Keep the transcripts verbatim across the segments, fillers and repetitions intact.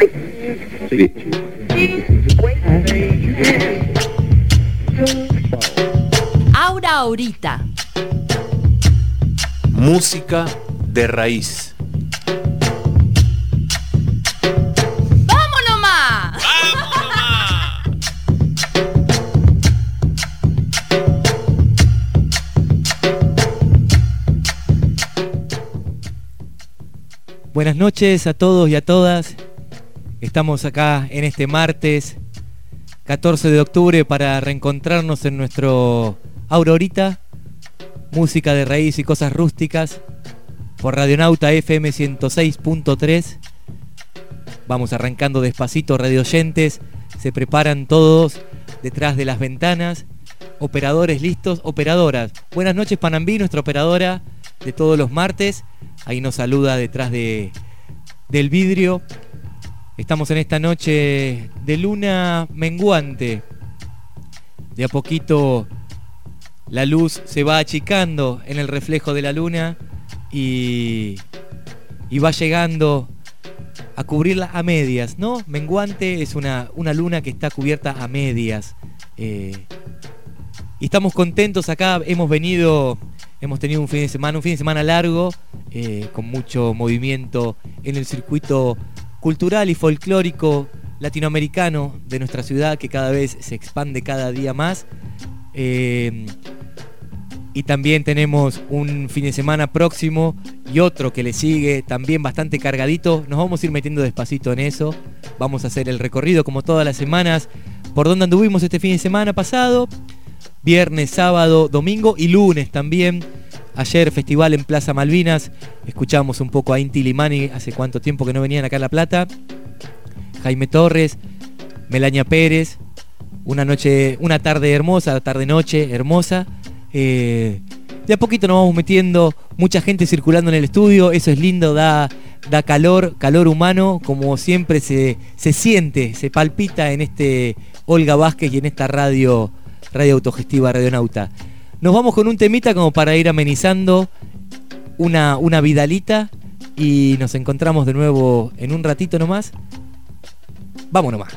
Sí. Aura Ahorita. Música de raíz. ¡Vamos nomás! Buenas noches a todos y a todas. Estamos acá en este martes catorce de octubre para reencontrarnos en nuestro Aurorita, música de raíz y cosas rústicas, por Radionauta F M ciento seis punto tres. Vamos arrancando despacito, radioyentes. Se preparan todos detrás de las ventanas. Operadores listos, operadoras. Buenas noches, Panambí, nuestra operadora de todos los martes. Ahí nos saluda detrás de, del vidrio. Estamos en esta noche de luna menguante. De a poquito la luz se va achicando en el reflejo de la luna y, y va llegando a cubrirla a medias, ¿no? Menguante es una, una luna que está cubierta a medias. Eh, y estamos contentos acá. Hemos venido, hemos tenido un fin de semana, un fin de semana largo, eh, con mucho movimiento en el circuito cultural y folclórico latinoamericano de nuestra ciudad, que cada vez se expande cada día más. Eh, y también tenemos un fin de semana próximo y otro que le sigue también bastante cargadito. Nos vamos a ir metiendo despacito en eso. Vamos a hacer el recorrido como todas las semanas por donde anduvimos este fin de semana pasado, viernes, sábado, domingo y lunes también. Ayer festival en Plaza Malvinas, escuchamos un poco a Inti Limani, hace cuánto tiempo que no venían acá a La Plata, Jaime Torres, Melania Pérez, una noche, una tarde hermosa, tarde-noche hermosa. Eh, de a poquito nos vamos metiendo, mucha gente circulando en el estudio, eso es lindo, da, da calor, calor humano, como siempre se, se siente, se palpita en este Olga Vázquez y en esta radio, radio autogestiva Radionauta. Nos vamos con un temita como para ir amenizando una, una vidalita y nos encontramos de nuevo en un ratito nomás. Vamos nomás.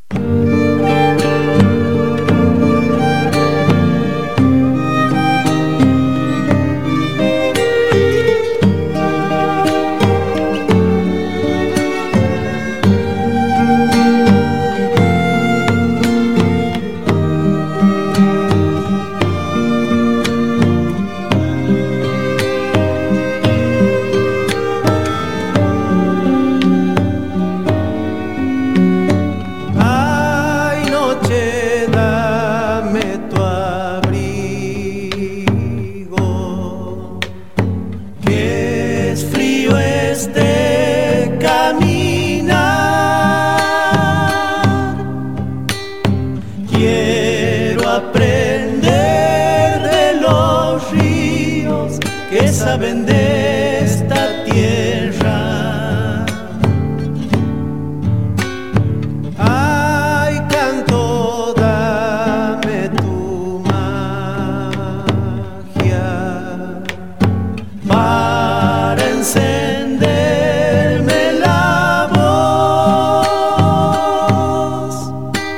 Saben de esta tierra. Ay, canto, dame tu magia para encenderme la voz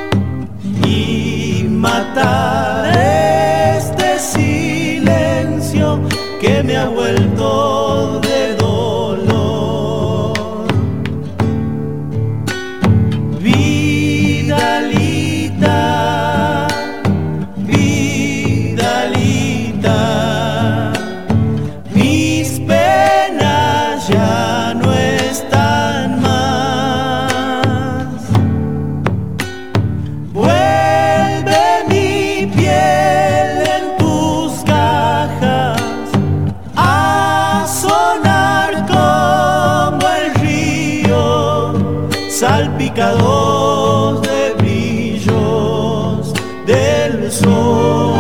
y matar este silencio que me ha vuelto de dolor. Vidalita, Vidalita, mis penas ya no están más. Vuelve mi piel en tus cajas a sonar como el río, salpicados de brillos del sol.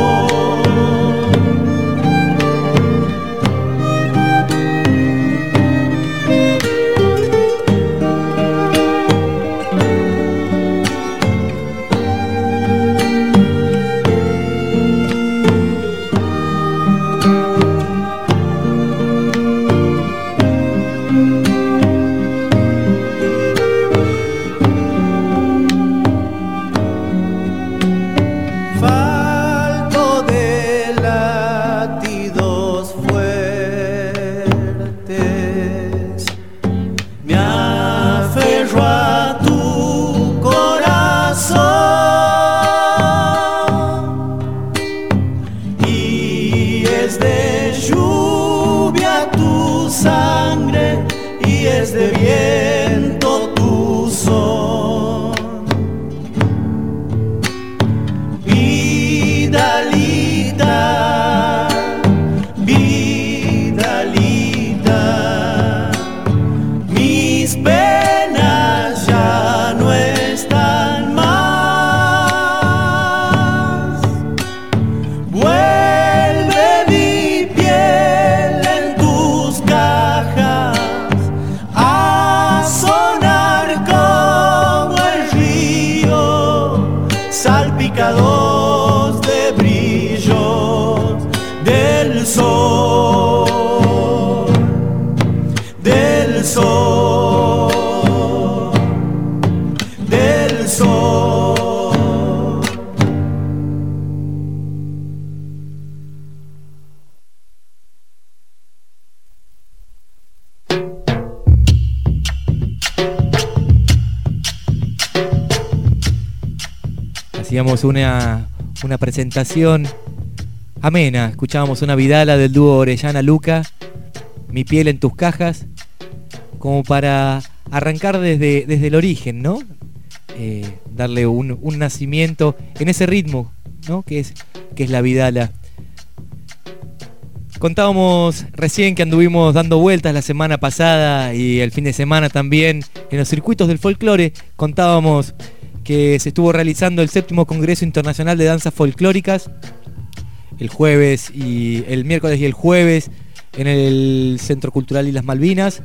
Hacíamos una, una presentación amena. Escuchábamos una vidala del dúo Orellana Luca, Mi piel en tus cajas, como para arrancar desde, desde el origen, ¿no? Eh, darle un, un nacimiento en ese ritmo, ¿no? Que es, que es la vidala. Contábamos recién que anduvimos dando vueltas la semana pasada y el fin de semana también en los circuitos del folclore. Contábamos que se estuvo realizando el séptimo Congreso Internacional de Danzas Folclóricas el jueves y el miércoles y el jueves en el Centro Cultural Islas Malvinas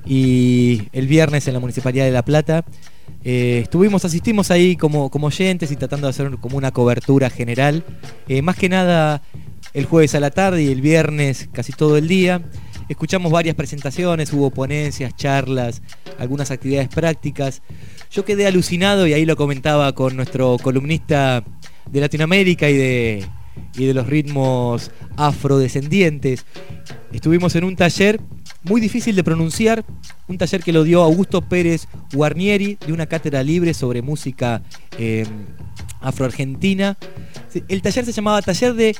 y el viernes en la Municipalidad de La Plata. Eh, estuvimos, asistimos ahí como, como oyentes y tratando de hacer como una cobertura general. Eh, más que nada el jueves a la tarde y el viernes casi todo el día. Escuchamos varias presentaciones, hubo ponencias, charlas, algunas actividades prácticas. Yo quedé alucinado y ahí lo comentaba con nuestro columnista de Latinoamérica y de, y de los ritmos afrodescendientes. Estuvimos en un taller muy difícil de pronunciar, un taller que lo dio Augusto Pérez Guarnieri, de una cátedra libre sobre música eh, afroargentina. El taller se llamaba Taller de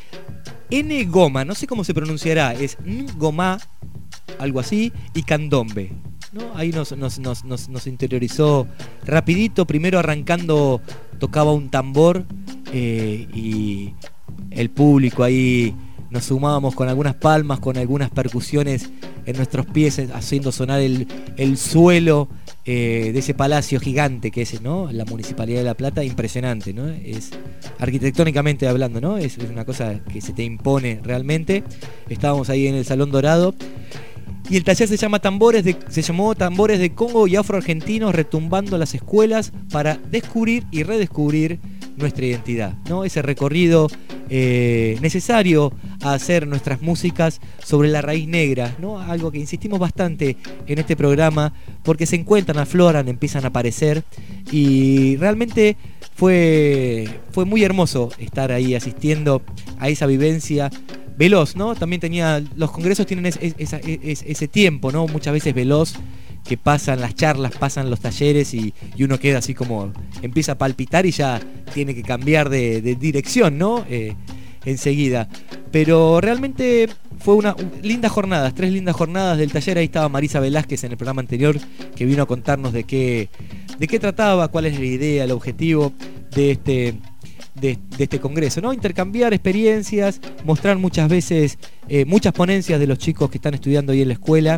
Ngoma, no sé cómo se pronunciará, es Ngoma, algo así, y Candombe, ¿no? Ahí nos, nos, nos, nos, nos interiorizó rapidito, primero arrancando tocaba un tambor eh, y el público ahí nos sumábamos con algunas palmas, con algunas percusiones en nuestros pies, haciendo sonar el, el suelo eh, de ese palacio gigante que es, ¿no?, la Municipalidad de La Plata. Impresionante, ¿no? Es arquitectónicamente hablando, ¿no? Es, es una cosa que se te impone realmente. Estábamos ahí en el Salón Dorado. Y el taller se llama Tambores de, se llamó Tambores de Congo y Afroargentinos retumbando las escuelas para descubrir y redescubrir nuestra identidad, ¿no? Ese recorrido eh, necesario a hacer nuestras músicas sobre la raíz negra, ¿no? Algo que insistimos bastante en este programa porque se encuentran, afloran, empiezan a aparecer y realmente fue, fue muy hermoso estar ahí asistiendo a esa vivencia veloz, ¿no? También tenía, los congresos tienen es, es, es, es, ese tiempo, ¿no? Muchas veces veloz, que pasan las charlas, pasan los talleres y, y uno queda así como, empieza a palpitar y ya tiene que cambiar de, de dirección, ¿no? Eh, enseguida. Pero realmente fue una un, lindas jornadas, tres lindas jornadas del taller. Ahí estaba Marisa Velázquez en el programa anterior, que vino a contarnos de qué, de qué trataba, cuál es la idea, el objetivo de este... De, de este congreso, ¿no? Intercambiar experiencias, mostrar muchas veces eh, muchas ponencias de los chicos que están estudiando ahí en la escuela,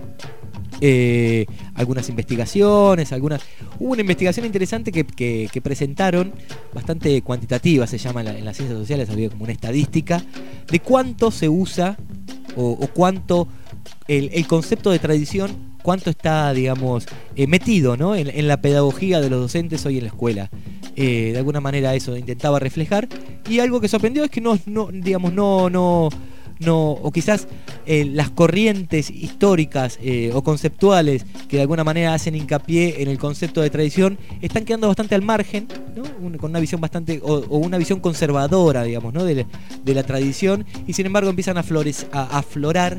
eh, algunas investigaciones, algunas hubo una investigación interesante que, que, que presentaron, bastante cuantitativa se llama en, la, en las ciencias sociales, había como una estadística de cuánto se usa o, o cuánto el, el concepto de tradición, cuánto está, digamos, eh, metido, ¿no?, en, en la pedagogía de los docentes hoy en la escuela. Eh, de alguna manera eso intentaba reflejar, y algo que sorprendió es que no, no digamos, no, no, no, o quizás eh, las corrientes históricas eh, o conceptuales que de alguna manera hacen hincapié en el concepto de tradición están quedando bastante al margen, ¿no? Un, con una visión bastante, o, o una visión conservadora, digamos, ¿no?, de, de la tradición, y sin embargo empiezan a, flores, a, a aflorar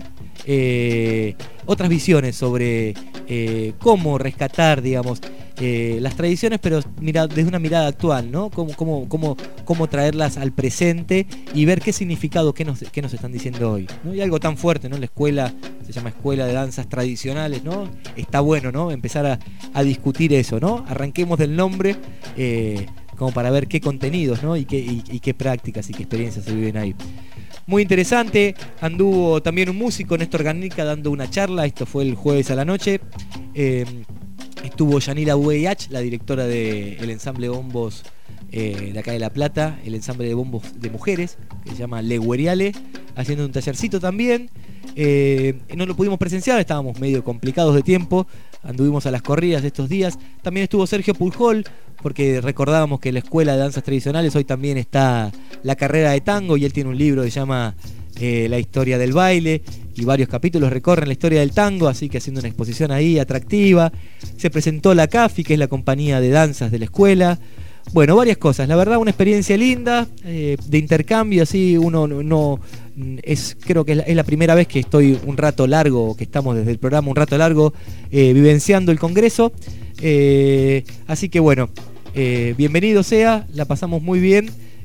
eh, otras visiones sobre eh, cómo rescatar, digamos, Eh, las tradiciones, pero mira, desde una mirada actual, ¿no? Cómo, cómo, cómo, cómo traerlas al presente y ver qué significado, qué nos, qué nos están diciendo hoy, ¿no? Y algo tan fuerte, ¿no? La escuela se llama Escuela de Danzas Tradicionales, ¿no? Está bueno, ¿no?, empezar a, a discutir eso, ¿no? Arranquemos del nombre eh, como para ver qué contenidos, ¿no? Y qué, y, y qué prácticas y qué experiencias se viven ahí. Muy interesante. Anduvo también un músico, Néstor Garnica, dando una charla. Esto fue el jueves a la noche. Eh, Estuvo Yanira Bueyach, la directora del ensamble de bombos eh, de acá de La Plata, el ensamble de bombos de mujeres, que se llama Legueriale, haciendo un tallercito también. Eh, no lo pudimos presenciar, estábamos medio complicados de tiempo, anduvimos a las corridas de estos días. También estuvo Sergio Pujol, porque recordábamos que en la Escuela de Danzas Tradicionales hoy también está la carrera de tango, y él tiene un libro que se llama eh, La Historia del Baile, y varios capítulos recorren la historia del tango, así que haciendo una exposición ahí atractiva. Se presentó la CAFI, que es la compañía de danzas de la escuela. Bueno, varias cosas, la verdad una experiencia linda, eh, de intercambio, así uno no, no es, creo que es la, es la primera vez que estoy un rato largo, que estamos desde el programa un rato largo eh, vivenciando el congreso, eh, así que bueno, eh, bienvenido sea, la pasamos muy bien.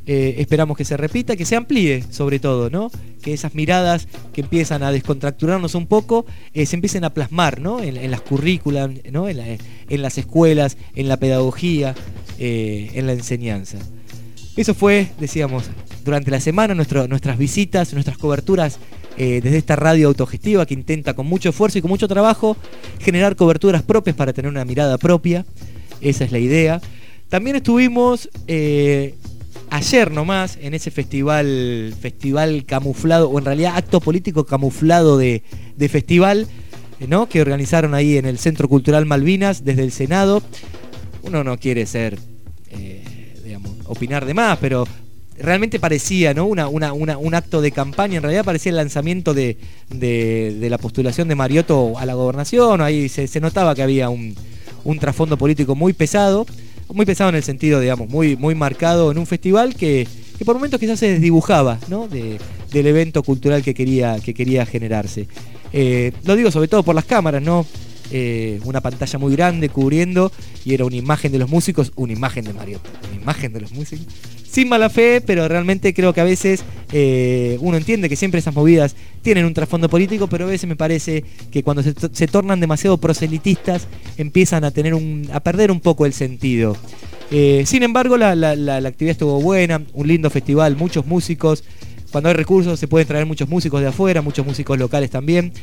Eh, esperamos que se repita, que se amplíe sobre todo, ¿no? Que esas miradas que empiezan a descontracturarnos un poco eh, se empiecen a plasmar, ¿no? En, en las currículas, ¿no? En, la, en las escuelas, en la pedagogía, eh, en la enseñanza. Eso fue, decíamos, durante la semana, nuestro, nuestras visitas, nuestras coberturas eh, desde esta radio autogestiva que intenta con mucho esfuerzo y con mucho trabajo generar coberturas propias para tener una mirada propia. Esa es la idea. También estuvimos eh, ayer nomás en ese festival, festival camuflado, o en realidad acto político camuflado de, de festival, ¿no? Que organizaron ahí en el Centro Cultural Malvinas desde el Senado. Uno no quiere ser... Eh, digamos, opinar de más, pero realmente parecía, ¿no? Una, una, una, un acto de campaña, en realidad parecía el lanzamiento de, de, de la postulación de Mariotto a la gobernación. Ahí se, se notaba que había un, un trasfondo político muy pesado, muy pesado en el sentido, digamos, muy, muy marcado en un festival que, que por momentos quizás se desdibujaba, ¿no? De, del evento cultural que quería, que quería generarse. Eh, lo digo sobre todo por las cámaras, ¿no? Eh, una pantalla muy grande cubriendo, y era una imagen de los músicos, una imagen de Mariotto, una imagen de los músicos, sin mala fe, pero realmente creo que a veces eh, uno entiende que siempre esas movidas tienen un trasfondo político, pero a veces me parece que cuando se, se tornan demasiado proselitistas empiezan a tener un, a perder un poco el sentido. Eh, sin embargo, la, la, la, la actividad estuvo buena, un lindo festival, muchos músicos. Cuando hay recursos se pueden traer muchos músicos de afuera, muchos músicos locales también.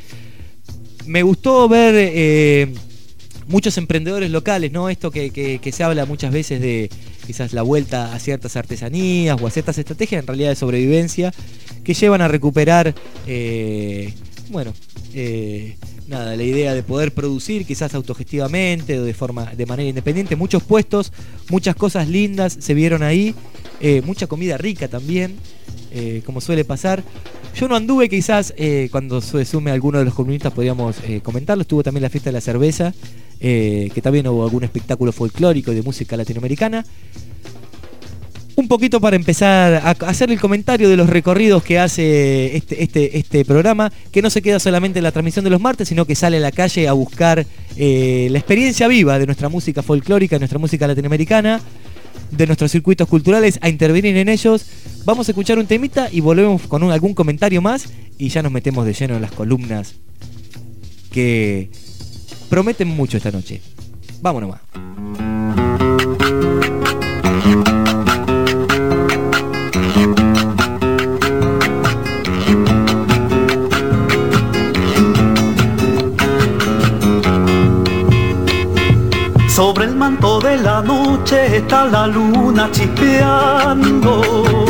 Me gustó ver eh, muchos emprendedores locales, ¿no? Esto que, que, que se habla muchas veces de quizás la vuelta a ciertas artesanías o a ciertas estrategias, en realidad de sobrevivencia, que llevan a recuperar, eh, bueno, eh, nada, la idea de poder producir quizás autogestivamente o de forma, de manera independiente. Muchos puestos, muchas cosas lindas se vieron ahí, eh, mucha comida rica también, eh, como suele pasar. Yo no anduve, quizás eh, cuando se sume alguno de los columnistas podríamos eh, comentarlo. Estuvo también la fiesta de la cerveza, eh, que también hubo algún espectáculo folclórico de música latinoamericana. Un poquito para empezar a hacer el comentario de los recorridos que hace este, este, este programa, que no se queda solamente en la transmisión de los martes, sino que sale a la calle a buscar eh, la experiencia viva de nuestra música folclórica, de nuestra música latinoamericana, de nuestros circuitos culturales, a intervenir en ellos. Vamos a escuchar un temita y volvemos con un, algún comentario más, y ya nos metemos de lleno en las columnas que prometen mucho esta noche. Vamos nomás. Sobre el manto de la noche está la luna chispeando.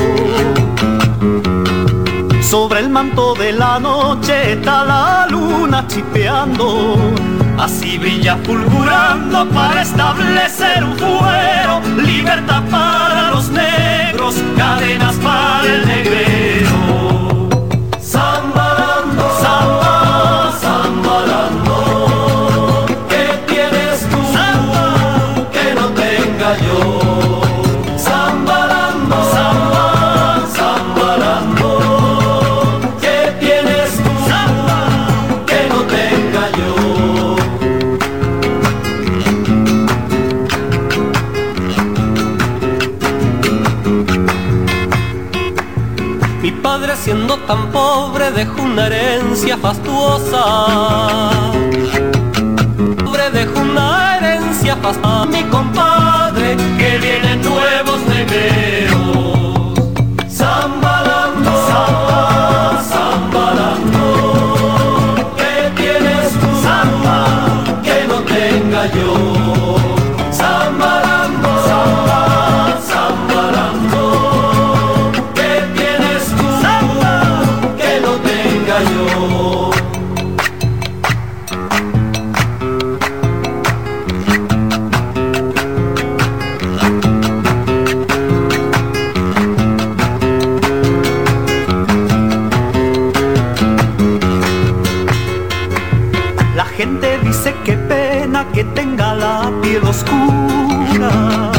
Sobre el manto de la noche está la luna chispeando. Así brilla fulgurando para establecer un fuero. Libertad para los negros, cadenas para el negrero. Zambalando, samba, zambalando. ¿Qué tienes tú que no tenga yo? Zambalando, samba, zambalando. ¿Qué tienes tú que no tenga yo? Mi padre, siendo tan pobre, dejó una herencia fastuosa. Pobre dejó una herencia fastuosa. Mi compadre, que vienen nuevos negreros. Zambalando, samba, zambalando. ¿Qué tienes tú, samba, que no tenga yo? Zambalando, samba, zambalando. Yo. La gente dice qué pena que tenga la piel oscura.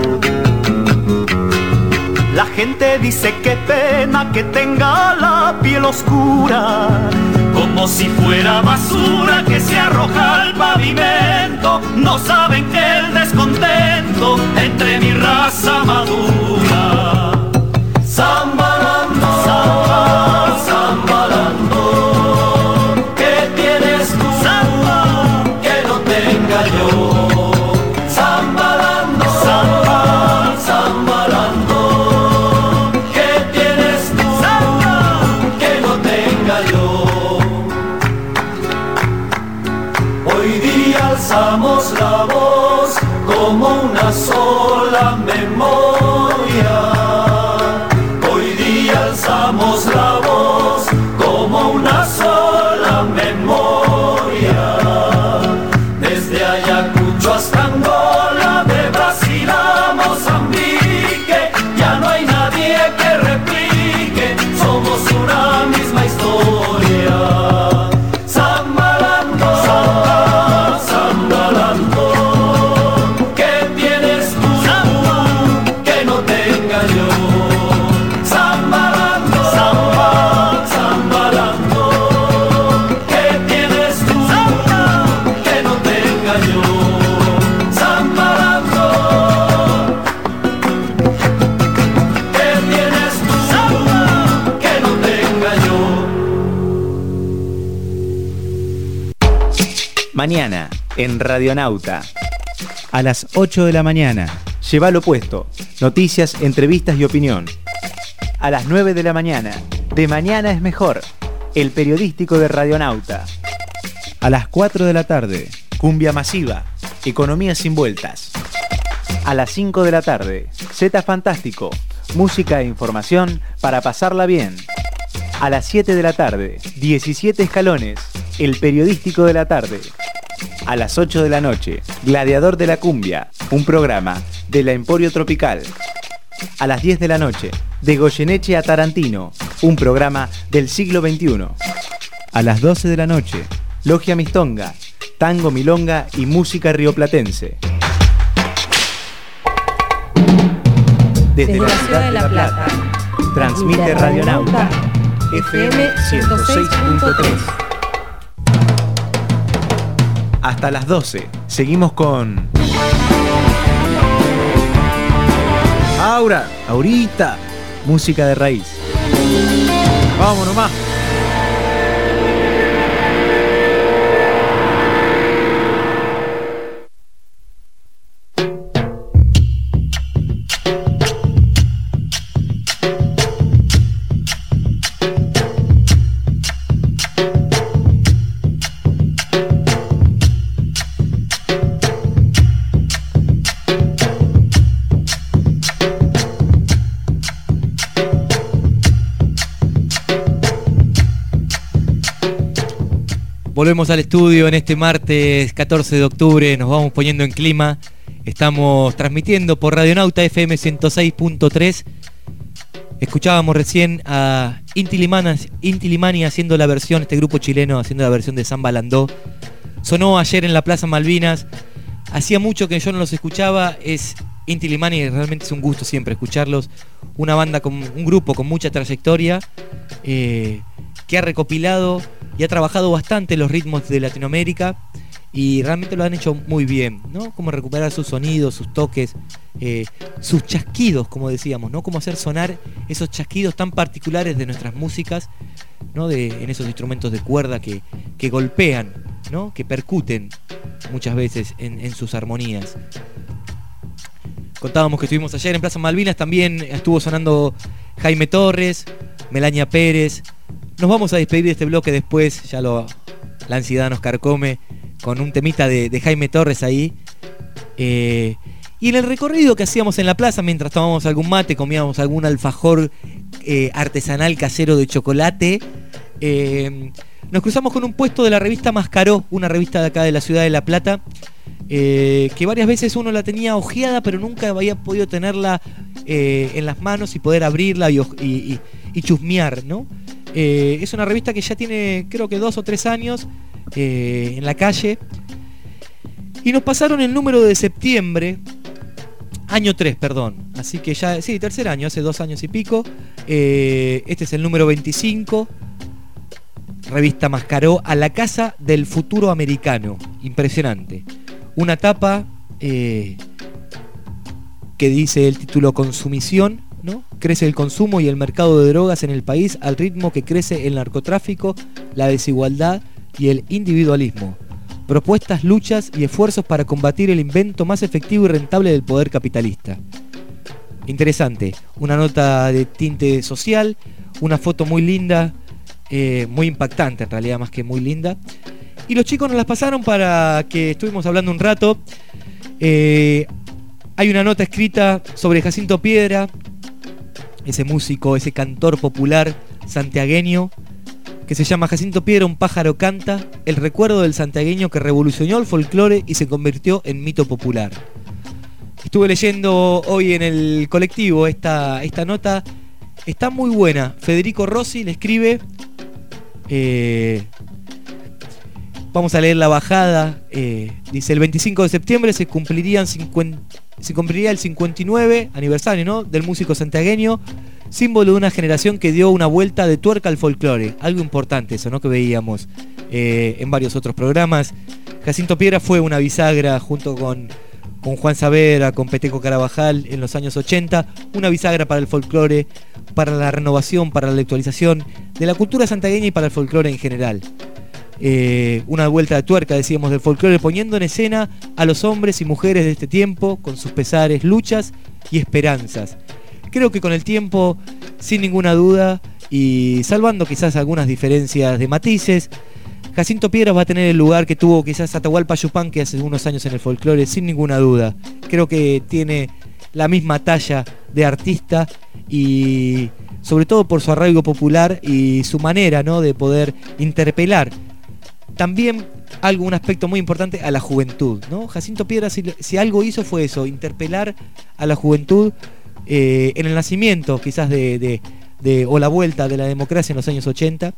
La gente dice qué pena que tenga la piel oscura, como si fuera basura que se arroja al pavimento. No saben que el descontento entre mi raza madura. la memoria. Hoy día alzamos la voz como una sola memoria. Desde Ayacucho hasta Angola, de Brasil a Mozambique, ya no hay nadie que replique, somos una misma historia. Zambalando, samba, zambalando, ¿qué tienes tú que no tenga yo? Zambalando, samba, zambalando, ¿qué tienes tú que no tenga yo? Zambalando, ¿qué tienes tú que no tenga yo? Mañana, en Radionauta. A las ocho de la mañana, lleva lo puesto. Noticias, entrevistas y opinión. A las nueve de la mañana, De Mañana es Mejor. El periodístico de Radionauta. A las cuatro de la tarde, Cumbia Masiva. Economía sin vueltas. A las cinco de la tarde, Z Fantástico. Música e información para pasarla bien. A las siete de la tarde, diecisiete escalones. El periodístico de la tarde. A las ocho de la noche, Gladiador de la Cumbia, un programa de la Emporio Tropical. A las diez de la noche, De Goyeneche a Tarantino, un programa del siglo veintiuno. A las doce de la noche, Logia Mistonga, tango, milonga y música rioplatense. Desde la ciudad de La Plata, transmite Radionauta, F M ciento seis punto tres. Hasta las doce, seguimos con... Aura, Aurita, música de raíz. Vamos nomás. Volvemos al estudio en este martes catorce de octubre, nos vamos poniendo en clima. Estamos transmitiendo por Radionauta F M ciento seis punto tres. Escuchábamos recién a Inti Limani, Inti Limani haciendo la versión, este grupo chileno haciendo la versión de Samba Landó. Sonó ayer en la Plaza Malvinas. Hacía mucho que yo no los escuchaba. Es Inti Limani, realmente es un gusto siempre escucharlos. Una banda, con un grupo con mucha trayectoria, eh, que ha recopilado y ha trabajado bastante los ritmos de Latinoamérica y realmente lo han hecho muy bien, ¿no? Cómo recuperar sus sonidos, sus toques, eh, sus chasquidos, como decíamos, ¿no? Cómo hacer sonar esos chasquidos tan particulares de nuestras músicas, ¿no? De, en esos instrumentos de cuerda que, que golpean, ¿no? Que percuten muchas veces en, en sus armonías. Contábamos que estuvimos ayer en Plaza Malvinas, también estuvo sonando Jaime Torres, Melania Pérez. Nos vamos a despedir de este bloque después, ya lo, la ansiedad nos carcome, con un temita de, de Jaime Torres ahí. Eh, y en el recorrido que hacíamos en la plaza, mientras tomábamos algún mate, comíamos algún alfajor eh, artesanal casero de chocolate, eh, nos cruzamos con un puesto de la revista Mascaró, una revista de acá de la ciudad de La Plata, eh, que varias veces uno la tenía ojeada, pero nunca había podido tenerla eh, en las manos y poder abrirla y, y, y, y chusmear, ¿no? Eh, es una revista que ya tiene creo que dos o tres años eh, en la calle. Y nos pasaron el número de septiembre, año tres, perdón. Así que ya, sí, tercer año, hace dos años y pico. Eh, este es el número veinticinco. Revista Mascaró, a la casa del futuro americano. Impresionante. Una tapa eh, que dice el título Consumición, ¿no? Crece el consumo y el mercado de drogas en el país al ritmo que crece el narcotráfico, la desigualdad y el individualismo. Propuestas, luchas y esfuerzos para combatir el invento más efectivo y rentable del poder capitalista. Interesante, una nota de tinte social, una foto muy linda, eh, muy impactante en realidad, más que muy linda. Y los chicos nos las pasaron para que estuvimos hablando un rato. Eh, Hay una nota escrita sobre Jacinto Piedra, ese músico, ese cantor popular santiagueño, que se llama Jacinto Piedra, un pájaro canta, el recuerdo del santiagueño que revolucionó el folclore y se convirtió en mito popular. Estuve leyendo hoy en el colectivo esta, esta nota, está muy buena. Federico Rossi le escribe, eh, vamos a leer la bajada, eh, dice: el veinticinco de septiembre se cumplirían cincuenta, se cumpliría el cincuenta y nueve aniversario, ¿no?, del músico santiagueño, símbolo de una generación que dio una vuelta de tuerca al folclore. Algo importante eso, ¿no?, que veíamos eh, en varios otros programas. Jacinto Piedra fue una bisagra junto con, con Juan Saavedra, con Peteco Carabajal en los años ochenta, una bisagra para el folclore, para la renovación, para la actualización de la cultura santiagueña y para el folclore en general. Eh, una vuelta de tuerca, decíamos, del folclore, poniendo en escena a los hombres y mujeres de este tiempo con sus pesares, luchas y esperanzas. Creo que con el tiempo, sin ninguna duda, y salvando quizás algunas diferencias de matices, Jacinto Piedra va a tener el lugar que tuvo quizás Atahualpa Yupanqui hace unos años en el folclore, sin ninguna duda. Creo que tiene la misma talla de artista y sobre todo por su arraigo popular y su manera, ¿no?, de poder interpelar. También algo, un aspecto muy importante, a la juventud, ¿no? Jacinto Piedra, si, si algo hizo fue eso, interpelar a la juventud eh, en el nacimiento quizás de, de, de o la vuelta de la democracia en los años ochenta.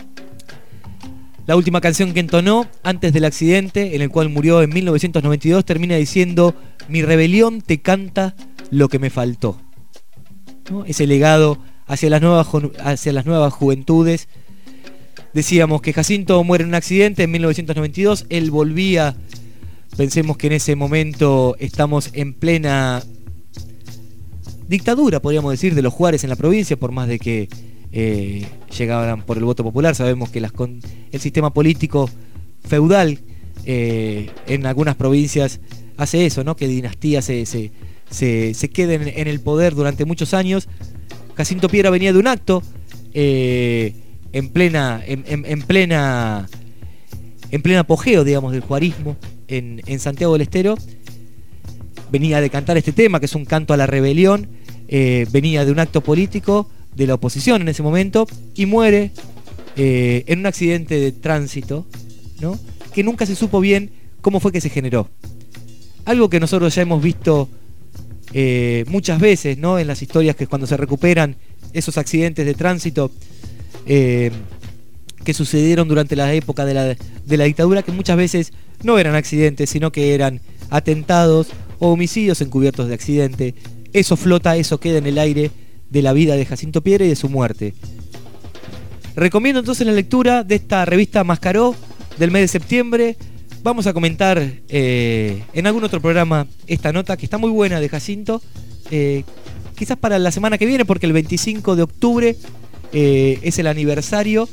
La última canción que entonó antes del accidente, en el cual murió en mil novecientos noventa y dos, termina diciendo: mi rebelión te canta lo que me faltó, ¿no? Ese legado hacia las nuevas, hacia las nuevas juventudes. Decíamos que Jacinto muere en un accidente en mil novecientos noventa y dos, él volvía, pensemos que en ese momento estamos en plena dictadura, podríamos decir, de los Juárez en la provincia, por más de que eh, llegaban por el voto popular. Sabemos que las con, el sistema político feudal eh, en algunas provincias hace eso, ¿no?, que dinastías se, se, se, se queden en el poder durante muchos años. Jacinto Piedra venía de un acto eh, en plena en, en, en plena en pleno apogeo, digamos, del juarismo en, en Santiago del Estero. Venía de cantar este tema, que es un canto a la rebelión. Eh, venía de un acto político de la oposición en ese momento y muere eh, en un accidente de tránsito, ¿no?, que nunca se supo bien cómo fue que se generó. Algo que nosotros ya hemos visto eh, muchas veces, ¿no?, en las historias, que cuando se recuperan esos accidentes de tránsito eh, que sucedieron durante la época de la, de la dictadura, que muchas veces no eran accidentes, sino que eran atentados o homicidios encubiertos de accidente. Eso flota, eso queda en el aire de la vida de Jacinto Piedra y de su muerte. Recomiendo entonces la lectura de esta revista Mascaró del mes de septiembre. Vamos a comentar eh, en algún otro programa esta nota, que está muy buena, de Jacinto, eh, quizás para la semana que viene, porque el veinticinco de octubre eh, es el aniversario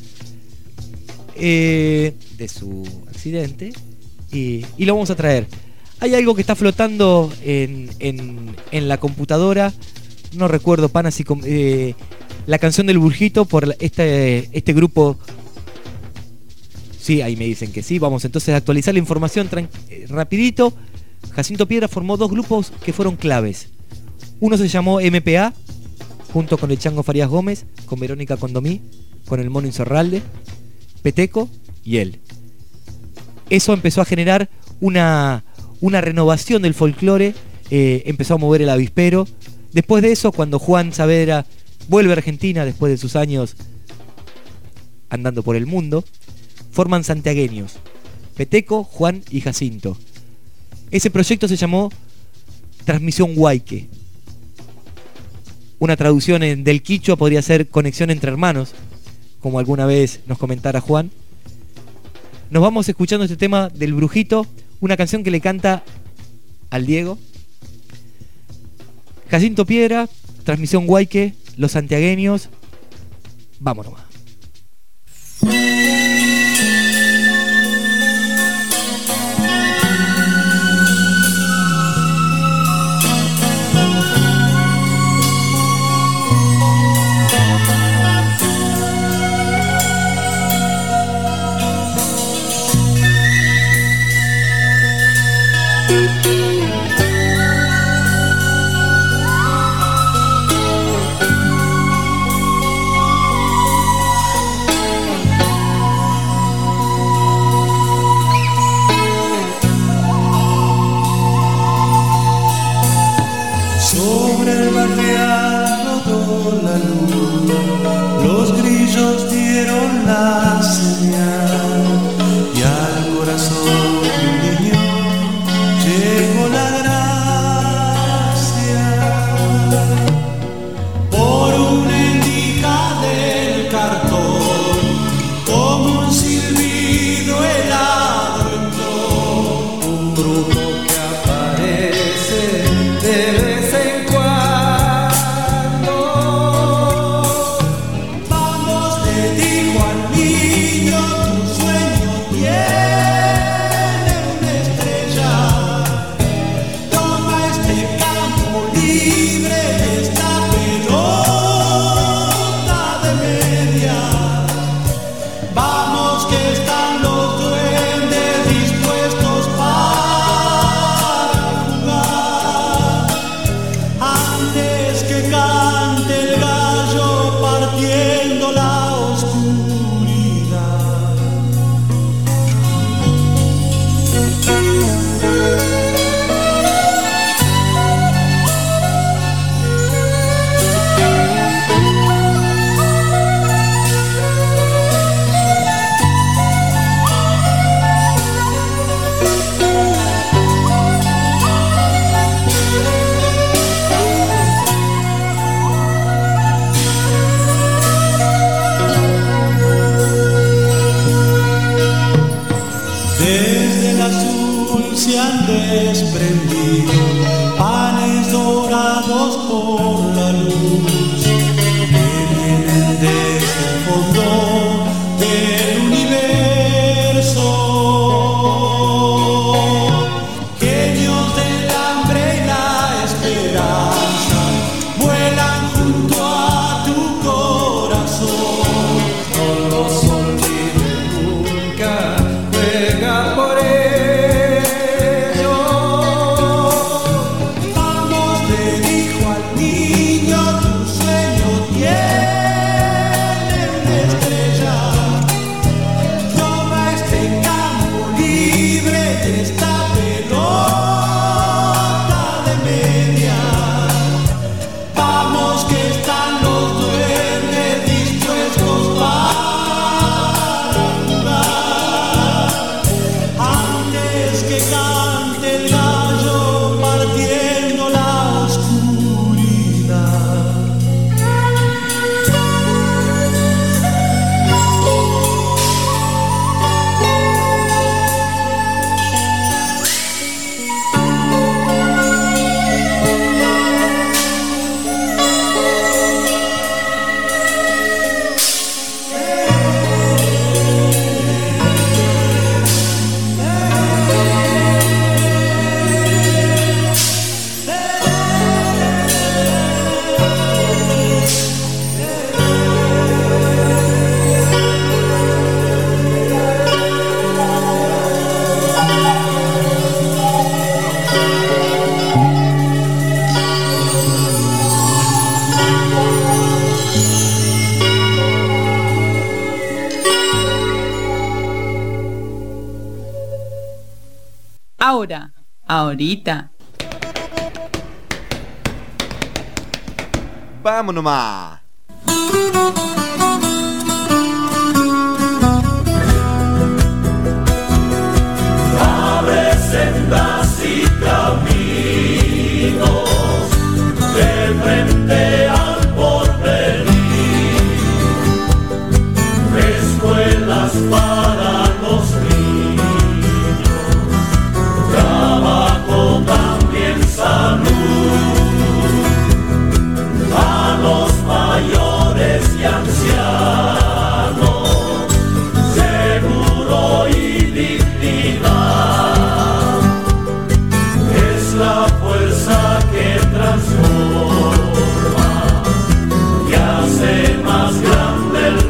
eh, de su accidente y, y lo vamos a traer. Hay algo que está flotando en, en, en la computadora, no recuerdo, pana, si eh, la canción del Brujito por este, este grupo. Sí, ahí me dicen que sí. Vamos entonces a actualizar la información eh, rapidito. Jacinto Piedra formó dos grupos que fueron claves. Uno se llamó M P A, junto con el Chango Farías Gómez, con Verónica Condomí, con el Mono Insorralde, Peteco y él. Eso empezó a generar una, una renovación del folclore, eh, empezó a mover el avispero. Después de eso, cuando Juan Saavedra vuelve a Argentina, después de sus años andando por el mundo, forman santiagueños, Peteco, Juan y Jacinto. Ese proyecto se llamó Transmisión Huayque. Una traducción en, del quichua podría ser conexión entre hermanos, como alguna vez nos comentara Juan. Nos vamos escuchando este tema del Brujito, una canción que le canta al Diego. Jacinto Piedra, Transmisión Huayque, Los Santiagueños. Vámonos más. Sobre el barrial rodó la luz, los grillos dieron la señal y al corazón de un niño llegó la gracia. Por una endija del cartón, como un silbido helado entró un brujo que aparece de vez en cuando. Vamos, le dijo al niño, tu sueño tiene una estrella. Toma este campo libre, esta pelota de media. Vamos que están los duendes dispuestos para jugar. Antes que cante el gallo partiendo la oscuridad. Desde el azul se han desprendido panes dorados por la luz que vienen desde el fondo del universo. Genios del hambre y la esperanza vuelan junto a tu corazón. No los olvides nunca, juega por ellos. Vamos, le dijo al niño, tu sueño tiene una estrella. Toma este campo libre, esta pelota de media. Vamos que están los duendes dispuestos para jugar. Antes que cante el gallo partiendo la oscuridad. Ahora, ahorita. Vamos nomás. Abre sendas y caminos de frente al porvenir. Escuelas para los niños, trabajo también salud. A los mayores y ancianos, seguro y dignidad. Es la fuerza que transforma y hace más grande el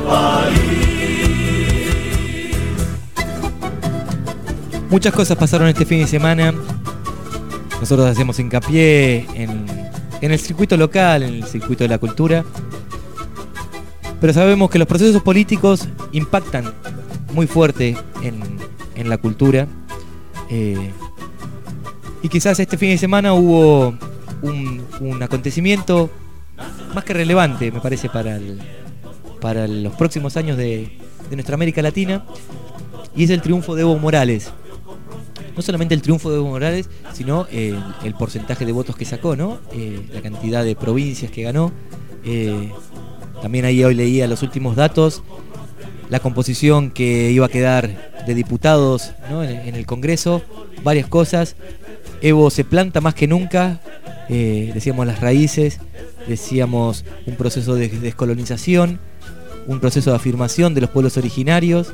país. Muchas cosas pasaron este fin de semana. Nosotros hacemos hincapié en, en el circuito local, en el circuito de la cultura. Pero sabemos que los procesos políticos impactan muy fuerte en, en la cultura. Eh, y quizás este fin de semana hubo un, un acontecimiento más que relevante, me parece, para, el, para los próximos años de, de nuestra América Latina, y es el triunfo de Evo Morales. No solamente el triunfo de Evo Morales, sino eh, el porcentaje de votos que sacó, ¿no? Eh, la cantidad de provincias que ganó. Eh, también ahí hoy leía los últimos datos, la composición que iba a quedar de diputados, ¿no? en, en el Congreso, varias cosas. Evo se planta más que nunca, eh, decíamos las raíces, decíamos un proceso de descolonización, un proceso de afirmación de los pueblos originarios.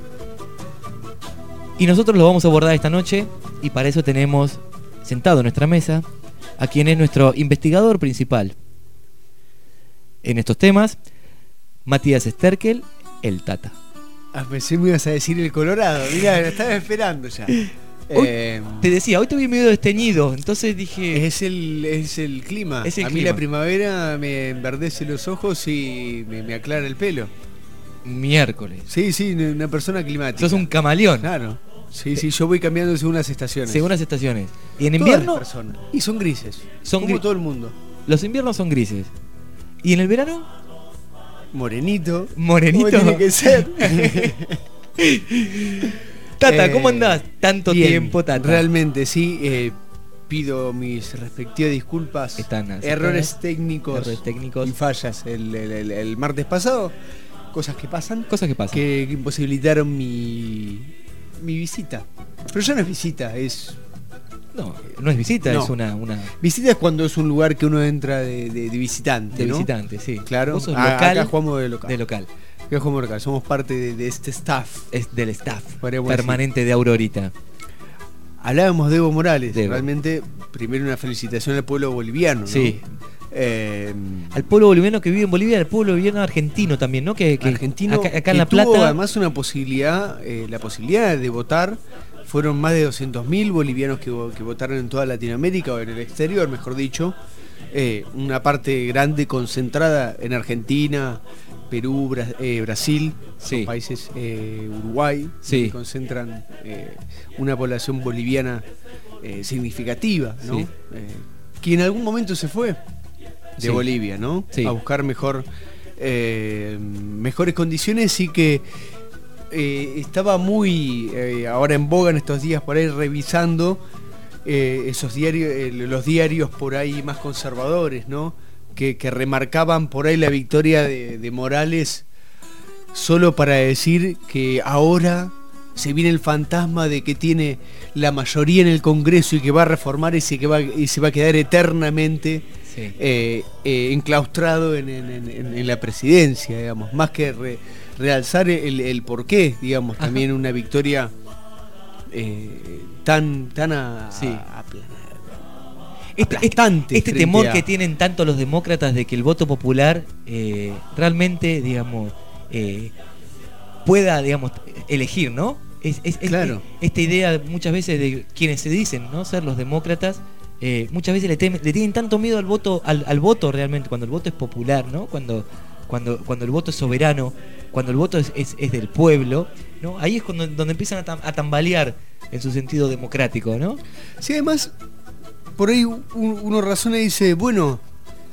Y nosotros lo vamos a abordar esta noche, y para eso tenemos sentado en nuestra mesa a quien es nuestro investigador principal en estos temas, Matías Sterkel, el Tata. Ah, pensé me ibas a decir el Colorado, mirá, lo estaba esperando ya. Hoy, eh, te decía, hoy te vi medio desteñido, entonces dije... Es el, es el clima. Es el a clima. mí la primavera me enverdece los ojos y me, me aclara el pelo. Miércoles. Sí, sí, una persona climática. Sos un camaleón. Claro. Sí, sí, yo voy cambiando según las estaciones. Según las estaciones. Y en Todas invierno... las personas. Y son grises. Son como gri- todo el mundo. Los inviernos son grises. ¿Y en el verano? Morenito. Morenito. Como tiene que ser. Tata, ¿cómo Eh, andás? Tanto bien, tiempo, Tata. Realmente, sí. Eh, pido mis respectivas disculpas. Están aceptadas. Errores técnicos. Errores técnicos. Y fallas el, el- el- el martes pasado. Cosas que pasan. Cosas que pasan. Que, que imposibilitaron mi, mi visita. Pero ya no es visita, es... No, no es visita, No. es una... una Visita es cuando es un lugar que uno entra de, de- de visitante, de ¿no? visitante, sí. Claro. Vos sos Ah, local, acá jugamos de local. de local. Acá jugamos de local. Somos parte de, de este staff. Es del staff Podríamos permanente de Aurorita. Hablábamos de Evo Morales. De Evo. Realmente, primero una felicitación al pueblo boliviano, ¿no? Sí. Eh, Al pueblo boliviano que vive en Bolivia, al pueblo boliviano argentino también, ¿no? Que, que argentino acá, acá que en La tuvo Plata. además una posibilidad, eh, la posibilidad de votar. Fueron más de doscientos mil bolivianos que, vo- que votaron en toda Latinoamérica, o en el exterior, mejor dicho. Eh, una parte grande concentrada en Argentina, Perú, Bra- eh, Brasil, Sí. son países, eh, Uruguay, Sí. que concentran eh, una población boliviana eh, significativa, ¿no? Sí. Eh, que en algún momento se fue de Sí. Bolivia, ¿no? Sí. A buscar mejor, eh, mejores condiciones, y que eh, estaba muy eh, ahora en boga en estos días por ahí revisando eh, esos diarios, eh, los diarios por ahí más conservadores, ¿no? Que, que remarcaban por ahí la victoria de, de Morales solo para decir que ahora se viene el fantasma de que tiene la mayoría en el Congreso y que va a reformar y se, que va, y se va a quedar eternamente Sí. eh, eh, enclaustrado en, en- en- en la presidencia, digamos, más que re- realzar el, el porqué, digamos, Ajá. también una victoria eh, tan tan a, Sí. a- a- Este, aplastante este frente temor a- que tienen tanto los demócratas de que el voto popular eh, realmente, digamos, eh, pueda, digamos, elegir, ¿no? Es, es- es- Claro. esta idea muchas veces de quienes se dicen, ¿no? Ser los demócratas, eh, muchas veces le, temen- le tienen tanto miedo al voto, al, al voto realmente, cuando el voto es popular, ¿no? Cuando, cuando, cuando el voto es soberano, cuando el voto es, es- es del pueblo, ¿no? Ahí es cuando, donde empiezan a, tam- a tambalear en su sentido democrático, ¿no? Sí, además, por ahí un- uno razona y dice, bueno,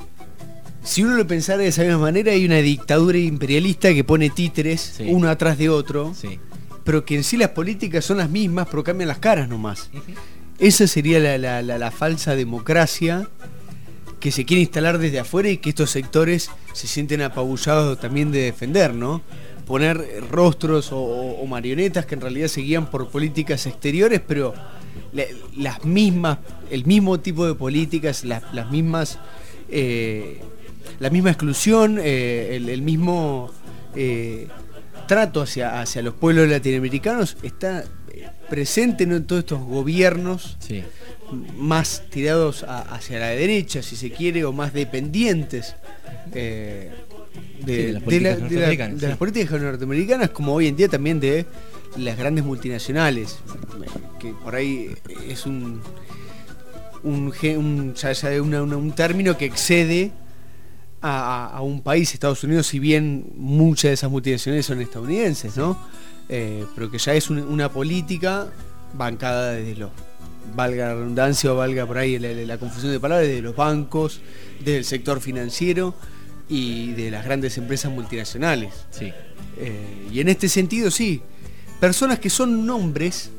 si uno lo pensara de esa misma manera, hay una dictadura imperialista que pone títeres Sí. uno atrás de otro, Sí. pero que en sí las políticas son las mismas, pero cambian las caras nomás. Esa sería la, la- la- la falsa democracia que se quiere instalar desde afuera y que estos sectores se sienten apabullados también de defender, ¿no? Poner eh, rostros o, o- o marionetas que en realidad se guían por políticas exteriores, pero la- las mismas, el mismo tipo de políticas, las, las mismas, eh, la misma exclusión, eh, el, el mismo eh, trato hacia, hacia los pueblos latinoamericanos está eh, presente, ¿no? En todos estos gobiernos Sí. más tirados a- hacia la derecha, si se quiere, o más dependientes eh, de, Sí, de las de políticas la- de la- norteamericanas, de sí. las políticas norteamericanas, como hoy en día también de las grandes multinacionales, que por ahí es un un, ge- un, ya- ya una- una- un término que excede a, a- a un país, Estados Unidos, si bien muchas de esas multinacionales son estadounidenses, ¿no? Eh, pero que ya es un- una política bancada desde los valga la redundancia o valga por ahí la, la confusión de palabras, de los bancos, del sector financiero y de las grandes empresas multinacionales. Sí. Eh, y en este sentido, sí, personas que son nombres,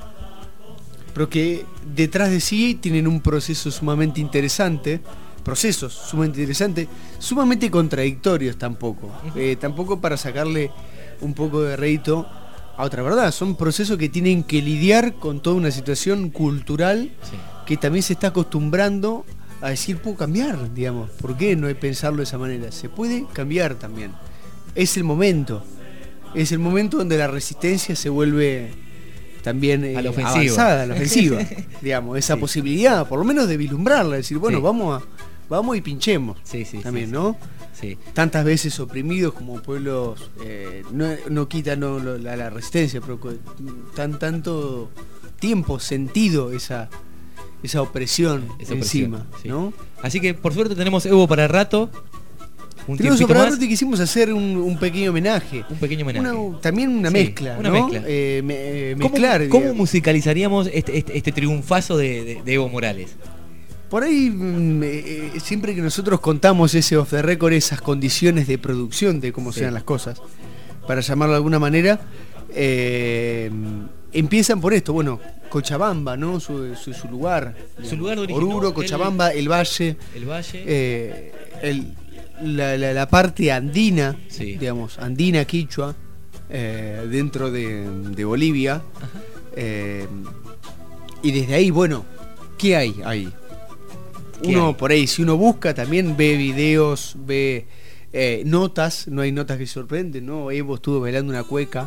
pero que detrás de sí tienen un proceso sumamente interesante, procesos sumamente interesantes, sumamente contradictorios tampoco, eh, tampoco para sacarle un poco de rédito a otra verdad, son procesos que tienen que lidiar con toda una situación cultural, sí, que también se está acostumbrando a decir, puedo cambiar, digamos, ¿por qué no hay que pensarlo de esa manera? Se puede cambiar también, es el momento, es el momento donde la resistencia se vuelve también eh, a la ofensiva. avanzada, a la ofensiva, digamos, esa sí. posibilidad, por lo menos de vislumbrarla, decir, bueno, sí. vamos a vamos y pinchemos, sí, sí, también, sí, ¿no? Sí. Tantas veces oprimidos como pueblos, eh, no, no quita no, lo, la, la resistencia, pero tan tanto tiempo sentido esa esa opresión esa encima, opresión, sí. ¿no? Así que por suerte tenemos Evo para rato. Un Tenemos tiempito para más. rato y quisimos hacer un, un pequeño homenaje. Un pequeño homenaje. Una, también una sí, mezcla, una ¿no? mezcla. Eh, me, eh, ¿Cómo, mezclar. ¿Cómo digamos. musicalizaríamos este, este, este triunfazo de, de, de Evo Morales? Por ahí, mm, eh, siempre que nosotros contamos ese off the record, esas condiciones de producción de cómo sí. sean las cosas, para llamarlo de alguna manera, eh, empiezan por esto, bueno, Cochabamba, ¿no? Su, su, su lugar. Su lugar de origen. Oruro, ¿no? Cochabamba, el, el Valle. El Valle. Eh, el, la, la, la parte andina, sí. digamos, andina quichua, eh, dentro de, de Bolivia. Eh, y desde ahí, bueno, ¿qué hay ahí? Uno hay? por ahí, si uno busca, también ve videos, ve eh, notas, no hay notas que sorprenden, ¿no? Evo estuvo bailando una cueca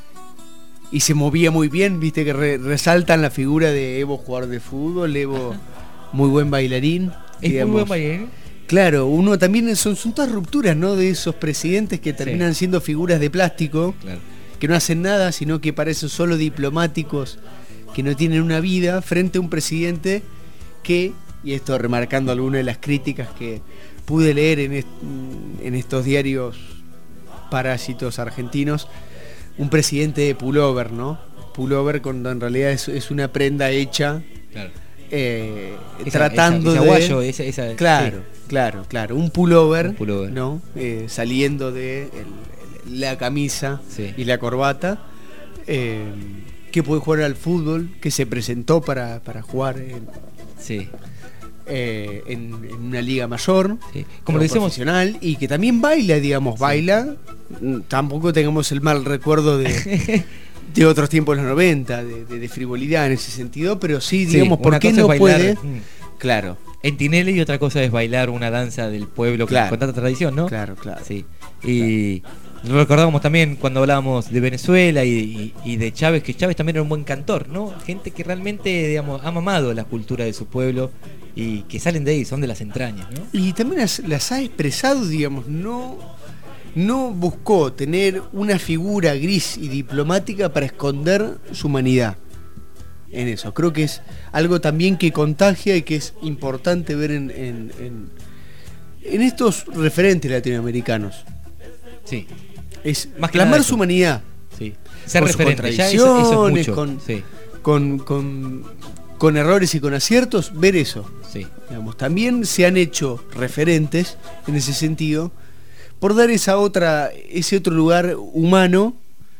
y se movía muy bien, viste que re, resaltan la figura de Evo, jugador de fútbol, Evo, muy buen bailarín. Es digamos. muy buen bailarín. Claro, uno también son, son todas rupturas, ¿no? De esos presidentes que terminan sí. siendo figuras de plástico, claro. que no hacen nada, sino que parecen solo diplomáticos, que no tienen una vida, frente a un presidente que, y esto remarcando algunas de las críticas que pude leer en, est en estos diarios parásitos argentinos, un presidente de pullover, ¿no? Pullover cuando en realidad es, es una prenda hecha, claro. eh, esa, tratando esa, esa de... guayo, esa, esa, claro, sí. claro, claro, un pullover, un pullover. ¿no? Eh, saliendo de el, la camisa sí. y la corbata, eh, que puede jugar al fútbol, que se presentó para, para jugar en, sí. eh, en, en una liga mayor, sí. como lo decimos, profesional, y que también baila, digamos, sí. baila. Tampoco tengamos el mal recuerdo de, de otros tiempos de los noventa, de, de, de frivolidad en ese sentido, pero sí, digamos, sí, ¿por qué no puede? Claro. En Tinelli y otra cosa es bailar una danza del pueblo claro. con tanta tradición, ¿no? Claro, claro. Sí. Y claro. recordábamos también cuando hablábamos de Venezuela y, y, y de Chávez, que Chávez también era un buen cantor, ¿no? Gente que realmente, digamos, ha mamado la cultura de su pueblo y que salen de ahí, son de las entrañas, ¿no? Y también las, las ha expresado, digamos, no... No buscó tener una figura gris y diplomática para esconder su humanidad en eso. Creo que es algo también que contagia y que es importante ver en, en, en, en estos referentes latinoamericanos. Sí. Es más que clamar su humanidad. Sí. Ser con referente, sus ya eso, eso es mucho. Con, sí. con, con, con errores y con aciertos, ver eso. Sí. Digamos, también se han hecho referentes en ese sentido, por dar esa otra, ese otro lugar humano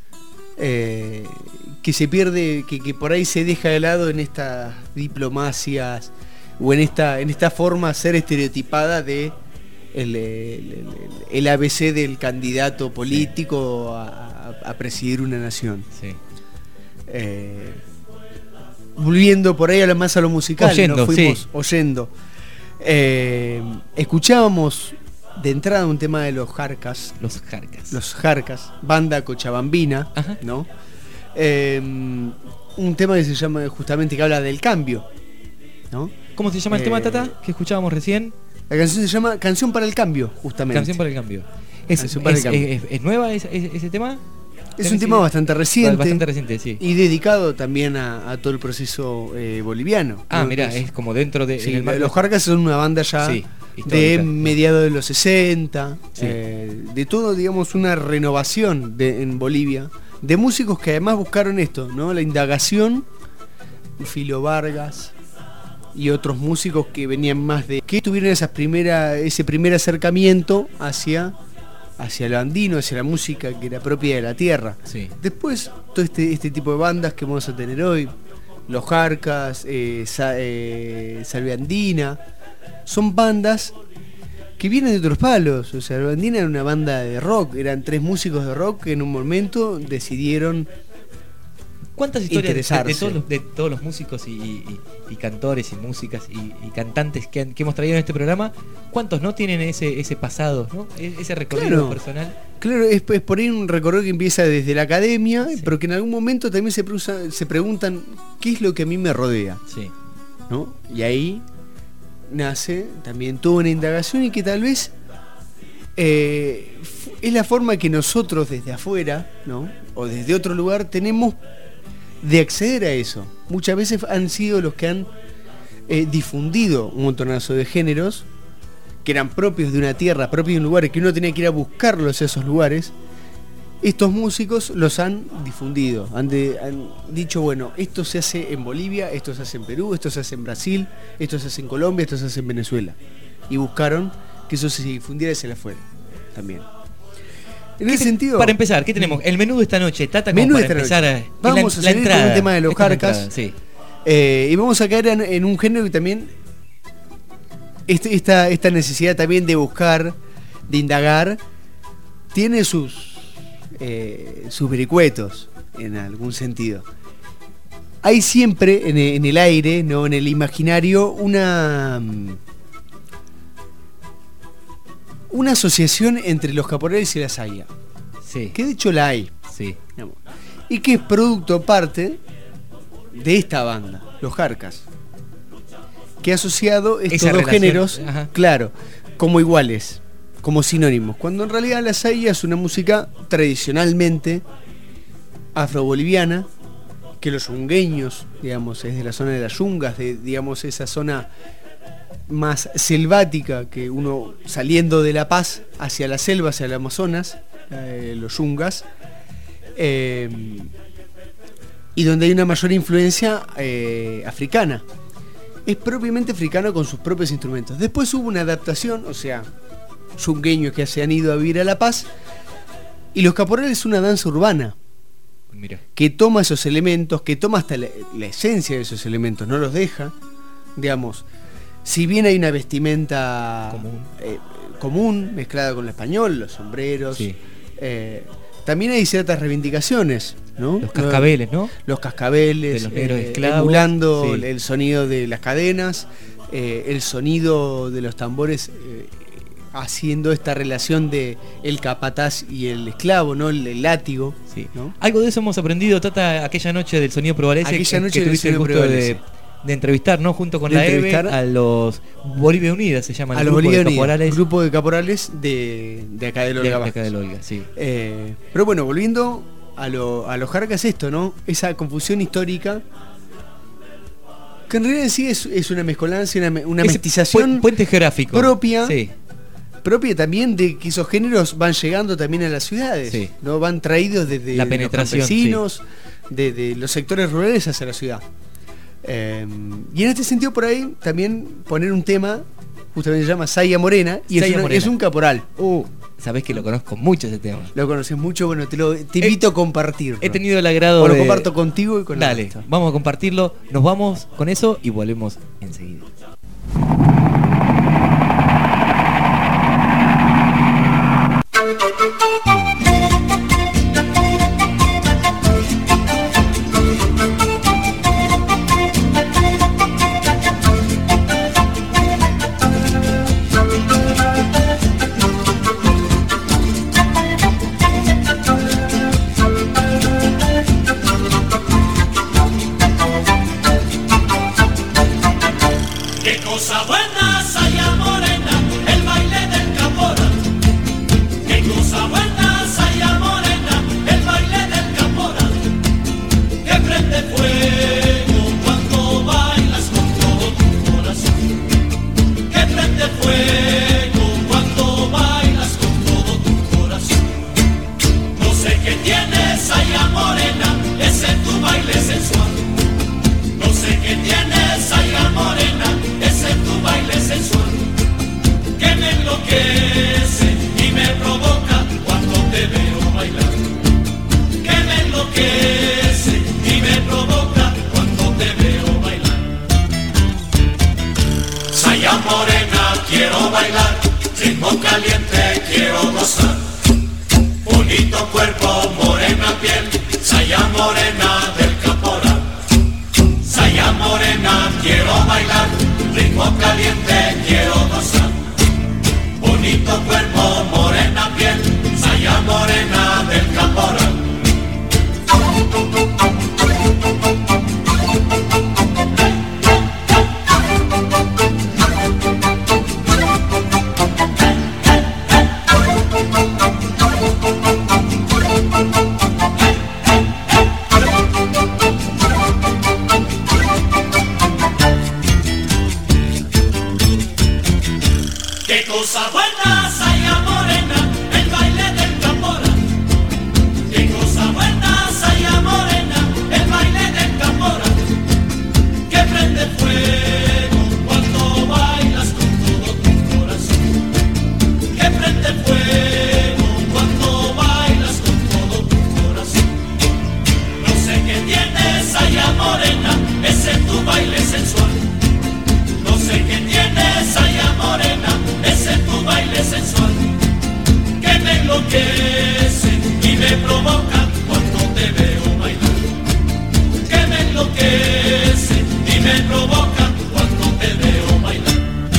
eh, que se pierde, que, que por ahí se deja de lado en estas diplomacias o en esta, en esta forma ser estereotipada de el, el, el, el A B C del candidato político sí. a, a presidir una nación. Sí. Eh, volviendo por ahí a lo más a lo musical, oyendo, nos fuimos sí. oyendo. Eh, escuchábamos de entrada un tema de los Jarcas. Los Jarcas. Los Jarcas, banda cochabambina, Ajá. ¿no? Eh, un tema que se llama, justamente, que habla del cambio, ¿no? ¿Cómo se llama el eh, tema, Tata? Que escuchábamos recién. La canción se llama Canción para el Cambio, justamente. Canción para el Cambio. ¿Es, es, para el cambio. es, es, es nueva ese, ese tema? Es un tema bastante reciente. Bastante reciente, sí. Y dedicado también a, a todo el proceso eh, boliviano. Ah, ¿no? mirá, es como dentro de... Sí, en el los Jarcas son una banda ya sí, de mediados de los sesenta, sí. eh, de todo, digamos, una renovación de, en Bolivia, de músicos que además buscaron esto, ¿no? La indagación Filo Vargas y otros músicos que venían más de... que tuvieron esas primera, ese primer acercamiento hacia, hacia lo andino, hacia la música que era propia de la tierra. Sí. Después, todo este, este tipo de bandas que vamos a tener hoy, Los Jarcas, eh, Sa, eh, Salve Andina, son bandas que vienen de otros palos. O sea, Salve Andina era una banda de rock, eran tres músicos de rock que en un momento decidieron... ¿Cuántas historias de, de, todos los, de todos los músicos y, y, y cantores y músicas y, y cantantes que, han, que hemos traído en este programa, cuántos no tienen ese, ese pasado, ¿no? Ese recorrido claro, personal? Claro, es, es por ahí un recorrido que empieza desde la academia, sí. Pero que en algún momento también se, se preguntan qué es lo que a mí me rodea, sí. ¿no? Y ahí nace también toda una indagación y que tal vez eh, es la forma que nosotros desde afuera, ¿no? O desde otro lugar tenemos de acceder a eso. Muchas veces han sido los que han eh, difundido un montonazo de géneros que eran propios de una tierra, propios de un lugar, que uno tenía que ir a buscarlos a esos lugares. Estos músicos los han difundido, han, de, han dicho, bueno, esto se hace en Bolivia, esto se hace en Perú, esto se hace en Brasil, esto se hace en Colombia, esto se hace en Venezuela. Y buscaron que eso se difundiera hacia afuera también. En ese sentido, para empezar, ¿qué tenemos? El menú de esta noche, Tata, como menú para esta empezar noche. A, vamos la, a la salir entrada, con el tema de Los Jarcas, entrada, sí. eh, y vamos a caer en, en un género que también este, esta, esta necesidad también de buscar, de indagar, tiene sus eh, sus vericuetos en algún sentido. Hay siempre en, en el aire, no, en el imaginario, una una asociación entre los caporales y la saya. Sí. Que de hecho la hay. Sí. Digamos, y que es producto parte de esta banda, Los Jarcas, que ha asociado estos Esa dos relación, géneros, ajá. claro, como iguales, como sinónimos, cuando en realidad la saya es una música tradicionalmente afroboliviana, que los yungueños, digamos, es de la zona de las yungas, de, digamos, esa zona más selvática, que uno saliendo de La Paz hacia la selva, hacia el Amazonas, eh, los yungas, eh, y donde hay una mayor influencia eh, africana. Es propiamente africano con sus propios instrumentos. Después hubo una adaptación, o sea, yungueños que se han ido a vivir a La Paz, y los caporales es una danza urbana. Mira. Que toma esos elementos, que toma hasta la, la esencia de esos elementos, no los deja, digamos. Si bien hay una vestimenta común, eh, común mezclada con el español, los sombreros, sí. eh, también hay ciertas reivindicaciones, ¿no? Los cascabeles, ¿no? Los cascabeles, de los negros eh, esclavos, emulando sí. el sonido de las cadenas, eh, el sonido de los tambores, eh, haciendo esta relación de el capataz y el esclavo, ¿no? El, el látigo, sí. ¿no? Algo de eso hemos aprendido, Tata, aquella noche del Sonido Prevalece, aquella noche que tuviste el gusto de, de entrevistar, ¿no? Junto con de la EVE a los Bolivia Unida, se llama el a grupo los Bolivia de caporales. Unida, grupo de caporales de, de acá del Olga. De, de acá del Olga, sí. Eh, pero bueno, volviendo a, lo, a los Jarcas, esto, ¿no? Esa confusión histórica, que en realidad sí es, es una mezcolancia, una, una mestización puente geográfico propia. Sí. Propia también de que esos géneros van llegando también a las ciudades, sí. ¿no? Van traídos desde la penetración, los campesinos, sí. de, de los sectores rurales hacia la ciudad. Eh, y en este sentido por ahí también poner un tema, justamente se llama Saya Morena, y Saya es, una, Morena. es un caporal. Uh, sabés que lo conozco mucho ese tema. Lo conoces mucho, bueno, te, lo, te invito he, a compartirlo. He tenido el agrado o lo de... comparto contigo y con Dale, el resto. Vamos a compartirlo, nos vamos con eso y volvemos enseguida. Qué cosa buena. morena, quiero bailar, ritmo caliente, quiero gozar. Bonito cuerpo, morena piel, saya morena del caporal. Saya morena, quiero bailar, ritmo caliente, quiero gozar. Bonito cuerpo, morena piel, saya morena del caporal. Qué cosa buena, saya morena, el baile del caporal. Qué cosa buena, saya morena, el baile del caporal. Que prende fuego cuando bailas con todo tu corazón. Que prende fuego cuando bailas con todo tu corazón. No sé qué tienes, saya morena, ese tu baile sensual. No sé qué tienes, saya morena, ese tu baile sensual, que me enloquece y me provoca cuando te veo bailar. Que me enloquece y me provoca cuando te veo bailar.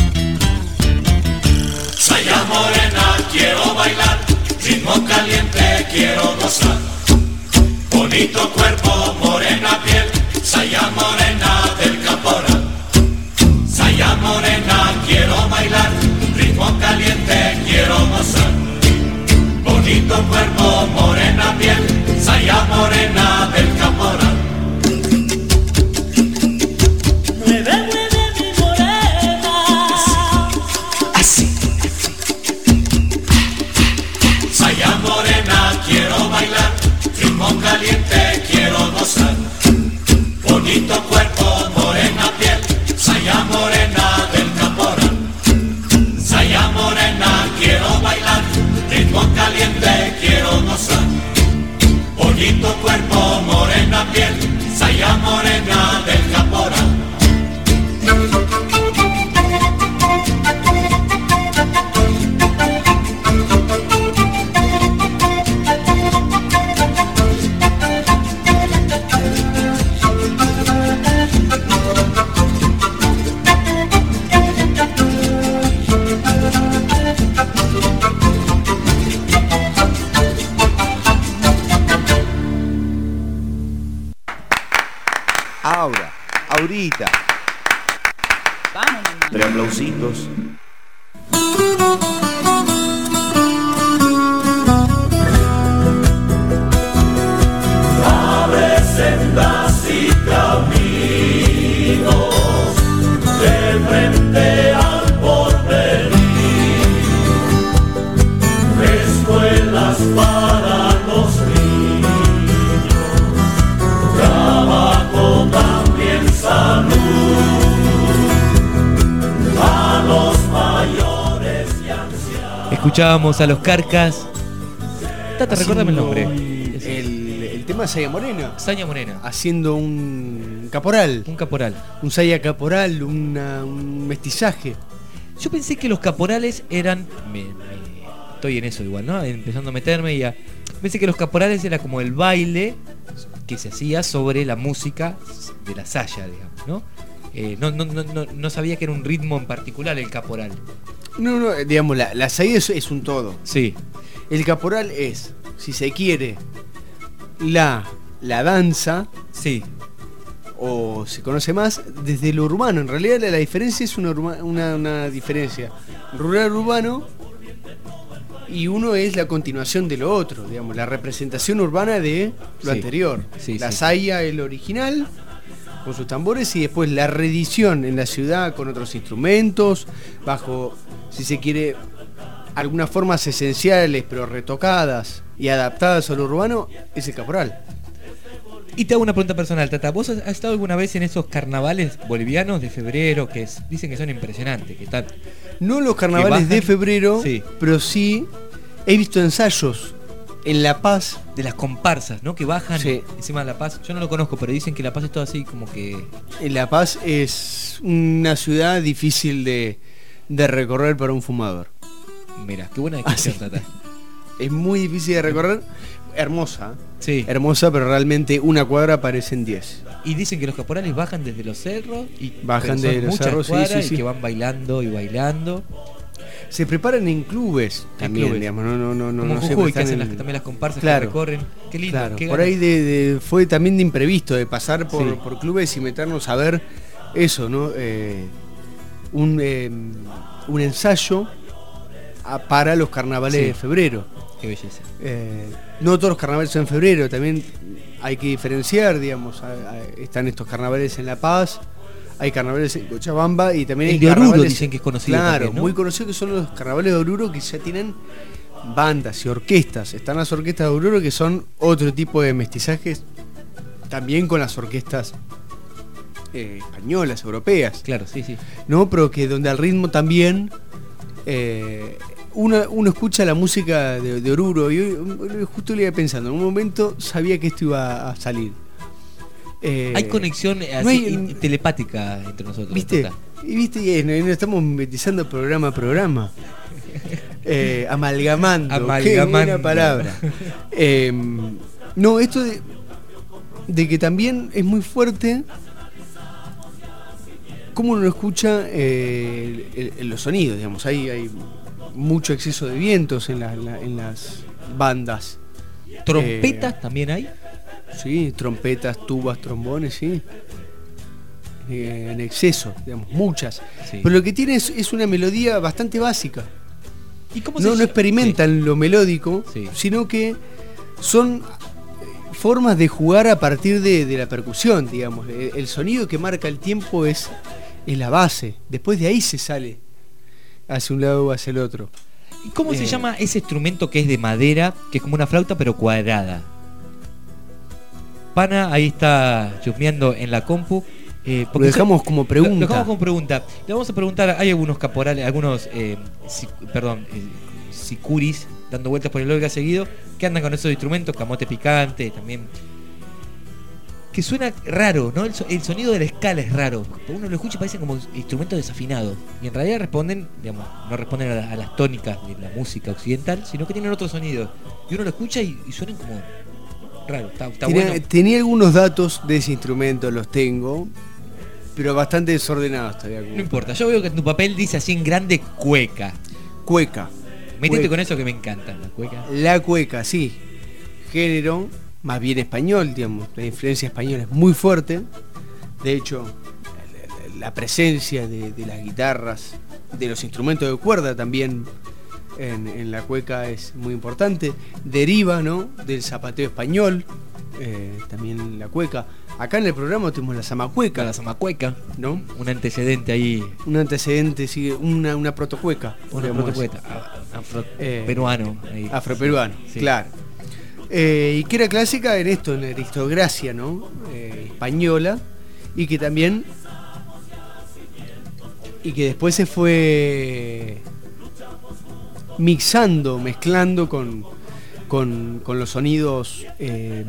Saya morena, quiero bailar, ritmo caliente, quiero gozar. Bonito cuerpo, morena piel, saya morena del caporal. Saya morena, quiero bailar, ritmo caliente, quiero gozar. Bonito cuerpo, morena piel, saya morena del caporal. Mueve, mueve mi morena. Así, así. Saya morena, quiero bailar, ritmo caliente, quiero gozar. Bonito cuerpo, morena piel, saya morena del caporal. Saya morena, quiero bailar, ritmo caliente, quiero gozar. Bonito cuerpo, morena piel, saya morena del caporal. Aura, Aurita. Vamos nomás. Tres aplausitos. Abre sendas y caminos de frente al porvenir. Escuelas para los niños, trabajo también salud. A los mayores y ancianos. Escuchábamos a los Carcas. Tata, recuérdame el nombre. El, el tema Saya Morena. Saya Morena. Haciendo un caporal. Un caporal. Un Saya caporal, una, un mestizaje. Yo pensé que los caporales eran... Me, me- estoy en eso igual, ¿no? Empezando a meterme y a... Pensé que los caporales era como el baile que se hacía sobre la música de la saya, digamos, ¿no? Eh, no, no, no, no, no sabía que era un ritmo en particular el caporal. No, no, digamos, la, la Saya es, es un todo. Sí. El caporal es, si se quiere, la, la danza, Sí. o se conoce más desde lo urbano. En realidad la, la diferencia es una, urba- una, una diferencia rural-urbano, y uno es la continuación de lo otro, digamos, la representación urbana de lo Sí. anterior. Sí, la sí. Saya, el original, con sus tambores, y después la reedición en la ciudad con otros instrumentos, bajo, si se quiere, algunas formas esenciales pero retocadas y adaptadas a lo urbano, es el caporal. Y te hago una pregunta personal, Tata. ¿Vos has has estado alguna vez en esos carnavales bolivianos de febrero que es- dicen que son impresionantes? Que están... No los carnavales bajan- de febrero, Sí. pero sí he visto ensayos en La Paz. De las comparsas, ¿no? Que bajan Sí. encima de La Paz. Yo no lo conozco, pero dicen que La Paz es todo así como que... En La Paz es una ciudad difícil de, de recorrer para un fumador. Mira, qué buena descripción, Ah, sí. Tata. Es muy difícil de recorrer. Hermosa. Sí. Hermosa, pero realmente una cuadra parecen diez. Y dicen que los caporales bajan desde los cerros y Bajan pero son de los muchas cerros, sí, cuadras sí, y sí. que van bailando y bailando. Se preparan en clubes también, clubes. digamos. No, no, no, no, Como no Jujuy, siempre que están hacen en- las, también las comparsas Claro. que recorren. Qué lindo, Claro, qué por ganas. ahí de, de- fue también de imprevisto, de pasar por, Sí. por clubes y meternos a ver eso, ¿no? Eh, un, eh, un ensayo a- para los carnavales Sí. de febrero. Qué belleza. Eh, no todos los carnavales son en febrero, también hay que diferenciar, digamos. a- a- están estos carnavales en La Paz, hay carnavales en Cochabamba y también El hay de Oruro carnavales. dicen que es conocido Claro, también, ¿no? muy conocido, que son los carnavales de Oruro, que ya tienen bandas y orquestas. Están las orquestas de Oruro, que son otro tipo de mestizajes, también con las orquestas eh, españolas, europeas. Claro, sí, sí. ¿No? Pero que donde al ritmo también eh, uno, uno escucha la música de, de Oruro. Y hoy- justo le iba pensando, en un momento sabía que esto iba a salir. Eh, Hay conexión eh, no así, hay- in- telepática entre nosotros. ¿Viste? Tata. Y viste, y es- nos estamos metizando programa a programa. Eh, amalgamando. Qué Amalgamando. buena palabra. Eh, no, esto de, de que también es muy fuerte cómo uno escucha eh, el- el- los sonidos, digamos. Hay, hay mucho exceso de vientos en, la- en la- en las bandas. ¿Trompetas Eh, también hay? Sí, trompetas, tubas, trombones, sí. Eh, en exceso, digamos, muchas. Sí. Pero lo que tiene es, es una melodía bastante básica. ¿Y cómo No, se no llama? experimentan lo melódico, Sí. sino que son eh, formas de jugar a partir de, de la percusión, digamos. El, el sonido que marca el tiempo es, es la base. Después de ahí se sale hacia un lado o hacia el otro. ¿Y cómo se Eh. llama ese instrumento que es de madera, que es como una flauta pero cuadrada? Pana, ahí está chusmeando en la compu. Eh, Lo porque dejamos so- como Lo, pregunta. lo dejamos como pregunta. Le vamos a preguntar, hay algunos caporales, algunos, eh, si- perdón, eh, sicuris dando vueltas por el Olga seguido, que andan con esos instrumentos, camote picante, también. Que suena raro, ¿no? El, so- el sonido de la escala es raro. Uno lo escucha y parecen como instrumentos desafinados. Y en realidad responden, digamos, no responden a, la- a las tónicas de la música occidental, sino que tienen otro sonido. Y uno lo escucha y, y suenan como raro. Está, está Tenía, bueno. tenía algunos datos de ese instrumento, los tengo, pero bastante desordenados todavía. como No importa, para- yo veo que en tu papel dice así en grande cueca. Cueca. Métete Cueca. con eso que me encanta, la cueca. La cueca, sí. Género más bien español, digamos. La influencia española es muy fuerte. De hecho, la, la- la presencia de, de las guitarras, de los instrumentos de cuerda también en, en la cueca es muy importante. Deriva, ¿no?, del zapateo español, eh, también la cueca. Acá en el programa tenemos la zamacueca, La zamacueca, ¿no? un antecedente ahí, Un antecedente, sí, una, una protocueca. una podríamos protocueta, decir. a- afro- Eh, peruano. ahí. Afroperuano, Sí. claro. Eh, y que era clásica en esto, en la aristocracia, ¿no? Eh, española, y que también. Y que después se fue mixando, mezclando con, con, con los sonidos eh,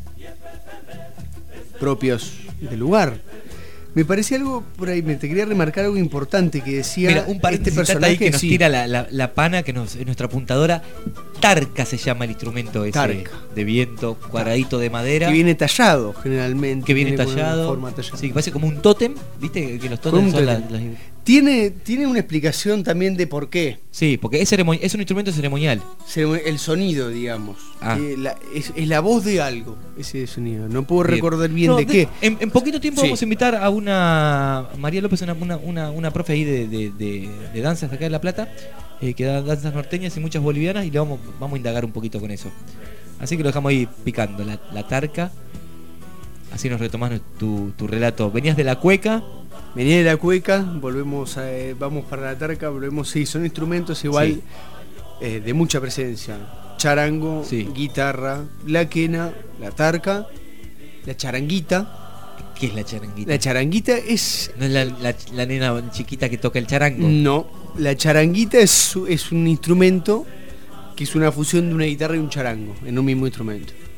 propios del lugar. Me parecía algo por ahí, me te quería remarcar algo importante que decía Mira, un este paréntesis personaje ahí que nos sí, tira la, la- la pana, que nos, es nuestra apuntadora. Tarca se llama el instrumento ese Tarca. de viento, cuadradito de madera. que viene tallado generalmente. que viene tiene una tallado. forma tallada. Sí, que parece como un tótem, ¿viste? Que los Como tótems un son las, tótem. las- Tiene, tiene una explicación también de por qué. Sí, porque es, ceremoni- es un instrumento ceremonial. Ceremo- El sonido, digamos. Ah. Eh, la- es, es la voz de algo, ese sonido. No puedo Bien. recordar bien No, de, qué. En, en poquito tiempo Sí. vamos a invitar a una María López, una, una, una, una profe ahí de, de, de- de danzas de acá de La Plata, eh, que da danzas norteñas y muchas bolivianas, y le vamos, vamos a indagar un poquito con eso. Así que lo dejamos ahí picando, la, la tarca. Así nos retomás tu, tu relato. Venías de la cueca. Venía de la cueca, volvemos a, eh, vamos para la tarca, volvemos, sí, son instrumentos igual Sí. eh, de mucha presencia. Charango, Sí. guitarra, la quena, la tarca, la charanguita. ¿Qué es la charanguita? La charanguita es... ¿No es la, la- la nena chiquita que toca el charango? No, la charanguita es, es un instrumento que es una fusión de una guitarra y un charango en un mismo instrumento.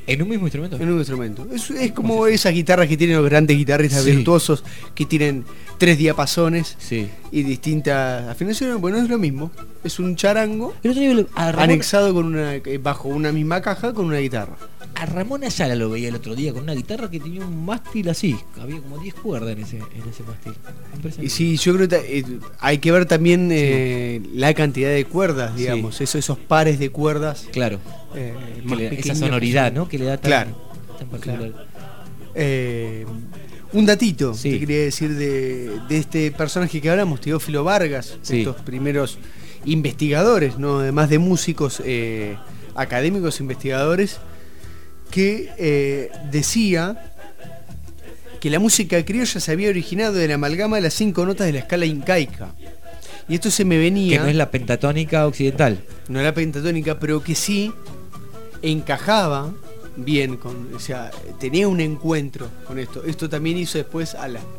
¿En un mismo instrumento? En un mismo instrumento. Es, es como esas guitarras que tienen los grandes guitarristas Sí. virtuosos, que tienen tres diapasones Sí. y distintas afinaciones. Bueno, es lo mismo. Es un charango El otro día le- a Ramón, anexado con una, eh, bajo una misma caja con una guitarra. a Ramón Ayala lo veía el otro día con una guitarra que tenía un mástil así. Había como diez cuerdas en ese, en ese mástil. Impresionante. Y sí, yo creo que eh, hay que ver también eh, la cantidad de cuerdas, digamos, Sí. eso, esos pares de cuerdas. Claro. eh, Que más le- esa pequeños sonoridad, que son. ¿no? Que le da tan, Claro. tan particular. Eh, un datito Sí. que quería decir de, de este personaje que hablamos, Teófilo Vargas, Sí. estos primeros investigadores, ¿no? Además de músicos, eh, académicos investigadores, que eh, decía que la música criolla se había originado de la amalgama de las cinco notas de la escala incaica. Y esto se me venía... Que no es la pentatónica occidental. no era pentatónica, pero que sí encajaba bien con, o sea, tenía un encuentro con esto. Esto también hizo después a la,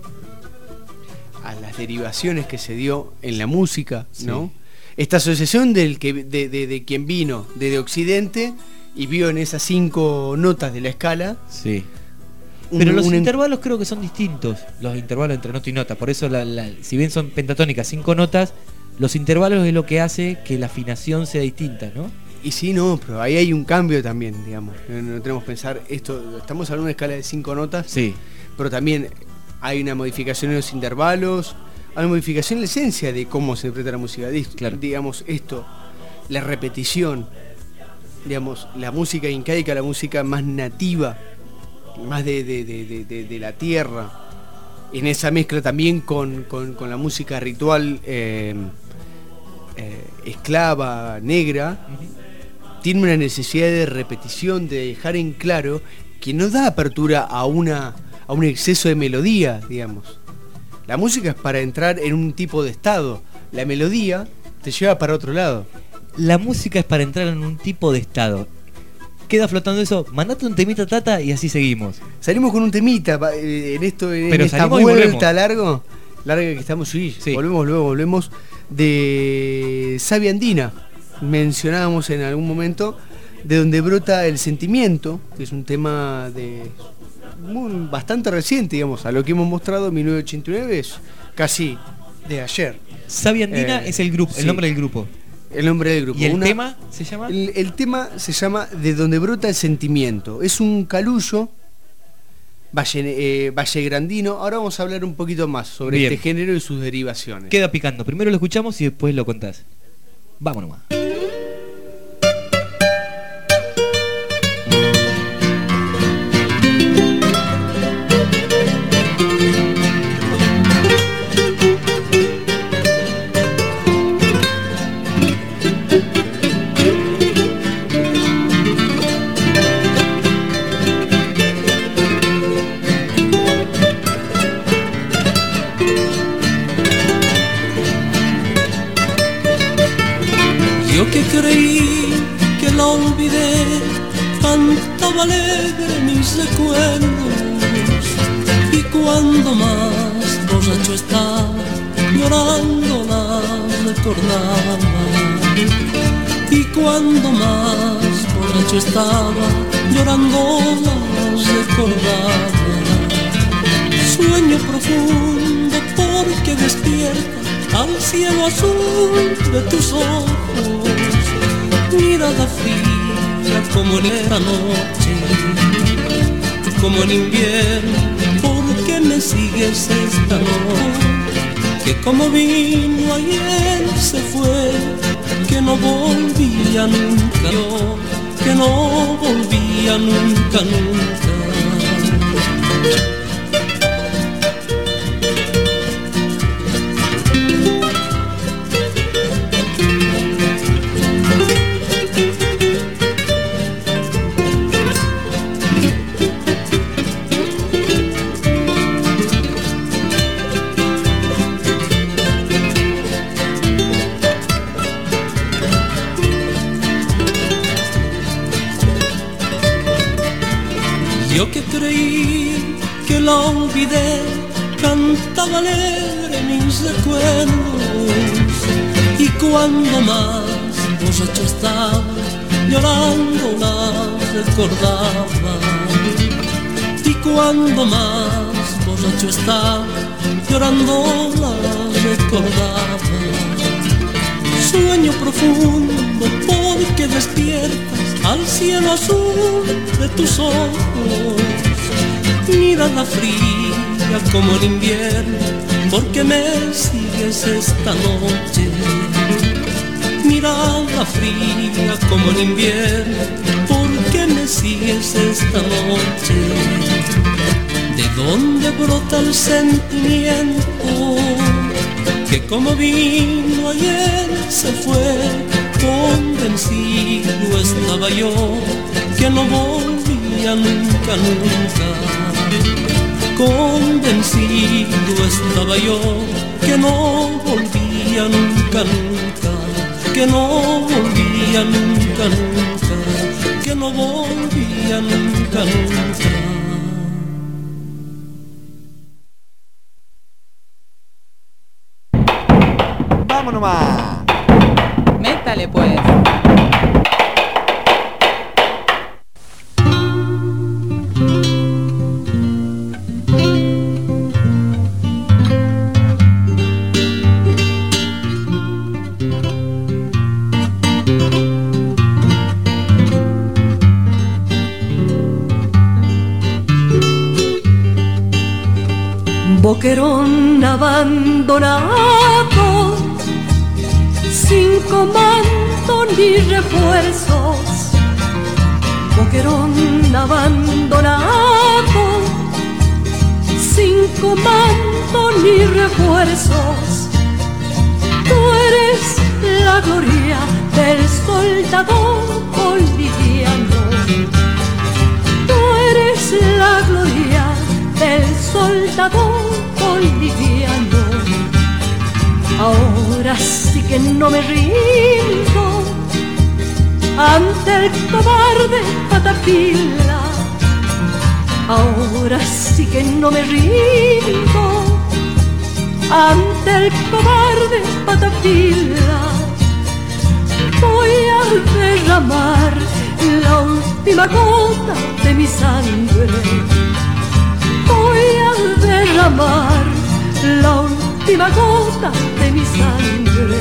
a las derivaciones que se dio en la música, ¿no? Esta asociación del que de, de, de quien vino desde Occidente y vio en esas cinco notas de la escala. Sí. un- Pero los un en- intervalos creo que son distintos, los intervalos entre nota y nota. Por eso, la, la- si bien son pentatónicas, cinco notas, los intervalos es lo que hace que la afinación sea distinta, ¿no? Y sí, no, pero ahí hay un cambio también, digamos. No, no tenemos que pensar esto, estamos hablando de una escala de cinco notas. Sí. Pero también hay una modificación en los intervalos, hay una modificación en la esencia de cómo se interpreta la música. Dis- Claro. Digamos, esto, la repetición, digamos, la música incaica, la música más nativa, más de, de- de- de- de- de la tierra, en esa mezcla también con, con- con la música ritual eh, eh, esclava, negra, tiene una necesidad de repetición, de dejar en claro que no da apertura a una a un exceso de melodía, digamos. La música es para entrar en un tipo de estado, la melodía te lleva para otro lado. La música es para entrar en un tipo de estado. Queda flotando eso, mandate un temita, Tata, y así seguimos. Salimos con un temita pa- eh, en esto en Pero esta salimos y vuelta volvemos. largo, larga que estamos, sí, Sí. volvemos, luego volvemos de Savia Andina. Mencionábamos en algún momento de donde brota el sentimiento, que es un tema de muy- bastante reciente, digamos, a lo que hemos mostrado en mil novecientos ochenta y nueve es casi de ayer. Sabia Andina Eh, es el grupo, sí. el nombre del grupo. El nombre del grupo. ¿Y el Una- tema se llama? El, el tema se llama De donde brota el sentimiento. Es un calullo valle, eh, vallegrandino. Ahora vamos a hablar un poquito más sobre Bien. este género y sus derivaciones. Queda picando. Primero lo escuchamos y después lo contás. Vamos nomás. Yo que creí que la olvidé, cantaba alegre mis recuerdos. Y cuando más borracho estaba, llorando las recordaba. Y cuando más borracho estaba, llorando las recordaba. Sueño profundo porque despierta al cielo azul de tus ojos, mirada fría como en la noche, como en invierno, ¿por qué me sigues esta noche? Que como vino ayer se fue, que no volvía nunca yo, que no volvía nunca, nunca. Yo que creí que la olvidé, cantaba alegre mis recuerdos. Y cuando más borracho estaba, llorando la recordaba. Y cuando más borracho estaba, llorando la recordaba. Sueño profundo porque despiertas al cielo azul de tus ojos. Mirada fría como el invierno, porque me sigues esta noche. Mirada fría como el invierno, porque me sigues esta noche. ¿De dónde brota el sentimiento que como vino ayer se fue? Convencido estaba yo que no volvía nunca, nunca. Convencido estaba yo que no volvía nunca, nunca. Que no volvía nunca, nunca. Que no volvía nunca, nunca. ¡Vamos nomás! Métale pues. Boquerón abandonado, sin comando ni refuerzos. Boquerón abandonado, sin comando ni refuerzos. Tú eres la gloria del soldado boliviano. Tú eres la gloria del soldado boliviano. Ahora sí que no me rindo ante el cobarde Patapila. Ahora sí que no me rindo ante el cobarde Patapila. Voy a derramar la última gota de mi sangre. Voy a derramar la última gota de mi sangre.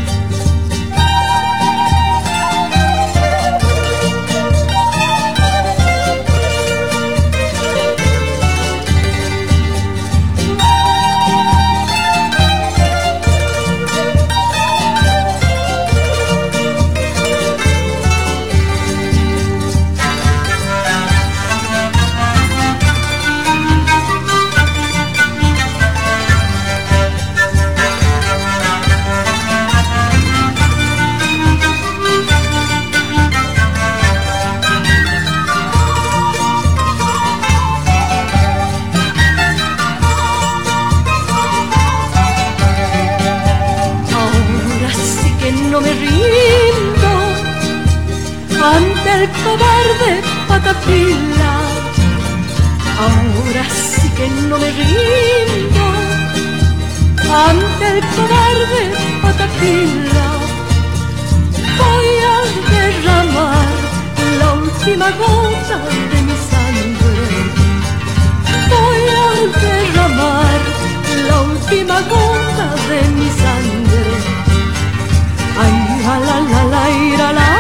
El cobarde Patapila. Ahora sí que no me rindo ante el cobarde Patapila. Voy a derramar la última gota de mi sangre. Voy a derramar la última gota de mi sangre. Ay, la la la la la la.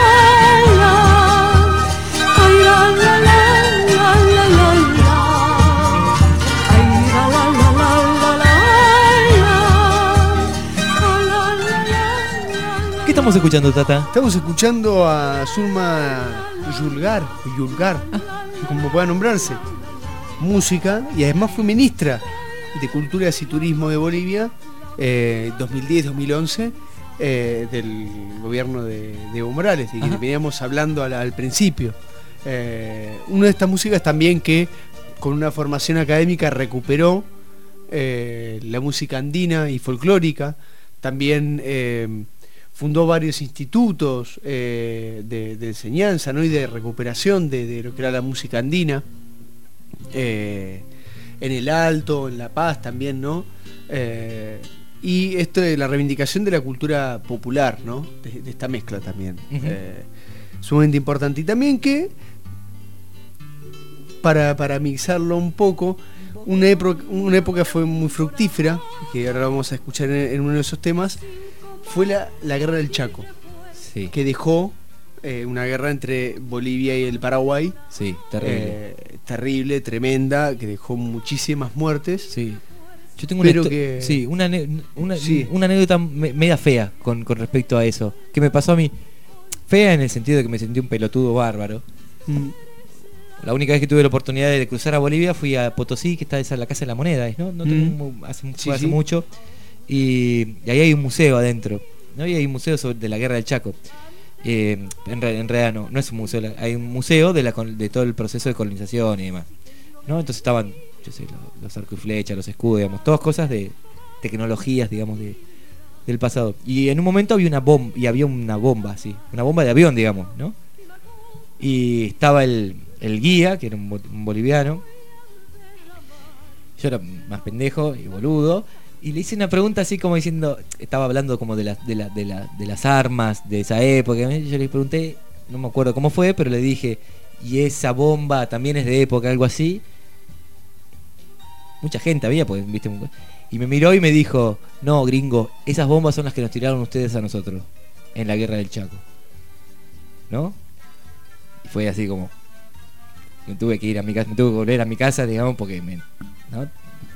¿Qué estamos escuchando, Tata? Estamos escuchando a Zulma Yulgar, Yulgar, como pueda nombrarse. Música, y además fue ministra de Culturas y Turismo de Bolivia, eh, dos mil diez dos mil once, eh, del gobierno de, de Evo Morales, de quien veníamos hablando al, al principio. Eh, una de estas músicas también que, con una formación académica, recuperó eh, la música andina y folclórica. También eh, fundó varios institutos eh, de, de enseñanza, ¿no? Y de recuperación de, de lo que era la música andina, eh, en el Alto, en La Paz también, ¿no? Eh, y esto de la reivindicación de la cultura popular, ¿no? De, de esta mezcla también. Uh-huh. eh, sumamente importante. Y también que, para, para mixarlo un poco, una época, una época fue muy fructífera, que ahora vamos a escuchar en, en uno de esos temas, fue la, la guerra del Chaco, Sí. que dejó eh, una guerra entre Bolivia y el Paraguay. Sí, terrible. Eh, terrible, tremenda, que dejó muchísimas muertes. Sí. Yo tengo Pero una, que- sí, una, ane- una, Sí. una anécdota me- media fea con, con respecto a eso. Que me pasó a mí. Fea en el sentido de que me sentí un pelotudo bárbaro. Mm. La única vez que tuve la oportunidad de cruzar a Bolivia fui a Potosí, que está esa la Casa de la Moneda, ¿no? no tengo Mm. mu- hace, mu- Sí, fue hace sí. mucho. Y, y ahí hay un museo adentro, ¿no? Y hay un museo sobre, de la Guerra del Chaco. Eh, en, re- en realidad no, no es un museo, la- hay un museo de, la, col- de todo el proceso de colonización y demás, ¿no? Entonces estaban, yo sé, los, los arcos y flechas, los escudos, digamos, todas cosas de tecnologías, digamos, de, del pasado. Y en un momento había una bomba, y había una bomba, sí, una bomba de avión, digamos, ¿no? Y estaba el, el guía, que era un, bo- un boliviano. Yo era más pendejo y boludo. Y le hice una pregunta así como diciendo, estaba hablando como de las de, la, de, la, de las armas de esa época. Yo le pregunté, no me acuerdo cómo fue, pero le dije, ¿y esa bomba también es de época, algo así? Mucha gente había, pues, viste. Y me miró y me dijo, no, gringo, esas bombas son las que nos tiraron ustedes a nosotros en la guerra del Chaco, ¿no? Y fue así como, me tuve que ir a mi casa, me tuve que volver a mi casa, digamos, porque me, ¿no?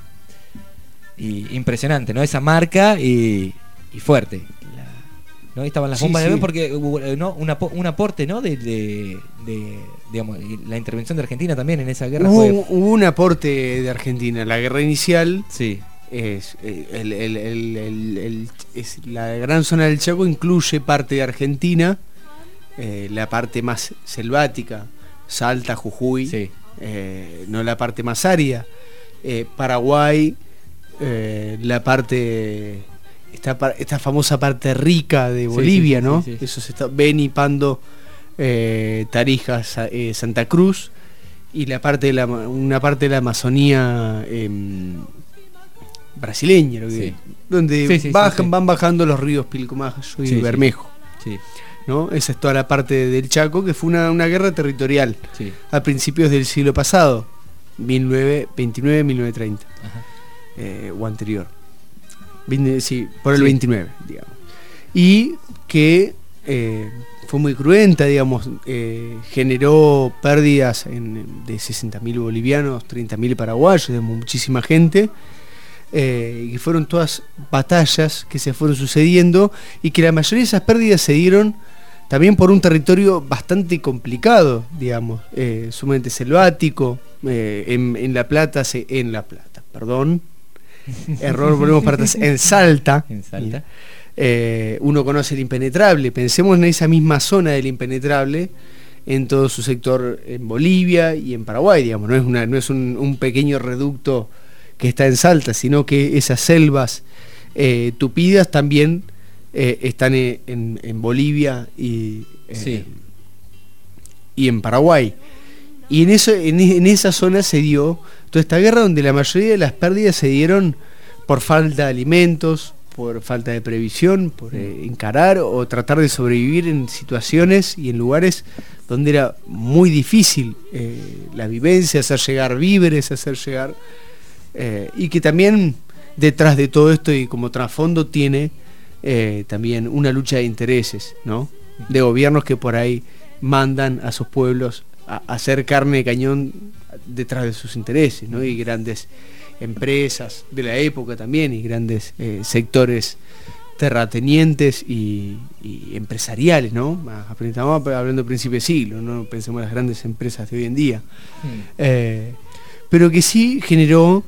Y impresionante, ¿no? Esa marca y, y fuerte. La, ¿no? Ahí estaban las Sí, bombas de sí. avión porque hubo, eh, ¿no? un, apo- un aporte, ¿no? De, de, de, digamos, y la intervención de Argentina también en esa guerra Hubo, fue. hubo un aporte de Argentina. La guerra inicial Sí, es, eh, el- el- el- el- el- es la gran zona del Chaco incluye parte de Argentina, eh, la parte más selvática, Salta, Jujuy, sí, eh, no la parte más árida. Eh, Paraguay, eh, la parte, esta, par- esta famosa parte rica de Sí, Bolivia, sí, sí, ¿no? sí, sí. Eso se está, Beni, Pando, eh, Tarija, Sa- eh, Santa Cruz, y la parte de la, una parte de la Amazonía em, brasileña, lo que- Sí. donde Sí, sí, sí, bajan, sí. van bajando los ríos Pilcomayo y Sí, sí. Bermejo. sí, ¿No? Esa es toda la parte del Chaco, que fue una, una guerra territorial sí. a principios del siglo pasado, mil novecientos veintinueve a mil novecientos treinta, Ajá. eh, o anterior. Vine- sí, por el Sí. veintinueve, digamos. Y que eh, fue muy cruenta, digamos, eh, generó pérdidas en- de sesenta mil bolivianos, treinta mil paraguayos, de muchísima gente. Eh, y que fueron todas batallas que se fueron sucediendo y que la mayoría de esas pérdidas se dieron también por un territorio bastante complicado, digamos, eh, sumamente selvático. eh, en, en La Plata, se, en La Plata, perdón, error, volvemos para atrás, en Salta, En Salta. eh, uno conoce el Impenetrable. Pensemos en esa misma zona del Impenetrable, en todo su sector en Bolivia y en Paraguay, digamos, no es, una, no es un, un pequeño reducto que está en Salta, sino que esas selvas eh, tupidas también eh, están en, en- en Bolivia y, eh, Sí. y en Paraguay. Y en, eso, en, en esa zona se dio toda esta guerra donde la mayoría de las pérdidas se dieron por falta de alimentos, por falta de previsión, por eh, encarar o tratar de sobrevivir en situaciones y en lugares donde era muy difícil eh, la vivencia, hacer llegar víveres, hacer llegar... eh, y que también detrás de todo esto y como trasfondo tiene eh, también una lucha de intereses, ¿no? De gobiernos que por ahí mandan a sus pueblos a, a hacer carne de cañón detrás de sus intereses, ¿no? Y grandes empresas de la época también y grandes eh, sectores terratenientes y, y empresariales, ¿no? Estamos hablando de principio de siglo, no pensemos en las grandes empresas de hoy en día. Mm. Eh, pero que sí generó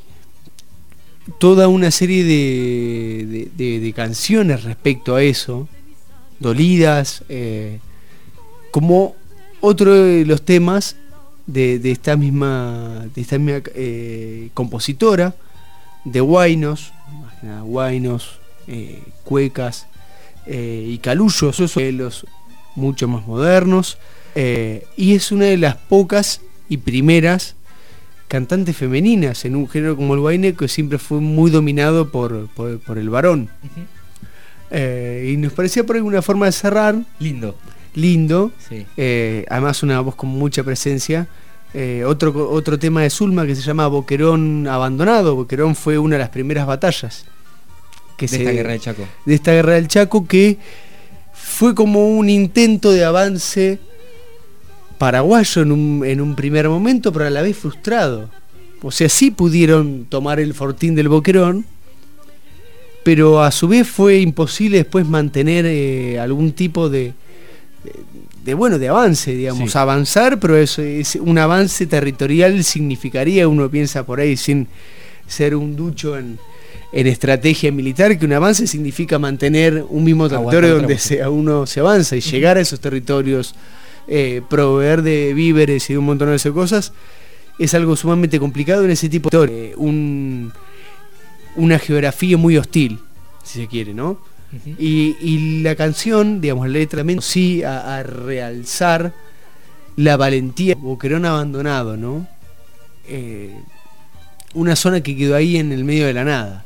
toda una serie de, de, de- de canciones respecto a eso, dolidas, eh, como otro de los temas de, de esta misma, de esta misma eh, compositora, de huaynos, más que nada huaynos, eh, cuecas eh, y calullos, esos modelos mucho más modernos, eh, y es una de las pocas y primeras cantantes femeninas en un género como el huayno, que siempre fue muy dominado por, por, por el varón. Ujú. Eh, y nos parecía por alguna forma de cerrar Lindo. lindo. Sí. Eh, además una voz con mucha presencia. Eh, otro, otro tema de Zulma que se llama Boquerón Abandonado. Boquerón fue una de las primeras batallas que de se, esta guerra del Chaco. de esta guerra del Chaco, que fue como un intento de avance paraguayo en un, en un primer momento, pero a la vez frustrado. O sea, sí pudieron tomar el fortín del Boquerón, pero a su vez fue imposible después mantener eh, algún tipo de, de, de, bueno, de avance, digamos, Sí. avanzar, pero eso es un avance territorial significaría, uno piensa por ahí sin ser un ducho en, en estrategia militar, que un avance significa mantener un mismo territorio Aguantar donde otra se, uno se avanza y uh-huh. llegar a esos territorios, eh, proveer de víveres y de un montón de esas cosas, es algo sumamente complicado en ese tipo de territorio. Eh, un, una geografía muy hostil, si se quiere, ¿no? Uh-huh. Y, y la canción, digamos, la letra también sí a, a realzar la valentía. Boquerón abandonado, ¿no? Eh, una zona que quedó ahí en el medio de la nada.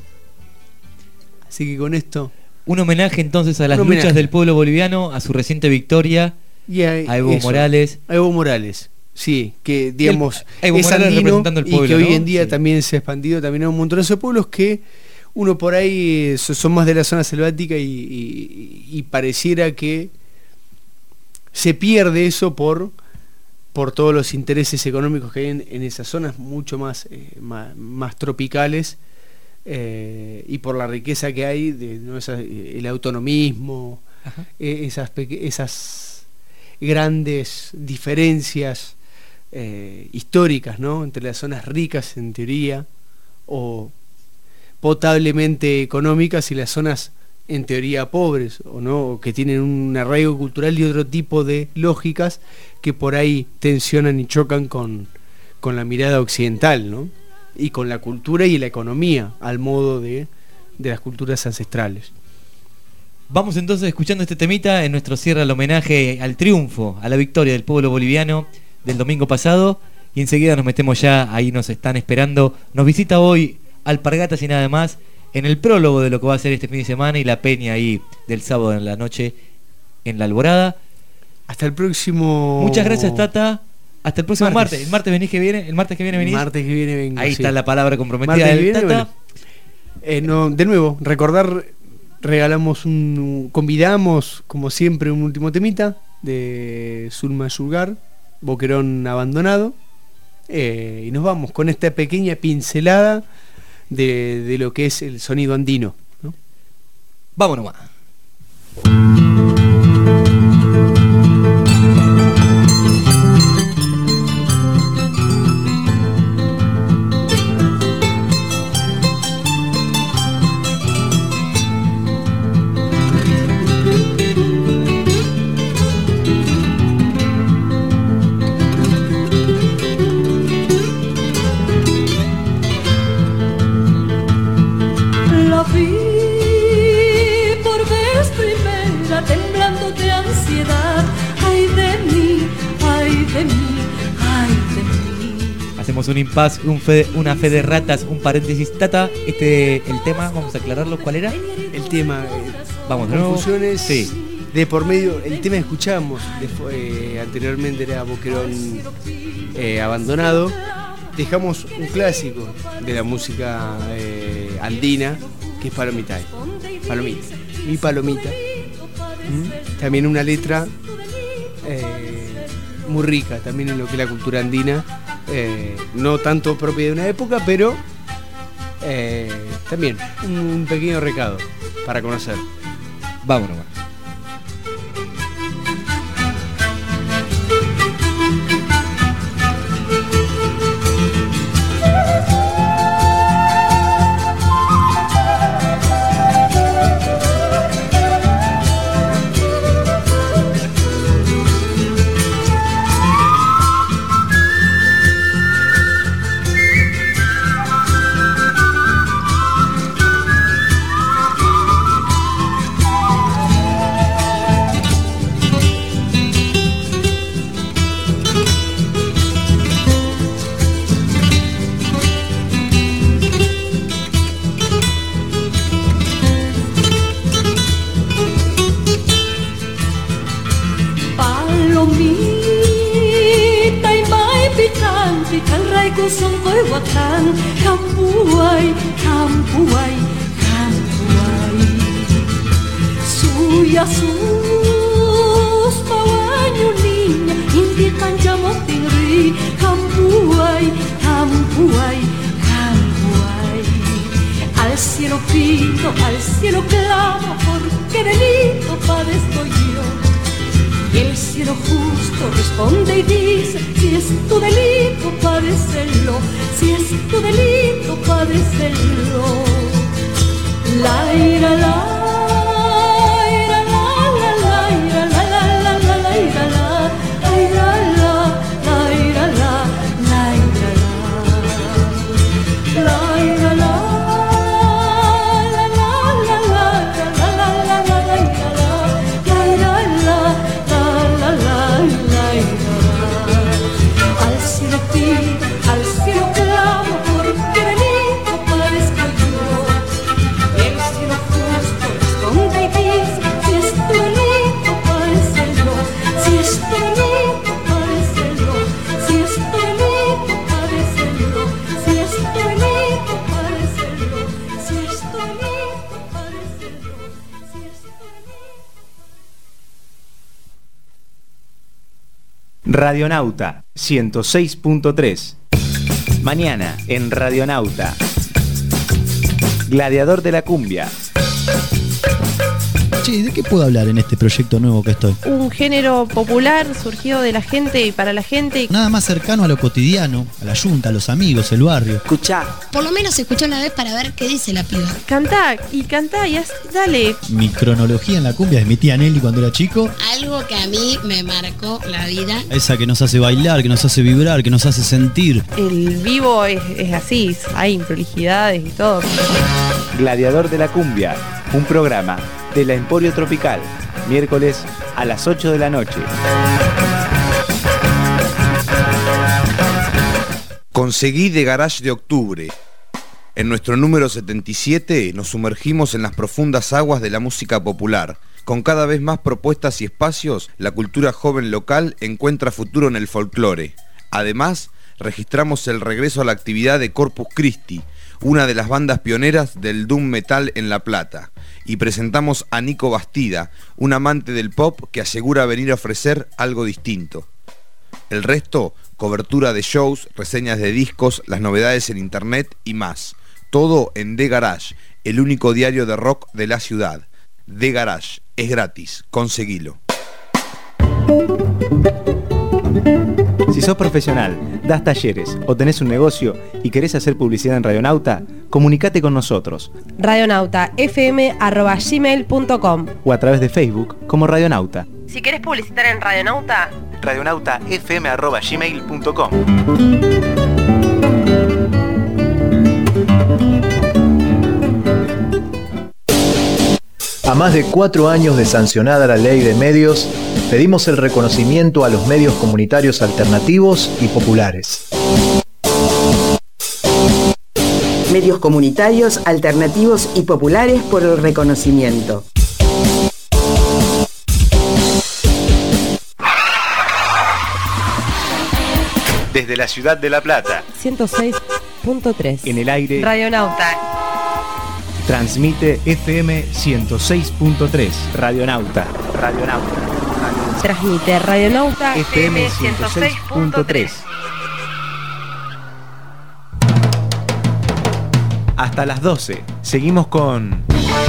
Así que con esto... Un homenaje entonces a las Un luchas homenaje. del pueblo boliviano, a su reciente victoria, y a, a Evo eso, Morales. A Evo Morales, sí, que digamos El- Evo es Morales andino representando al pueblo, y que hoy ¿no? en día Sí. también se ha expandido también a un montón de pueblos que uno por ahí eh, son más de la zona selvática y, y, y pareciera que se pierde eso por por todos los intereses económicos que hay en, en esas zonas mucho más, eh, más, más tropicales, eh, y por la riqueza que hay de, ¿no? Esa, el autonomismo, eh, esas, peque- esas grandes diferencias eh, históricas, ¿no? Entre las zonas ricas en teoría o potablemente económicas y las zonas en teoría pobres o no, o que tienen un arraigo cultural y otro tipo de lógicas que por ahí tensionan y chocan con, con la mirada occidental, ¿no? Y con la cultura y la economía al modo de, de las culturas ancestrales. Vamos entonces escuchando este temita en nuestro cierre al homenaje al triunfo, a la victoria del pueblo boliviano del domingo pasado, y enseguida nos metemos ya, ahí nos están esperando. Nos visita hoy Alpargatas y nada más, en el prólogo de lo que va a ser este fin de semana y la peña ahí del sábado en la noche en la Alborada. Hasta el próximo... Muchas gracias, Tata. Hasta el próximo Martes. martes. El martes venís que viene, el martes que viene venís. El martes que viene vengo, Ahí sí. está la palabra comprometida Martes que del viene, Tata. bueno. Eh, no, de nuevo, recordar, regalamos un, convidamos como siempre un último temita de Zulma Yurgar, Boquerón Abandonado, eh, y nos vamos con esta pequeña pincelada de, de lo que es el sonido andino, ¿no? Vámonos más. La vi por vez primera temblando de ansiedad. Ay de mí, ay de mí, ay de mí. Hacemos un impasse, un fe- una fe de ratas, un paréntesis. Tata, este, el tema, vamos a aclararlo, ¿cuál era? El tema, eh, Vamos, de nuevo. confusiones Sí. de por medio, el tema que escuchamos de, eh, anteriormente era Boquerón eh, Abandonado. Dejamos un clásico de la música eh, andina, que es Palomita. Palomita. Mi Palomita. ¿Mm? También una letra eh, muy rica, también en lo que es la cultura andina. Eh, no tanto propia de una época, pero eh, también un, un pequeño recado para conocer. Vámonos más. Ay Chitalraico son Coyoacán, Campuay, Campuay, Campuay. Suya sus pawaño niña, indican chamotingri, Campuay, Campuay, Campuay. Al cielo pido, al cielo clamo, porque delito padezco yo. Y el cielo justo responde y dice, si es tu delito, padécelo, si es tu delito, padécelo. La ira, la ira, la la la ira, la la la la la ira, la la ira, la la ira, la la ira, la la ira, la al cielo clamo porque delito padezco yo. El cielo justo responde y dice, si es tu delito padécelo, si es tu delito padécelo, si es tu delito padécelo, si es tu delito padécelo, si es tu delito padécelo, si es tu delito. Radionauta ciento seis punto tres. Mañana en Radionauta. Gladiador de la cumbia. Che, ¿de qué puedo hablar en este proyecto nuevo que estoy? Un género popular surgido de la gente y para la gente. Nada más cercano a lo cotidiano, a la yunta, a los amigos, el barrio. Escuchá. Por lo menos escuchá una vez para ver qué dice la piba. Cantá y cantá y haz, dale. Mi cronología en la cumbia es mi tía Nelly cuando era chico. Algo que a mí me marcó la vida. Esa que nos hace bailar, que nos hace vibrar, que nos hace sentir. El vivo es, es así, hay improlijidades y todo. Gladiador de la cumbia, un programa de la Emporio Tropical, miércoles a las ocho de la noche. Conseguí de Garage de Octubre. En nuestro número setenta y siete nos sumergimos en las profundas aguas de la música popular. Con cada vez más propuestas y espacios, la cultura joven local encuentra futuro en el folclore. Además, registramos el regreso a la actividad de Corpus Christi, una de las bandas pioneras del doom metal en La Plata, y presentamos a Nico Bastida, un amante del pop que asegura venir a ofrecer algo distinto. El resto, cobertura de shows, reseñas de discos, las novedades en internet y más. Todo en The Garage, el único diario de rock de la ciudad. The Garage, es gratis, conseguilo. Si sos profesional, das talleres o tenés un negocio y querés hacer publicidad en Radionauta, comunicate con nosotros. radionauta f m arroba gmail punto com o a través de Facebook como Radionauta. Si querés publicitar en Radionauta, radionauta f m arroba gmail punto com. A más de cuatro años de sancionada la ley de medios, pedimos el reconocimiento a los medios comunitarios alternativos y populares. Medios comunitarios, alternativos y populares por el reconocimiento. Desde la ciudad de La Plata, ciento seis punto tres. En el aire, Radionauta. Transmite F M ciento seis punto tres. Radionauta. Radionauta. Transmite Radionauta F M ciento seis punto tres. Hasta las doce. Seguimos con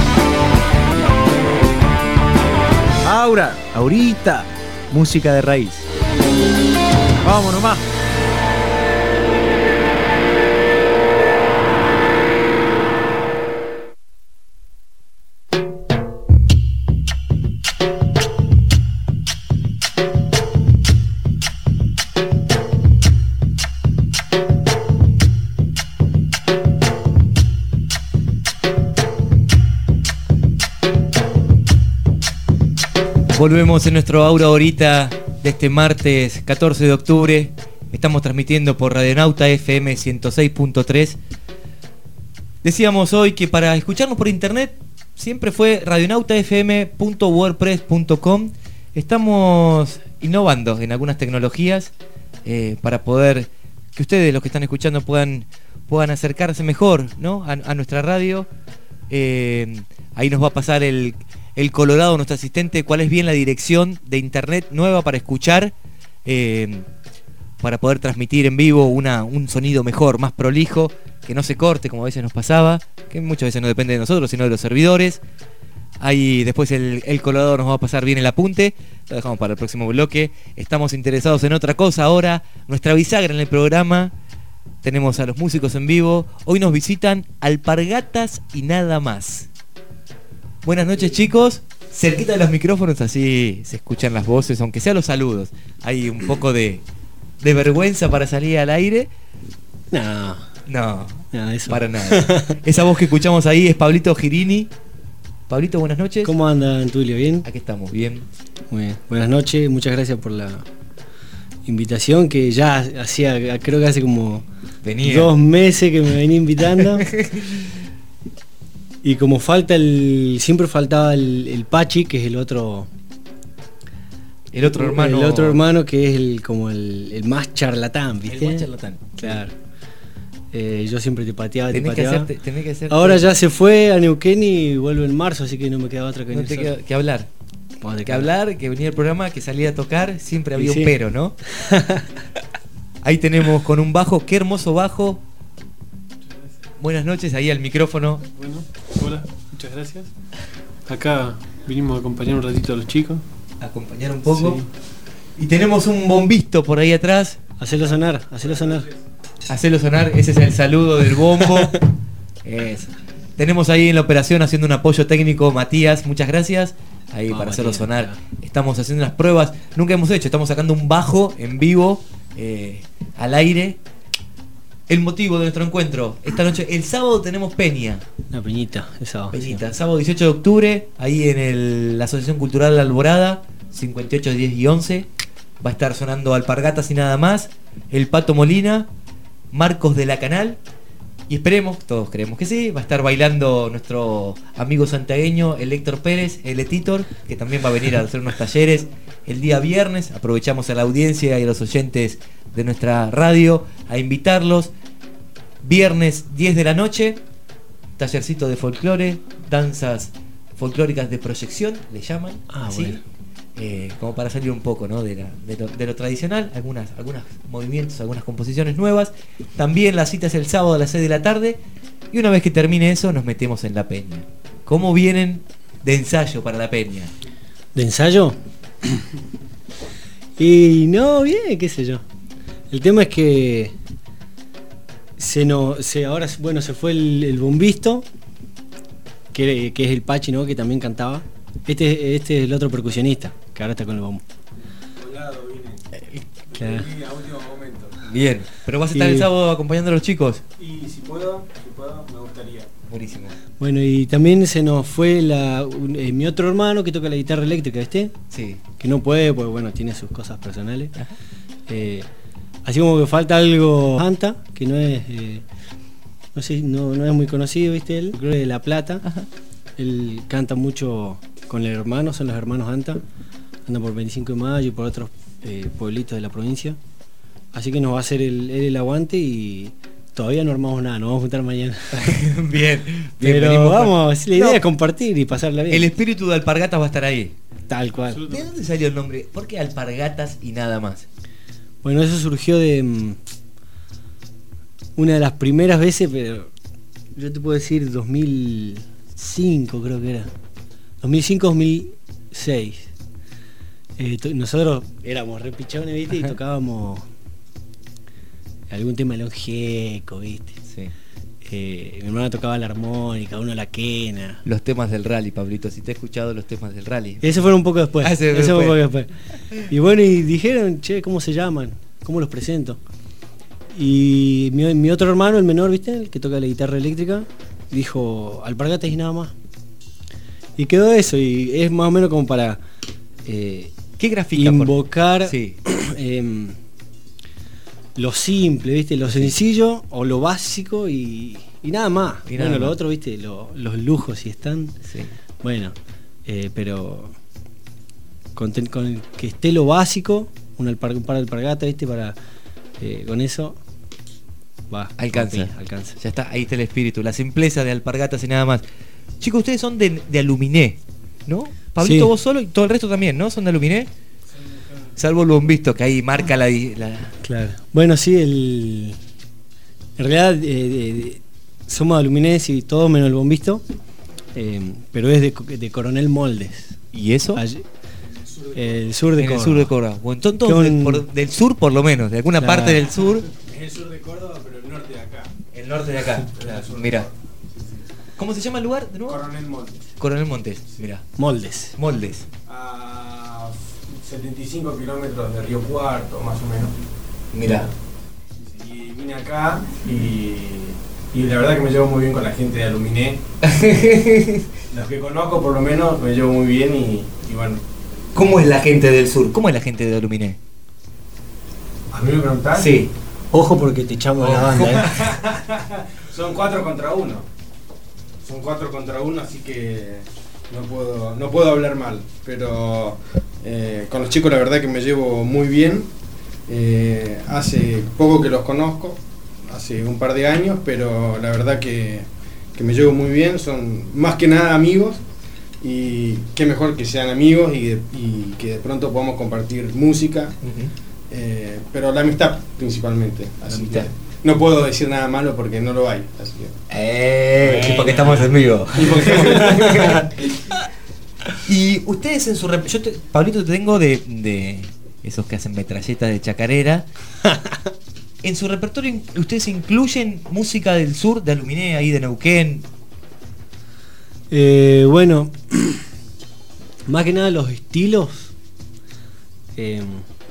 Aura, Aurita, música de raíz. Vamos nomás. Volvemos en nuestro Aura Ahorita de este martes catorce de octubre. Estamos transmitiendo por Radionauta F M ciento seis punto tres. Decíamos hoy que para escucharnos por internet siempre fue radionauta f m punto wordpress punto com. Estamos innovando en algunas tecnologías eh, para poder que ustedes, los que están escuchando, puedan, puedan acercarse mejor, ¿no? a, a nuestra radio. Eh, ahí nos va a pasar el, el Colorado, nuestro asistente, cuál es bien la dirección de internet nueva para escuchar, eh, para poder transmitir en vivo una, un sonido mejor, más prolijo, que no se corte como a veces nos pasaba, que muchas veces no depende de nosotros, sino de los servidores. Ahí después el, el Colorado nos va a pasar bien el apunte. Lo dejamos para el próximo bloque. Estamos interesados en otra cosa ahora. Nuestra bisagra en el programa. Tenemos a los músicos en vivo. Hoy nos visitan Alpargatas y nada más. Buenas noches, chicos. Cerquita de los micrófonos, así se escuchan las voces, aunque sea los saludos. Hay un poco de, de vergüenza para salir al aire. No, no, no eso. Para nada. Esa voz que escuchamos ahí es Pablito Girini. Pablito, buenas noches. ¿Cómo anda, Tulio? ¿Bien? Aquí estamos, bien. Muy bien. Buenas noches, muchas gracias por la invitación, que ya hacía, creo que hace como venía. dos meses que me venía invitando. Y como falta el. Siempre faltaba el, el Pachi, que es el otro. El otro hermano. El otro hermano que es el como el, el más charlatán, ¿viste? El más charlatán. Claro. Eh, yo siempre te pateaba, tenés te pateaba. Que hacerte, tenés que hacerte... Ahora ya se fue a Neuquén y vuelve en marzo, así que no me queda otra que, no te queda, que hablar. Que queda. hablar, que venía el programa, que salía a tocar, siempre había sí, un sí. pero, ¿no? Ahí tenemos con un bajo, qué hermoso bajo. Buenas noches, ahí al micrófono. Bueno, hola, muchas gracias. Acá vinimos a acompañar un ratito a los chicos. Acompañar un poco. Sí. Y tenemos un bombisto por ahí atrás. Hacelo sonar, hacelo sonar. Hacelo sonar, ese es el saludo del bombo. Eso. Tenemos ahí en la operación haciendo un apoyo técnico Matías, muchas gracias. Ahí oh, para Matías, hacerlo sonar. Claro. Estamos haciendo unas pruebas, nunca hemos hecho, estamos sacando un bajo en vivo, eh, al aire. El motivo de nuestro encuentro, esta noche, el sábado tenemos Peña. Una peñita, el sábado. Peñita, sábado dieciocho de octubre, ahí en el, la Asociación Cultural La Alborada, cincuenta y ocho, diez y once. Va a estar sonando Alpargatas y nada más, El Pato Molina, Marcos de la Canal, y esperemos, todos creemos que sí, va a estar bailando nuestro amigo santiagueño, el Héctor Pérez, el Etitor, que también va a venir a hacer unos talleres el día viernes. Aprovechamos a la audiencia y a los oyentes de nuestra radio a invitarlos. Viernes diez de la noche, tallercito de folclore, danzas folclóricas de proyección, le llaman, ah, así. Bueno. Eh, como para salir un poco, ¿no? de, la, de, lo, de lo tradicional, algunas, algunos movimientos, algunas composiciones nuevas. También la cita es el sábado a las seis de la tarde, y una vez que termine eso nos metemos en la peña. ¿Cómo vienen de ensayo para la peña? ¿De ensayo? Y no, bien, qué sé yo. El tema es que se no, se, ahora bueno se fue el, el bombisto, que, que es el Pachi, ¿no? Que también cantaba. Este, este es el otro percusionista, que ahora está con el bombo. Colado vine. Claro. A último momento. Bien, pero vas a estar y, el sábado acompañando a los chicos. Y si puedo, si puedo, me gustaría. Buenísimo. Bueno, y también se nos fue la, un, eh, mi otro hermano que toca la guitarra eléctrica, ¿viste? Sí. Que no puede, pues bueno, tiene sus cosas personales. Eh, así como que falta algo Anta, que no es, eh, no sé, no, no es muy conocido, ¿viste? Él, creo que de La Plata. Ajá. Él canta mucho con el hermano, son los hermanos Anta. Andan por veinticinco de mayo y por otros eh, pueblitos de la provincia. Así que nos va a hacer el, el, el aguante y todavía no armamos nada, nos vamos a juntar mañana. Bien, pero bien, vamos, la idea no, es compartir y pasarla bien. El espíritu de Alpargatas va a estar ahí. Tal cual. ¿De dónde salió el nombre? ¿Por qué Alpargatas y nada más? Bueno, eso surgió de um, una de las primeras veces, pero yo te puedo decir dos mil cinco creo que era. dos mil cinco, dos mil seis. Eh, nosotros éramos re pichones, ¿viste? Y tocábamos algún tema de Longeco, ¿viste? Sí. Eh, mi hermana tocaba la armónica, uno la quena. Los temas del rally, Pablito, si te he escuchado los temas del rally. Eso fue un poco después. Ah, ese Eso fue un poco después. Y bueno, y dijeron, che, ¿cómo se llaman? ¿Cómo los presento? Y mi, mi otro hermano, el menor, ¿viste? El que toca la guitarra eléctrica, dijo Alpargatas y nada más. Y quedó eso, y es más o menos como para eh, ¿qué grafica invocar por... sí. eh, lo simple, ¿viste? Lo sencillo o lo básico y, y nada más. Y bueno, nada lo más. Otro, ¿viste? Lo, los lujos si están. Sí. Bueno, eh, pero con, con que esté lo básico, un, alpar, un par de alpargatas, ¿viste? Para, eh, con eso va. Alcanza. Ok, alcanza. Ya está, ahí está el espíritu, la simpleza de Alpargatas y nada más. Chicos, ustedes son de, de Aluminé, ¿no? Pablito, Sí. vos solo y todo el resto también, ¿no? ¿Son de Aluminé? Salvo el bombisto, que ahí marca la... la... Claro. Bueno, sí, el... en realidad eh, eh, somos de Aluminé y todo menos el bombisto, eh, pero es de, de Coronel Moldes. ¿Y eso? Allí- el sur de en Córdoba. el sur de Córdoba. Bueno, entonces, Que de- un- por- del sur por lo menos, de alguna Claro. parte del sur. Es el sur de Córdoba, pero el norte de acá. El norte de acá. Mira. ¿Cómo se llama el lugar de nuevo? Coronel Montes. Coronel Montes, mira. Moldes. Moldes. A setenta y cinco kilómetros de Río Cuarto, más o menos. Mira. Y vine acá y, y la verdad que me llevo muy bien con la gente de Aluminé. Los que conozco por lo menos me llevo muy bien y, y bueno. ¿Cómo es la gente del sur? ¿Cómo es la gente de Aluminé? ¿A mí me preguntás? Sí. Ojo porque te echamos la banda, ¿eh? Son cuatro contra uno. Son cuatro contra uno, así que no puedo, no puedo hablar mal. Pero eh, con los chicos la verdad que me llevo muy bien. Eh, hace poco que los conozco, hace un par de años, pero la verdad que, que me llevo muy bien. Son más que nada amigos. Y qué mejor que sean amigos y, de- y que de pronto podamos compartir música. Eh, pero la amistad principalmente. Así que no puedo decir nada malo porque no lo hay. Así que. Eh, y porque estamos en vivo. Y porque estamos- Y ustedes en su rep- yo te- Pablito, te tengo de, de esos que hacen metralletas de chacarera. En su repertorio in- ustedes incluyen música del sur, de Aluminé, ahí de Neuquén. Eh, bueno, más que nada los estilos eh,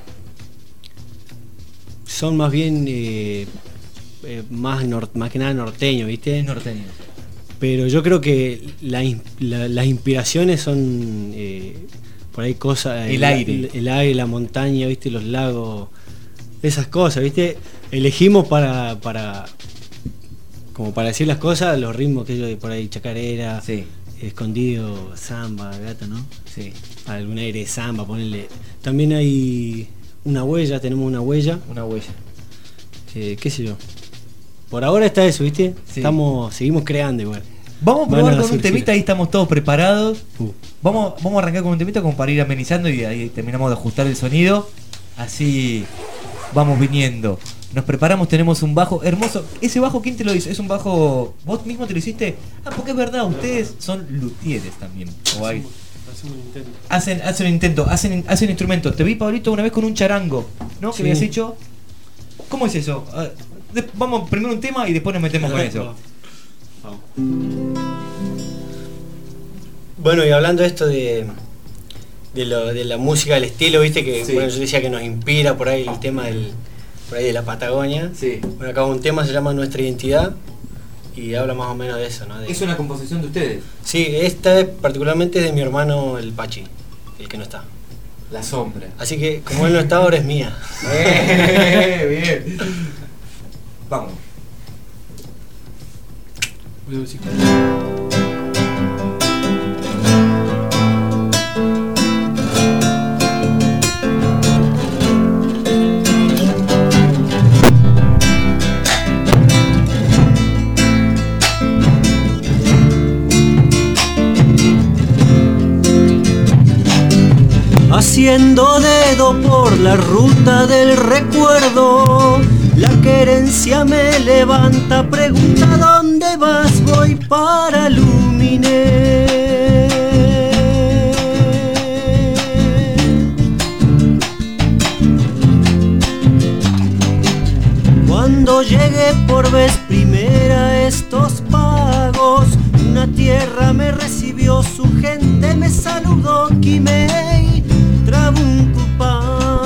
son más bien eh, eh, más, nor- más que nada norteños, ¿viste? Norteños. Pero yo creo que la in- la- las inspiraciones son eh, por ahí cosas. El aire. El, el aire, la montaña, ¿viste? Los lagos, esas cosas, ¿viste? Elegimos para, para como para decir las cosas, los ritmos que yo de por ahí, chacarera, escondido, samba, gata, ¿no? Sí. Algún aire de samba, ponerle. También hay una huella, tenemos una huella. Una huella. Eh, qué sé yo. Por ahora está eso, ¿viste? Sí. Estamos, seguimos creando igual. Vamos a Van probar a con un surgir. temita, ahí estamos todos preparados. Uh. Vamos, vamos a arrancar con un temita como para ir amenizando y ahí terminamos de ajustar el sonido. Así vamos viniendo. Nos preparamos, tenemos un bajo hermoso. ¿Ese bajo quién te lo hizo? ¿Es un bajo vos mismo te lo hiciste? Ah, porque es verdad, ustedes son luthieres también. O hay- Hacemos un intento. Hacen, hacen un intento, hacen, hacen instrumentos. Te vi, Pablito, una vez con un charango, ¿no? Que Sí. habías hecho. ¿Cómo es eso? Ah, de- vamos primero un tema y después nos metemos con eso. Bueno, y hablando de esto de, de, lo- de la música, del estilo, viste que Sí. bueno, yo decía que nos inspira por ahí el tema del, por ahí de la Patagonia. Sí. Bueno, acá un tema se llama Nuestra Identidad y habla más o menos de eso, ¿no? De- ¿Es una composición de ustedes? Sí, esta es particularmente de mi hermano el Pachi, el que no está. La sombra. Así que como él no está, ahora es mía. Eh, bien. Vamos. Voy a ver si- Haciendo dedo por la ruta del recuerdo, la querencia me levanta, pregunta ¿dónde vas? Voy para Luminé. Cuando llegué por vez primera a estos pagos, una tierra me recibió, su gente me saludó, Quimei, Trabuncupá.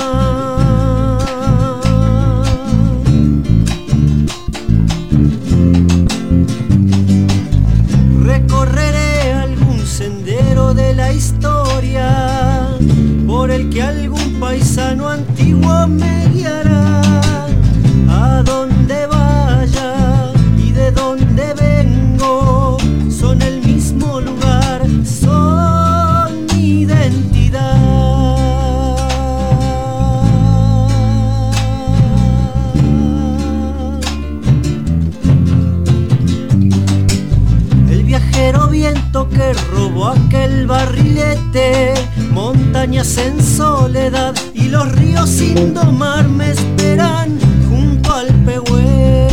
Recorreré algún sendero de la historia, por el que algún paisano antiguo me guiará. A donde vaya y de donde vengo, son el mismo lugar, son mi identidad. montañas en soledad y los ríos sin domar me esperan junto al Pehuen.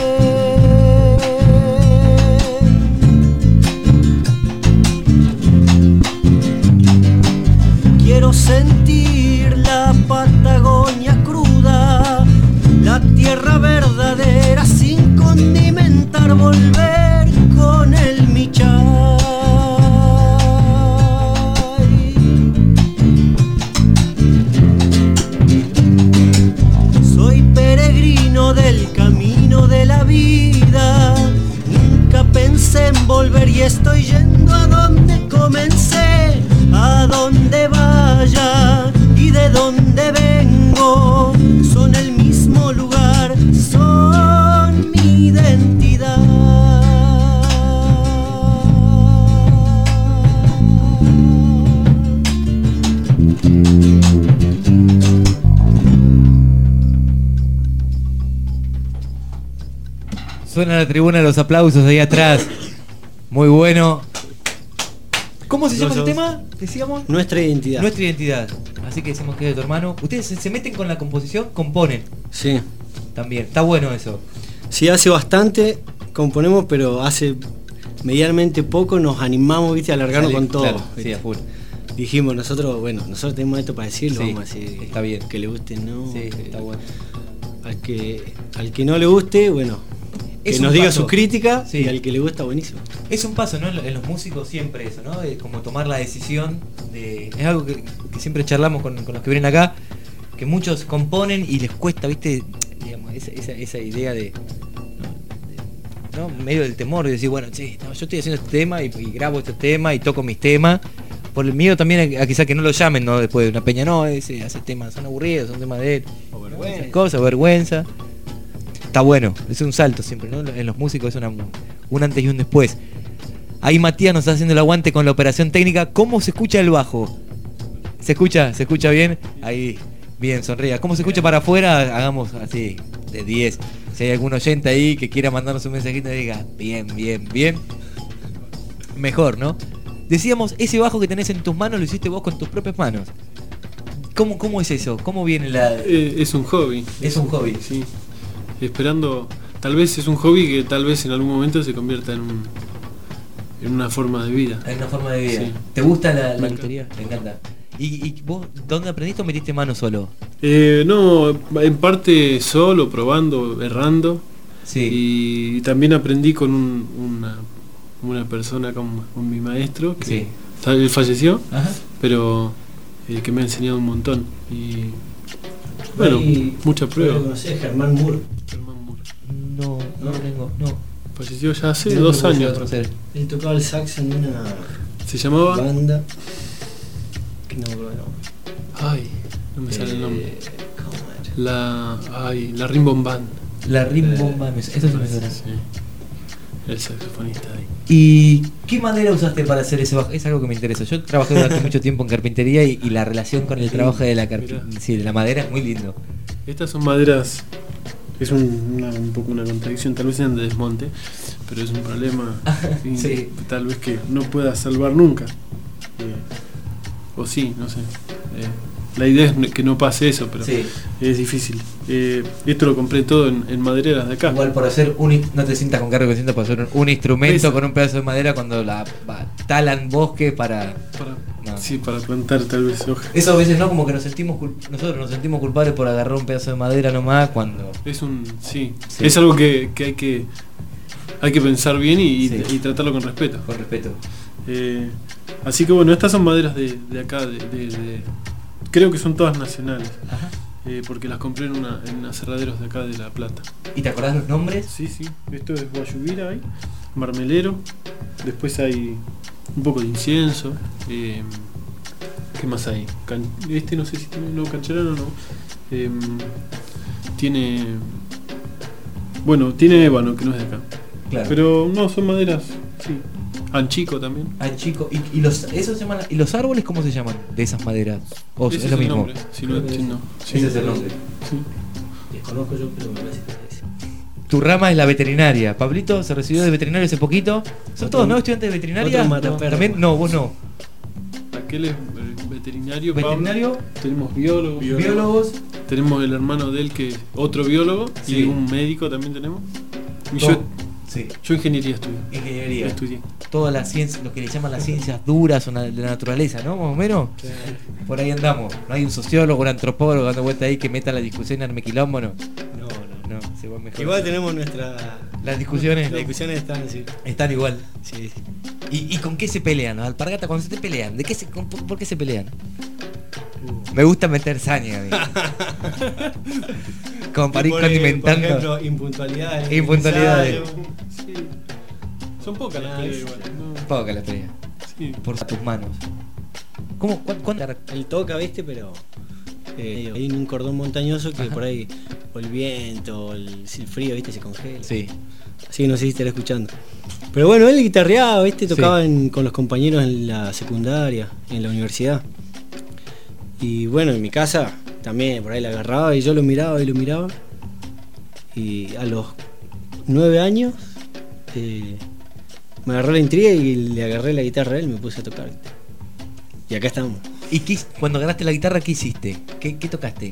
Quiero sentir la Patagonia cruda, la tierra verdadera sin condimentar, volver con el Michay. Soy peregrino del camino de la vida, nunca pensé en volver y estoy yendo a donde comencé, a donde vaya y de donde vengo, son el mismo lugar, son mi identidad. Suena la tribuna, los aplausos ahí atrás. Muy bueno. ¿Cómo se llama el tema? Decíamos. Nuestra identidad. Nuestra identidad. Así que decimos que es de tu hermano. ¿Ustedes se, se meten con la composición? ¿Componen? Sí. También. Está bueno eso. Sí, hace bastante componemos, pero hace medianamente poco nos animamos, viste, a alargarnos Sale, con todo. claro, ¿viste? sí, a full. Dijimos nosotros, bueno, nosotros tenemos esto para decirlo, Sí, vamos a decir. está bien. Que le guste, no. Sí, que- está bueno. Al que, al que no le guste, bueno, que Es nos un diga paso. sus críticas, Sí. y al que le gusta, buenísimo. Es un paso, ¿no? En lo- en los músicos siempre eso, ¿no? Es como tomar la decisión de... Es algo que, que siempre charlamos con, con los que vienen acá, que muchos componen y les cuesta, ¿viste? Digamos, esa, esa, esa idea de... ¿no? Medio del temor de decir, bueno, sí, no, yo estoy haciendo este tema y, y grabo este tema y toco mis temas. Por el miedo también a, a quizá que no lo llamen, ¿no? Después de una peña, no, ese hace temas, son aburridos, son temas de él. O ¿no? vergüenza. Esas cosas, vergüenza. Está bueno, es un salto siempre, ¿no? En los músicos es una, un antes y un después. Ahí Matías nos está haciendo el aguante con la operación técnica. ¿Cómo se escucha el bajo? ¿Se escucha? ¿Se escucha bien? Ahí, bien, sonría. ¿Cómo se escucha para afuera? Hagamos así, de diez. Si hay algún oyente ahí que quiera mandarnos un mensajito y diga, bien, bien, bien. Mejor, ¿no? Decíamos, ese bajo que tenés en tus manos lo hiciste vos con tus propias manos. ¿Cómo, cómo es eso? ¿Cómo viene la...? Eh, es un hobby. Es un hobby. Sí. Esperando, tal vez es un hobby que tal vez en algún momento se convierta en un en una forma de vida. En una forma de vida. Sí. ¿Te gusta la, la Me lutería? Me encanta. ¿Y, ¿Y vos dónde aprendiste o metiste mano solo? Eh, no, en parte solo, probando, errando. Sí. Y también aprendí con un- una, una persona, con, con mi maestro, que Sí. ta- él falleció, Ajá. pero eh, que me ha enseñado un montón. Y bueno, Y- mucha prueba. ¿lo conocés? Germán Moore. No, no lo tengo, no. Falleció ya hace ¿De dos dónde años. puede ser? Él tocaba el sax en una ¿Se llamaba? banda que no me acuerdo el nombre. Ay, no me sale el nombre. Eh, ¿cómo era? La, ay, la Rimbom Band. La Rimbomba, eso sí me suena. Sí. El saxofonista ahí. ¿Y qué madera usaste para hacer ese bajo? Es algo que me interesa. Yo trabajé durante mucho tiempo en carpintería y, y la relación con el Sí, trabajo de la, carpi- mirá. sí, de la madera es muy lindo. Estas son maderas. Es un, una- un poco una contradicción, tal vez sean de desmonte, pero es un problema y Sí. tal vez que no pueda salvar nunca. Eh, o sí, no sé. Eh, la idea es que no pase eso, pero Sí. es difícil. Eh, esto lo compré todo en, en madereras de acá. Igual por hacer un... in- No te sientas con cargo que sientas por hacer un, un instrumento Eso. con un pedazo de madera cuando la va- talan bosque para... Para, No. Sí, para plantar tal vez hoja. Eso a veces no, como que nos sentimos cul- nosotros nos sentimos culpables por agarrar un pedazo de madera nomás cuando... Es un sí, Sí. es algo que, que hay que hay que pensar bien y, y- Sí. y tratarlo con respeto. Con respeto. Eh, así que bueno, estas son maderas de, de acá, de, de- de- creo que son todas nacionales, Ajá. eh, porque las compré en, una, en aserraderos de acá de La Plata. ¿Y te acordás los nombres? Sí, sí, esto es guayubira ahí, marmelero, después hay un poco de incienso, eh, ¿qué más hay? Can- este no sé si tiene no cancherano o no, eh, tiene, bueno, tiene ébano que no es de acá, Claro. pero no, son maderas, sí, anchico también. Ah, chico. ¿Y, y los esos se llaman, ¿y los árboles cómo se llaman de esas maderas? ¿O Ese es lo el mismo? nombre, si no, si no, sí. Ese es el nombre. Sí. Desconozco yo, pero me parece que es ese. Tu rama es la veterinaria. Pablito se recibió de veterinario hace poquito. ¿Son Otro- todos, no? ¿Estudiantes de veterinaria? otro mataperro. ¿También? No, vos no. Aquel es eh, veterinario. Veterinario. Pablo. Tenemos biólogos. Biólogos. Tenemos el hermano de él que es otro biólogo. Sí. Y un médico también tenemos. Y Todo. yo, Sí. yo ingeniería estudio. Ingeniería. Estudié. Todas las ciencias, lo que le llaman las ciencias duras o na- de la naturaleza, ¿no? Más o menos. Sí. Por ahí andamos. No hay un sociólogo, un antropólogo dando vuelta ahí que meta la discusión en Armequilombo, ¿no? No, no. No, se va mejor. Igual tenemos nuestra. Las discusiones. Las discusiones están así. Están igual. Sí, sí. ¿Y, ¿Y con qué se pelean? Los alpargatas cuando se te pelean, ¿de qué se, con- por, por qué se pelean? Me gusta meter saña, amigo. Como para ir Por, condimentando. Por ejemplo, impuntualidades. Impuntualidades. ensayo. Sí. Son pocas las peleas igual. No. Poca la pelea. Sí. Por tus manos. ¿Cómo? ¿Cuán- ¿Cuándo? Él toca, viste, pero eh, hay un cordón montañoso que Ajá. por ahí, o el viento, o el, el frío, viste, se congela. Sí. Así que no sé si estará escuchando. Pero bueno, él guitarreaba, viste, Sí. tocaba en- con los compañeros en la secundaria, en la universidad. Y bueno, en mi casa también por ahí la agarraba y yo lo miraba y lo miraba. Y a los nueve años eh, me agarró la intriga y le agarré la guitarra a él y me puse a tocar. Y acá estamos. ¿Y qué, cuando agarraste la guitarra, qué hiciste? ¿Qué, qué tocaste?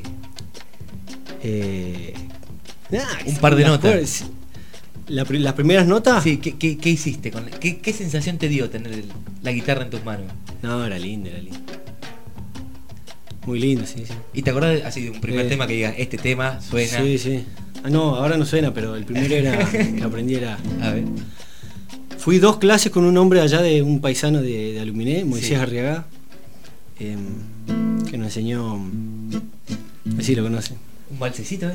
Eh, Un par de las notas. cuerdas. La pri- las primeras notas. Sí, ¿qué, qué, qué hiciste? Con la- qué, ¿Qué sensación te dio tener el- la guitarra en tus manos? No, era lindo, era lindo. Muy lindo, sí, sí. ¿Y te acordás de, así de un primer Eh, tema que digas, este tema suena? Sí, sí. Ah, no, ahora no suena, pero el primero era que aprendí era. A ver. Fui dos clases con un hombre allá de un paisano de, de Aluminé, Moisés Sí. Arriagá, em, que nos enseñó. Así lo conocen. Un balsecito, ¿eh?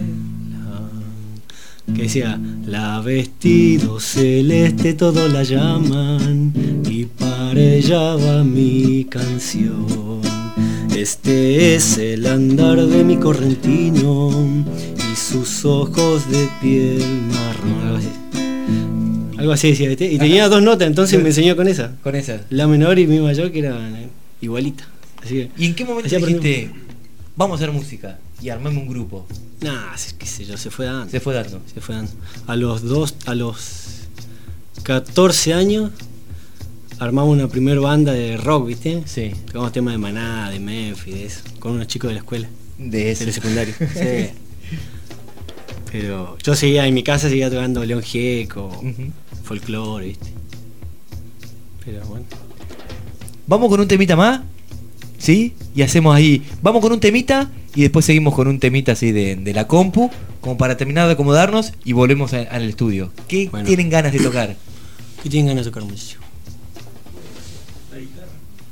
Que decía: la vestido celeste todos la llaman y para ella va mi canción. Este es el andar de mi correntino y sus ojos de piel marrón. Algo así. Algo así decía, ¿viste? Y tenía dos notas, entonces me enseñó con esa. Con esa. La menor y mi mayor, que eran eh, igualitas. Así que, ¿Y en qué momento así aprendí. dijiste, vamos a hacer música y armame un grupo? Nah, qué sé yo, se fue dando. Se fue dando. Se fue dando. A los dos, a los catorce años armamos una primer banda de rock, ¿viste? Sí. Tocamos temas de Maná, de Memphis, de eso, con unos chicos de la escuela. De eso. Del secundario. Sí. Pero yo seguía en mi casa, seguía tocando León Gieco, Ujú. folclore, ¿viste? Pero bueno. Vamos con un temita más, ¿sí? Y hacemos ahí, vamos con un temita y después seguimos con un temita así de, de la compu, como para terminar de acomodarnos y volvemos a- al estudio. ¿Qué Bueno. tienen ganas de tocar? ¿Qué tienen ganas de tocar, muchachos? La guitarra.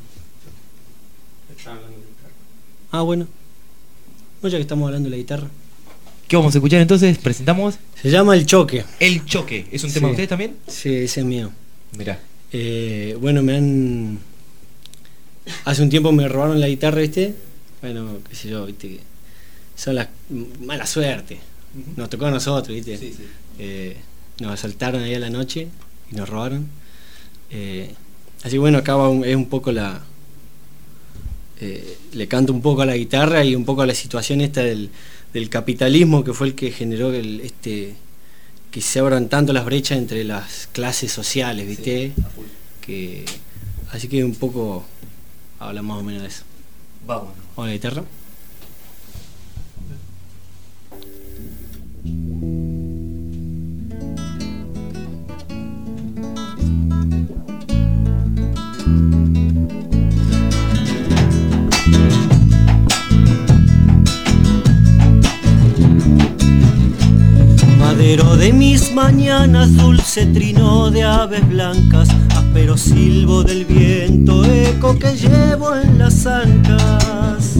Está hablando de guitarra. Ah, bueno. No, ya que estamos hablando de la guitarra. ¿Qué vamos a escuchar entonces? ¿Presentamos? Se llama El Choque. El Choque. ¿Es un tema de Sí. ustedes también? Sí, ese es mío. Mirá. Eh, bueno, me han. Hace un tiempo me robaron la guitarra, ¿viste? Bueno, qué sé yo, ¿viste? Son las. Mala suerte. Nos tocó a nosotros, ¿viste? Sí, sí. Eh, nos asaltaron ahí a la noche y nos robaron. Eh, así bueno, acá va un- es un poco la. Eh, le canto un poco a la guitarra y un poco a la situación esta del, del capitalismo que fue el que generó el, este que se abran tanto las brechas entre las clases sociales, ¿viste? Sí, a full. Que así que un poco habla más o menos de eso. Vamos. ¿Vamos a la guitarra? Madero de mis mañanas, dulce trino de aves blancas, áspero silbo del viento, eco que llevo en las ancas.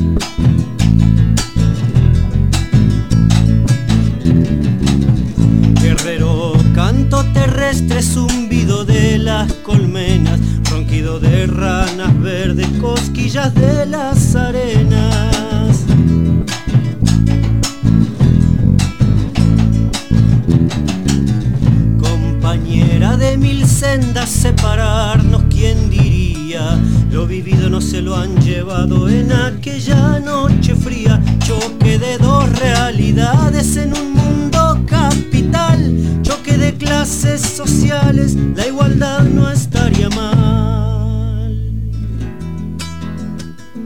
Guerrero, canto terrestre, zumbido de las colmenas, ronquido de ranas verdes, cosquillas de las arenas. Compañera de mil sendas, separarnos, ¿quién diría? Lo vivido no se lo han llevado en aquella noche fría. Choque de dos realidades en un mundo capital. Choque de clases sociales, la igualdad no estaría mal.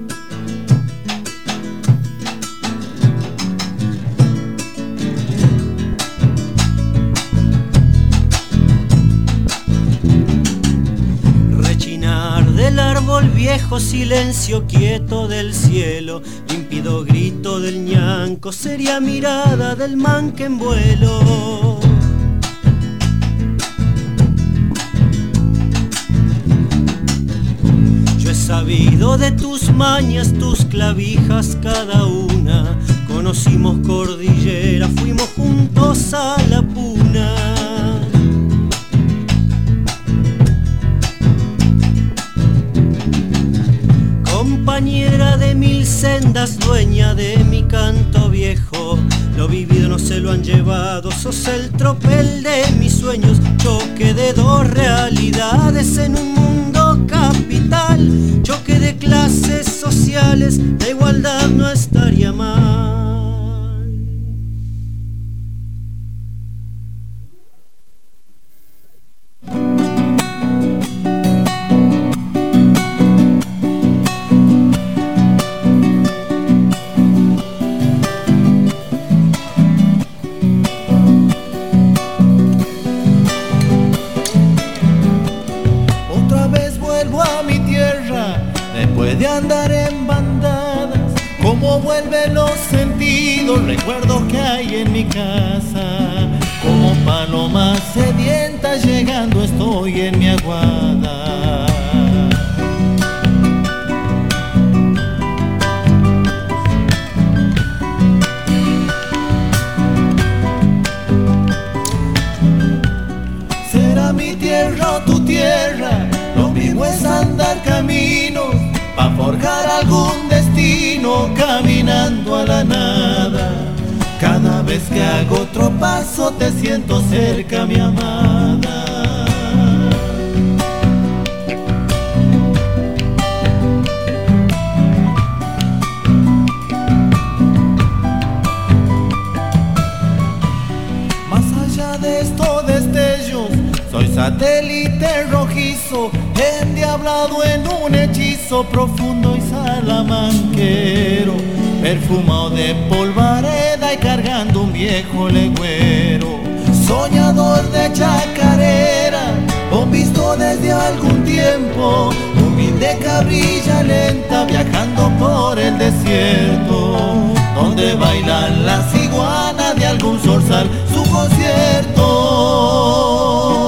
bajo silencio quieto del cielo, límpido grito del ñanco, seria mirada del man que en vuelo. Yo he sabido de tus mañas, tus clavijas cada una, conocimos cordillera, fuimos juntos a la puna. Compañera de mil sendas, dueña de mi canto viejo, lo vivido no se lo han llevado, sos el tropel de mis sueños, choque de dos realidades en un mundo capital, choque de clases sociales, la igualdad no estaría mal. De andar en bandadas, cómo vuelven los sentidos, recuerdos que hay en mi casa, como paloma sedienta llegando estoy en mi aguada. Será mi tierra o tu tierra, lo mismo es andar caminos pa' forjar algún destino caminando a la nada. Cada vez que hago otro paso te siento cerca, mi amada. Más allá de estos destellos, soy satélite rojizo, endiablado en un hechizo profundo y salamanquero, perfumado de polvareda y cargando un viejo legüero. Soñador de chacarera, con visto desde algún tiempo, humilde cabrilla lenta viajando por el desierto, donde bailan las iguanas de algún zorzal su concierto.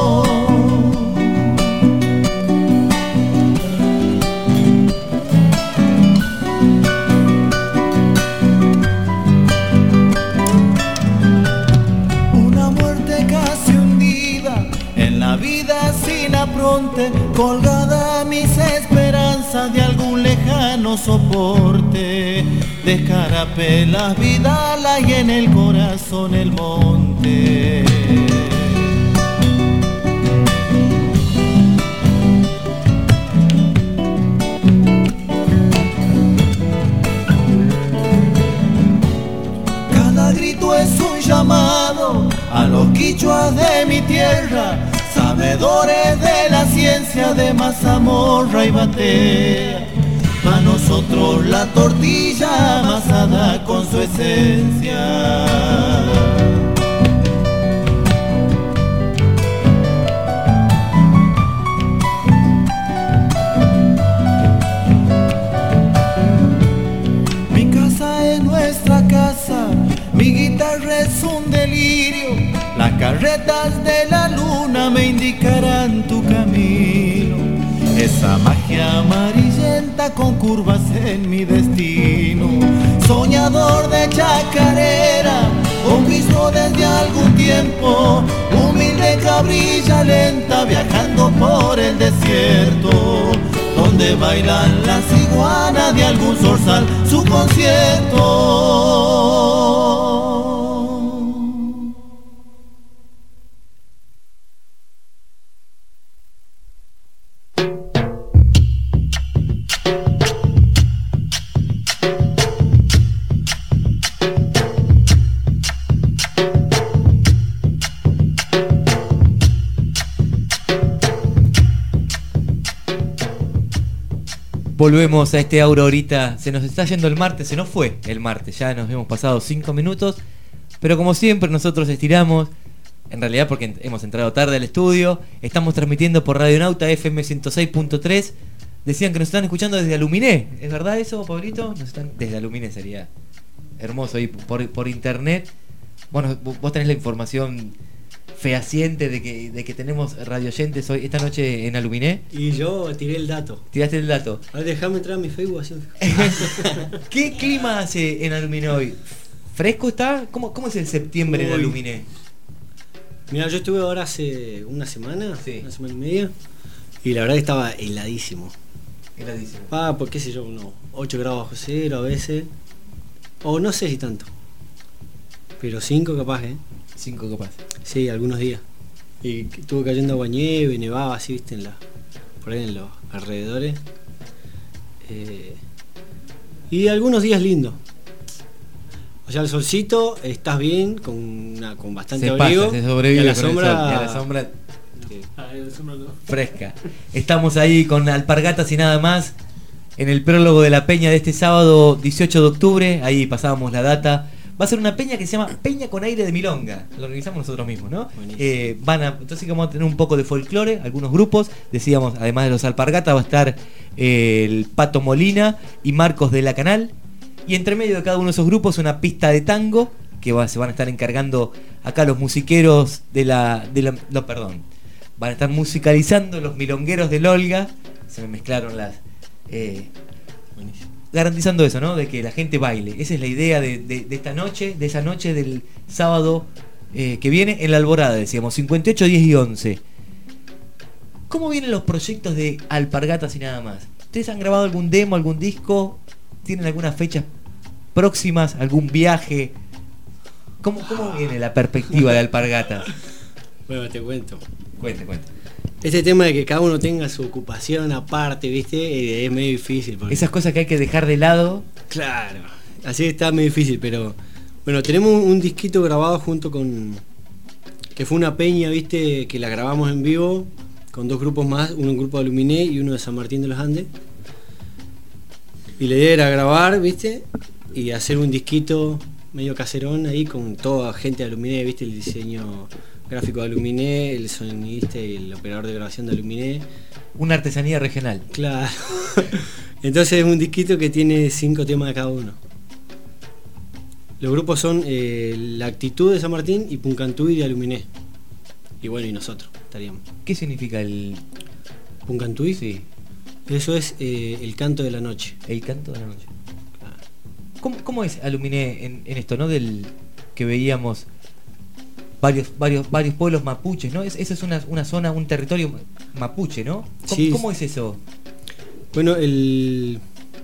Colgada mis esperanzas de algún lejano soporte, de escarapelas vidalas y en el corazón el monte. Cada grito es un llamado a los quichuas de mi tierra, sabedores de la ciencia de mazamorra y batea. Pa' nosotros la tortilla amasada con su esencia. Mi casa es nuestra casa, mi guitarra es un delirio, las carretas de la luna me indicarán tu camino, esa magia amarillenta con curvas en mi destino. Soñador de chacarera, con visto desde algún tiempo, humilde cabrilla lenta viajando por el desierto, donde bailan las iguanas de algún zorzal su concierto. Volvemos a este Aura ahorita. Se nos está yendo el martes, se nos fue el martes. Ya nos hemos pasado cinco minutos. Pero como siempre nosotros estiramos. En realidad porque hemos entrado tarde al estudio. Estamos transmitiendo por Radio Nauta F M ciento seis punto tres. decían que nos están escuchando desde Aluminé. ¿Es verdad eso, Pablito? Nos están desde Aluminé, sería hermoso ahí por, por internet. Bueno, vos tenés la información fehaciente de que, de que tenemos radioyentes hoy esta noche en Aluminé. Y yo tiré el dato. Tiraste el dato. A ver, déjame entrar a mi Facebook así. ¿Qué clima hace en Aluminé hoy? ¿Fresco está? ¿Cómo, cómo es el septiembre en Uy. Aluminé? Mira, yo estuve ahora hace una semana, Sí. una semana y media, y la verdad que estaba heladísimo. Heladísimo. Ah, pues qué sé yo, unos ocho grados bajo cero a veces. O no sé si tanto. Pero cinco capaz, ¿eh? cinco capaz. Sí, algunos días. Y que estuvo cayendo agua nieve, nevaba así, viste, en la, por ahí en los alrededores. Eh, y algunos días lindos. O sea, el solcito, estás bien, con, una, con bastante Se abrigo. pasa, se sobrevive y a la con el sombra, sol, y a la sombra Ah, el sombra no. fresca. Estamos ahí con Alpargatas y nada más en el prólogo de la peña de este sábado dieciocho de octubre. Ahí pasábamos la data. Va a ser una peña que se llama Peña con Aire de Milonga. Lo organizamos nosotros mismos, ¿no? Eh, van a, entonces vamos a tener un poco de folclore, algunos grupos. Decíamos, además de los Alpargatas, va a estar eh, el Pato Molina y Marcos de la Canal. Y entre medio de cada uno de esos grupos una pista de tango que va, se van a estar encargando acá los musiqueros de la, de la... No, perdón. Van a estar musicalizando los milongueros del Olga. Se me mezclaron las... Eh, garantizando eso, ¿no? De que la gente baile. Esa es la idea de, de, de esta noche, de esa noche del sábado eh, que viene en la Alborada, decíamos, cincuenta y ocho, diez y once. ¿Cómo vienen los proyectos de Alpargatas y nada más? ¿Ustedes han grabado algún demo, algún disco? ¿Tienen algunas fechas próximas? ¿Algún viaje? ¿Cómo, cómo viene la perspectiva de Alpargatas? Bueno, te cuento. Cuente, cuente. Este tema de que cada uno tenga su ocupación aparte, ¿viste? Eh, Es medio difícil. Porque... Esas cosas que hay que dejar de lado. Claro, así está medio difícil, pero bueno, tenemos un, un disquito grabado junto con... que fue una peña, ¿viste? Que la grabamos en vivo con dos grupos más, uno un grupo de Aluminé y uno de San Martín de los Andes. Y la idea era grabar, ¿viste? Y hacer un disquito medio caserón ahí con toda gente de Aluminé, ¿viste? El diseño gráfico de Aluminé, el sonidista y el operador de grabación de Aluminé. Una artesanía regional. Claro. Entonces es un disquito que tiene cinco temas de cada uno. Los grupos son eh, La Actitud de San Martín y Puncantuy de Aluminé. Y bueno, y nosotros estaríamos. ¿Qué significa el Puncantuy? Sí. Eso es eh, el canto de la noche. El canto de la noche. ¿Cómo, cómo es Aluminé en, en esto, no? Del que veíamos varios varios varios pueblos mapuches, ¿no? Es, esa es una, una zona, un territorio mapuche, ¿no? ¿Cómo, Sí. ¿cómo es eso? Bueno, el...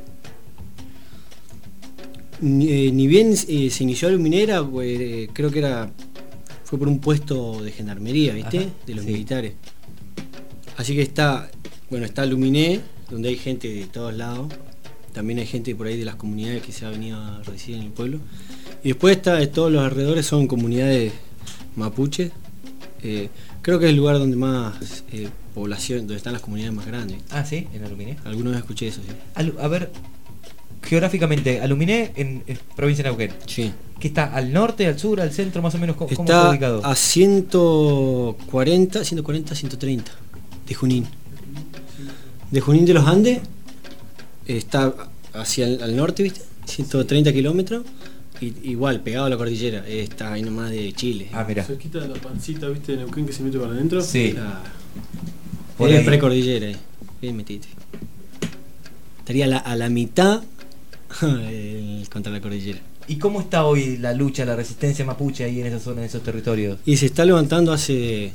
Ni, eh, ni bien eh, se inició Aluminera, pues, eh, creo que era fue por un puesto de gendarmería, ¿viste? Ajá, de los sí. militares. Así que está, bueno, está Aluminé, donde hay gente de todos lados. También hay gente por ahí de las comunidades que se ha venido a residir en el pueblo. Y después está, de todos los alrededores son comunidades mapuches. Eh, creo que es el lugar donde más eh, población, donde están las comunidades más grandes. Ah, sí, en Aluminé. Alguna vez escuché eso, sí. Alu- a ver, geográficamente, Aluminé en, en provincia de Neuquén. Sí. ¿Que está al norte, al sur, al centro, más o menos? ¿Cómo, cómo Está está ubicado? a ciento cuarenta, ciento cuarenta, ciento treinta de Junín. De Junín de los Andes está hacia el al norte, ¿viste? ciento treinta kilómetros. Y, igual, pegado a la cordillera. Está ahí nomás de Chile. Ah, mira. Cerquita de la pancita, ¿viste? De Neuquén que se mete para adentro. Sí. Ah, Por es ahí. precordillera ahí. Bien metiste. Estaría a la, a la mitad el- contra la cordillera. ¿Y cómo está hoy la lucha, la resistencia mapuche ahí en esa zona, en esos territorios? Y se está levantando hace.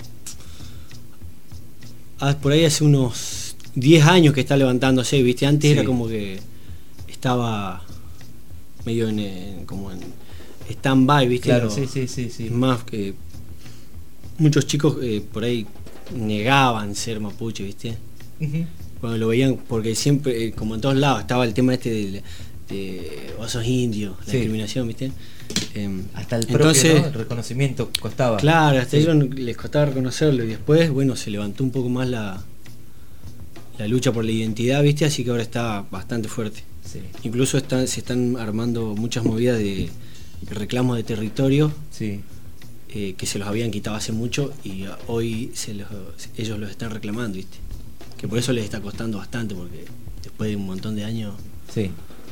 ah, Por ahí hace unos diez años que está levantándose, ¿viste? Antes Sí. era como que estaba medio en, en- como en stand-by, ¿viste? Claro, Lo- sí, sí, sí, sí. Es más que muchos chicos eh, por ahí negaban ser mapuche, ¿viste? Ujú. Cuando lo veían, porque siempre, eh, como en todos lados, estaba el tema este de, de vos sos indio, la Sí. discriminación, ¿viste? Em, Hasta el propio, entonces, ¿no? El reconocimiento costaba. claro, hasta Sí. ellos les costaba reconocerlo y después, bueno, se levantó un poco más la, la lucha por la identidad, ¿viste? Así que ahora está bastante fuerte. Sí. Incluso están, se están armando muchas movidas de reclamos de territorio Sí. eh, que se los habían quitado hace mucho y ah, hoy se los, ellos los están reclamando, ¿viste? que por eso les está costando bastante, porque después de un montón de años. Sí.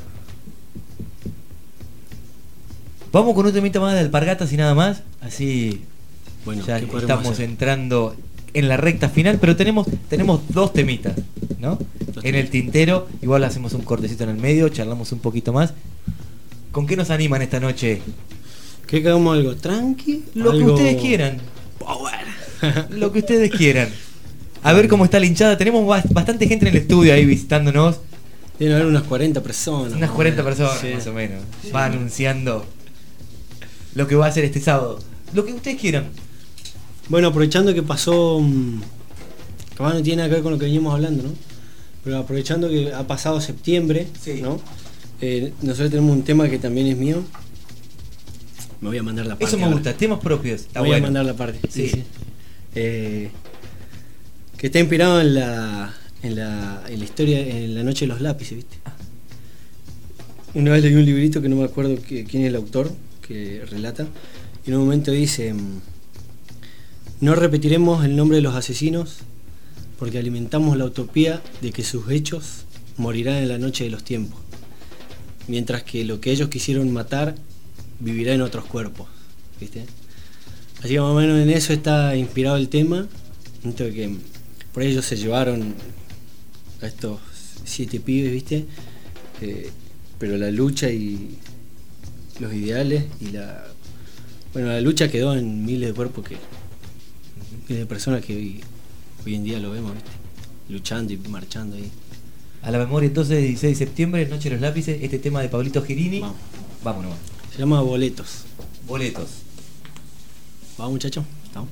Vamos con un temita más de Alpargatas y nada más. Así bueno, ya ¿qué podemos estamos hacer? entrando en la recta final, pero tenemos, tenemos dos temitas, ¿no? Dos en el tintero, igual hacemos un cortecito en el medio, charlamos un poquito más. ¿Con qué nos animan esta noche? ¿Qué hagamos algo tranqui? Lo algo... que ustedes quieran. Lo que ustedes quieran. A ver cómo está la hinchada. Tenemos bastante gente en el estudio ahí visitándonos. Deben haber unas cuarenta personas. Unas cuarenta personas, sí. más o menos. Sí. Va anunciando lo que va a hacer este sábado. Lo que ustedes quieran. Bueno, aprovechando que pasó, mmm, capaz no tiene nada que ver con lo que veníamos hablando, ¿no? Pero aprovechando que ha pasado septiembre, sí. ¿no? Eh, nosotros tenemos un tema que también es mío. Me voy a mandar la parte. Eso me ahora. gusta, temas propios. Está me voy bueno. a mandar la parte. Sí. Sí, sí. Eh, que está inspirado en la, en la en la historia, en la noche de los lápices, ¿viste? Una vez leí un librito que no me acuerdo que, quién es el autor, que relata, y en un momento dice: no repetiremos el nombre de los asesinos porque alimentamos la utopía de que sus hechos morirán en la noche de los tiempos, mientras que lo que ellos quisieron matar vivirá en otros cuerpos, ¿viste? Así que más o menos en eso está inspirado el tema. Entonces que por ellos se llevaron a estos siete pibes, ¿viste? Eh, pero la lucha y los ideales y la... Bueno, la lucha quedó en miles de cuerpos que... miles de personas que hoy, hoy en día lo vemos, ¿viste? Luchando y marchando ahí. A la memoria entonces, dieciséis de septiembre, Noche de los Lápices, este tema de Pablito Girini. Vamos. Vámonos. Se llama Boletos. Boletos. Vamos, muchachos. Vamos.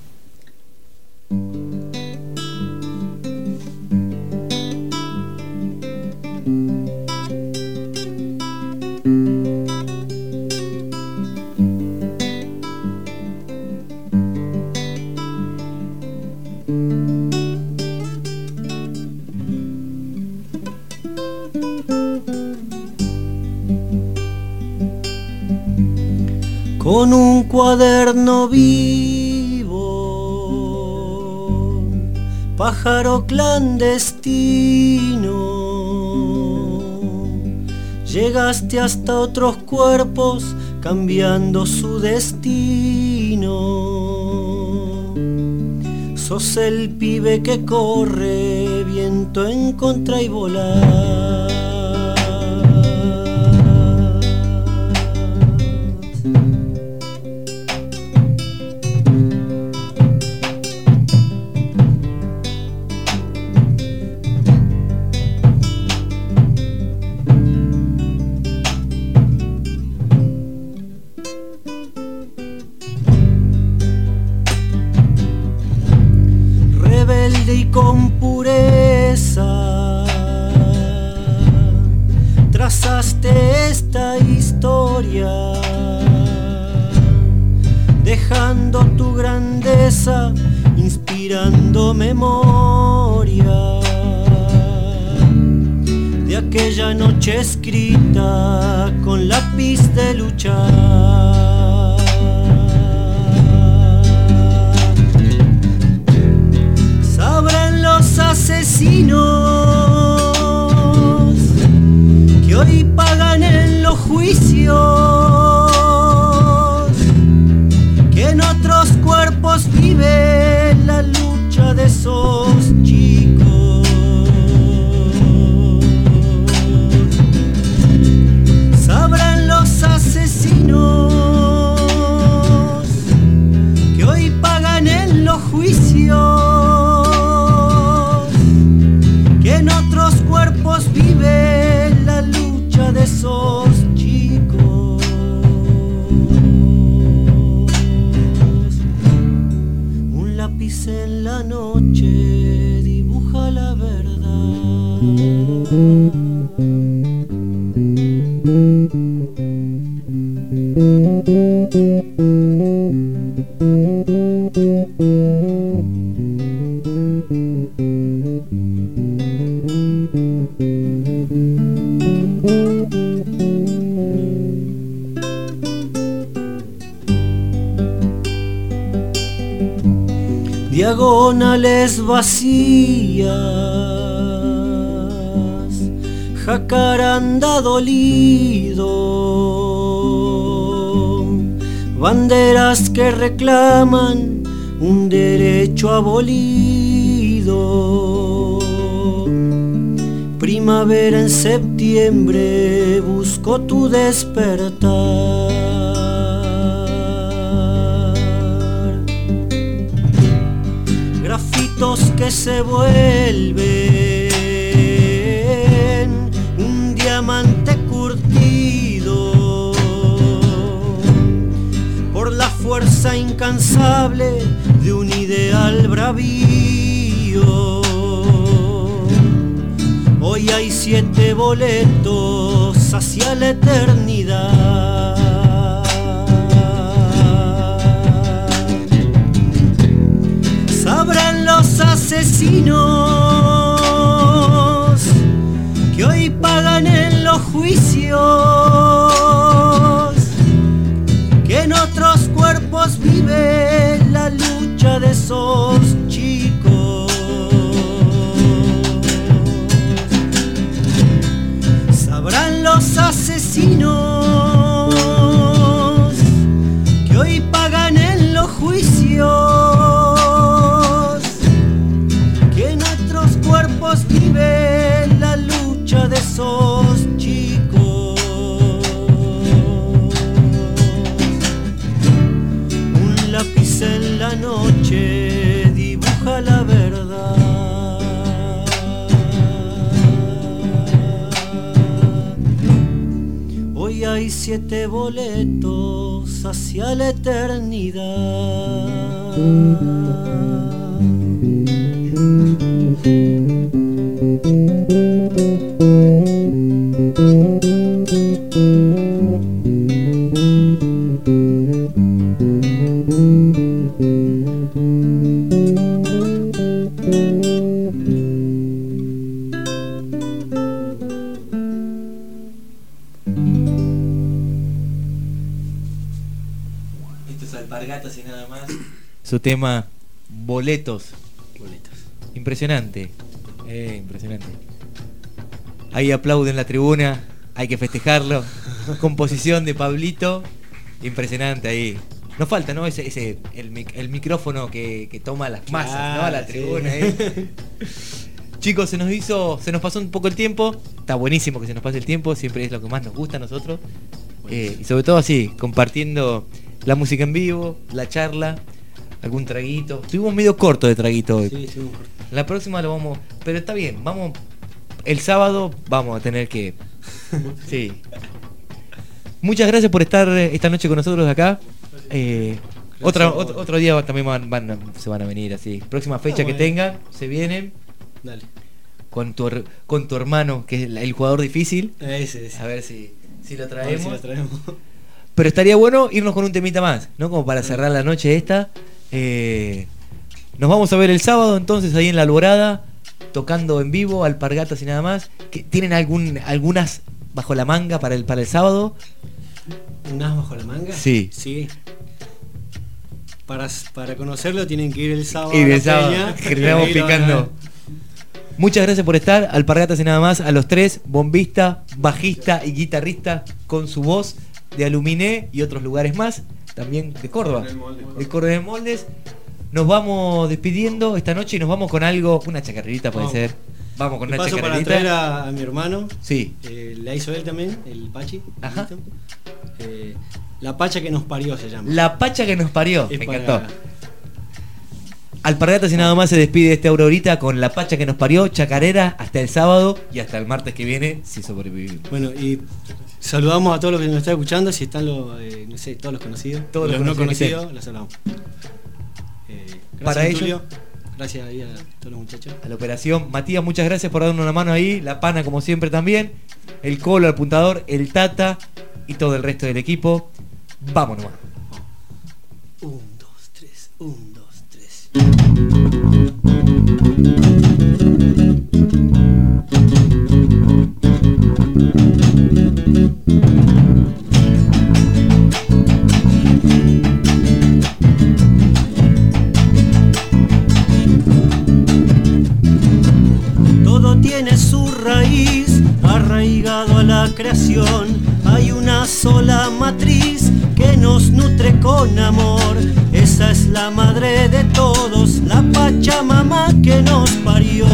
Con un cuaderno vivo, pájaro clandestino, llegaste hasta otros cuerpos cambiando su destino. Sos el pibe que corre viento en contra y volar. Rebelde y con pureza trazaste esta historia, dejando tu grandeza, inspirando memoria de aquella noche escrita con lápiz de luchar. Sabrán los asesinos que hoy pagan en los juicios, que en otros cuerpos vive la lucha de esos chicos. Sabrán los asesinos que hoy pagan en los juicios, que en otros cuerpos vive la lucha de esos chicos. Un lápiz en la noche dibuja la verdad. Diagonales vacías jacaranda dolido, banderas que reclaman un derecho abolido. Primavera en septiembre busco tu despertar. Grafitos que se vuelven un diamante curtido por la fuerza incansable de un ideal bravío. Hoy hay siete boletos hacia la eternidad. Sabrán los asesinos que hoy pagan en los juicios, que en otros cuerpos vive la lucha de esos chicos. Sabrán los asesinos que hoy pagan en los juicios, que en otros cuerpos vive la lucha de esos chicos. Un lápiz en la noche dibuja la verdad. Hoy hay siete boletos hacia la eternidad. Esto es Alpargatas y nada más. Su tema Boletos. Boletos. Impresionante. Eh, impresionante. Ahí aplauden la tribuna. Hay que festejarlo. Composición de Pablito. Impresionante ahí. Nos falta, ¿no? Ese, ese el, mic- el micrófono que, que toma las masas, Claro, ¿no? A la sí. tribuna ahí. Chicos, se nos hizo, se nos pasó un poco el tiempo. Está buenísimo que se nos pase el tiempo. Siempre es lo que más nos gusta a nosotros. Eh, y sobre todo así, compartiendo la música en vivo, la charla, algún traguito. Estuvimos medio corto de traguito hoy. Sí, estuvimos corto. La próxima lo vamos... Pero está bien, vamos... El sábado vamos a tener que... Sí. Muchas gracias por estar esta noche con nosotros acá. Eh, otra, otro, otro día también van, van, se van a venir así. Próxima fecha Ah, que bueno. tengan, se vienen. Dale. Con tu, her- con tu hermano, que es el, el jugador difícil. Ese, ese. A ver si, si lo A ver traemos. si lo traemos. Pero estaría bueno irnos con un temita más, ¿no? Como para cerrar la noche esta. Eh, nos vamos a ver el sábado entonces ahí en La Alborada, tocando en vivo, Alpargatas y nada más. ¿Que ¿Tienen algún, algunas bajo la manga para el, para el sábado? ¿Unas bajo la manga? Sí. Sí. Para, para conocerlo tienen que ir el sábado. Y a la el sábado, peña, que le vamos y ahí lo van a picando. ver. Muchas gracias por estar, Alpargatas y nada más, a los tres, bombista, bajista y guitarrista con su voz de Aluminé y otros lugares más, también de Córdoba, de Córdoba de Moldes. Nos vamos despidiendo esta noche y nos vamos con algo, una chacarrerita puede Vamos. ser. Vamos con De una paso para chacarrerita. traer a, a mi hermano. Sí. Eh, la hizo él también, el Pachi. Ajá. Eh, la Pacha que nos parió se llama. La Pacha que nos parió, Es me para- encantó. Alpargatas y nada más se despide este Aurorita con La Pacha que nos parió, chacarera, hasta el sábado y hasta el martes que viene, si sobrevivimos. Bueno, y saludamos a todos los que nos están escuchando, si están los, eh, no sé, todos los conocidos, Todos los los no conocidos que conocidos, los saludamos. Eh, gracias, Para ellos- Tulio. Gracias ahí a todos los muchachos. A la operación. Matías, muchas gracias por darnos una mano ahí. La Pana, como siempre, también. El Colo, el apuntador, el Tata y todo el resto del equipo. Vámonos. Un, dos, tres, un, dos, tres. Todo tiene su raíz, arraigada creación hay una sola matriz que nos nutre con amor. Esa es la madre de todos, la Pachamama que nos parió.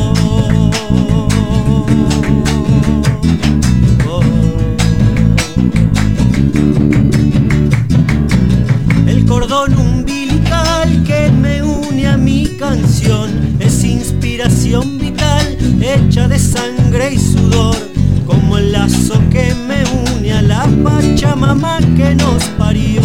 Oh. El cordón umbilical que me une a mi canción es inspiración vital hecha de sangre y sudor, como el lazo que me une a la Pachamama que nos parió.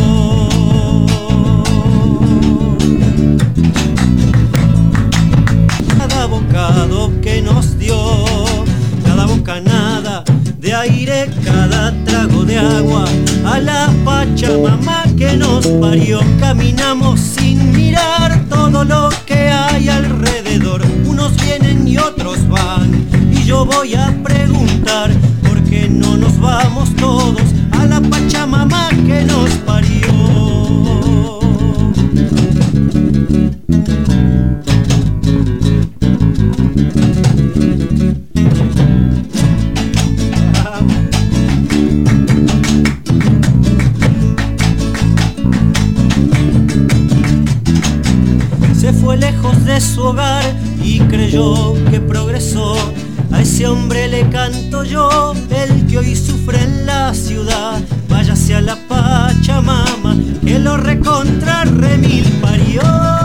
Cada bocado que nos dio, cada bocanada de aire, cada trago de agua, a la Pachamama que nos parió. Caminamos sin mirar todo lo que hay alrededor, unos vienen y otros van, y yo voy a preguntar por qué no nos vamos todos a la Pachamama que nos parió. Se fue lejos de su hogar y creyó que progresó. A ese hombre le canto yo, el que hoy sufre en la ciudad. Váyase a la Pachamama, que lo recontra remil parió.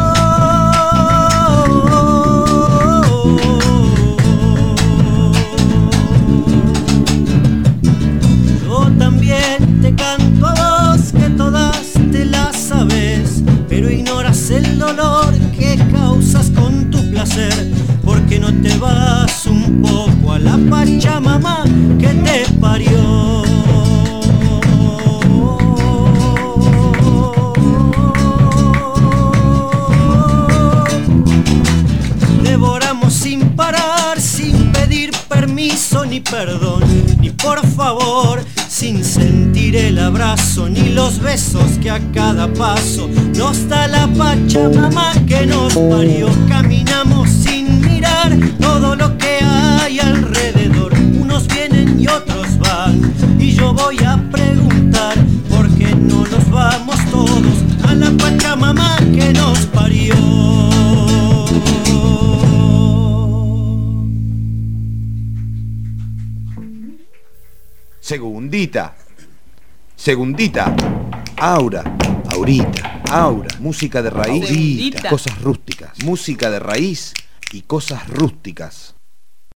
Yo también te canto a vos, que todas te las sabes, pero ignoras el dolor que causas con tu placer. Porque no te vas un poco a la Pachamama que te parió. Devoramos sin parar, sin pedir permiso ni perdón, ni por favor, sin sentir el abrazo ni los besos que a cada paso nos da la Pachamama que nos parió. Caminamos sin mirar todo lo que hay alrededor, unos vienen y otros van, y yo voy a preguntar por qué no nos vamos todos a la Pachamama que nos parió. Segundita, segundita, aura, aurita, aura, música de raíz, Segundita. cosas rústicas, música de raíz y cosas rústicas.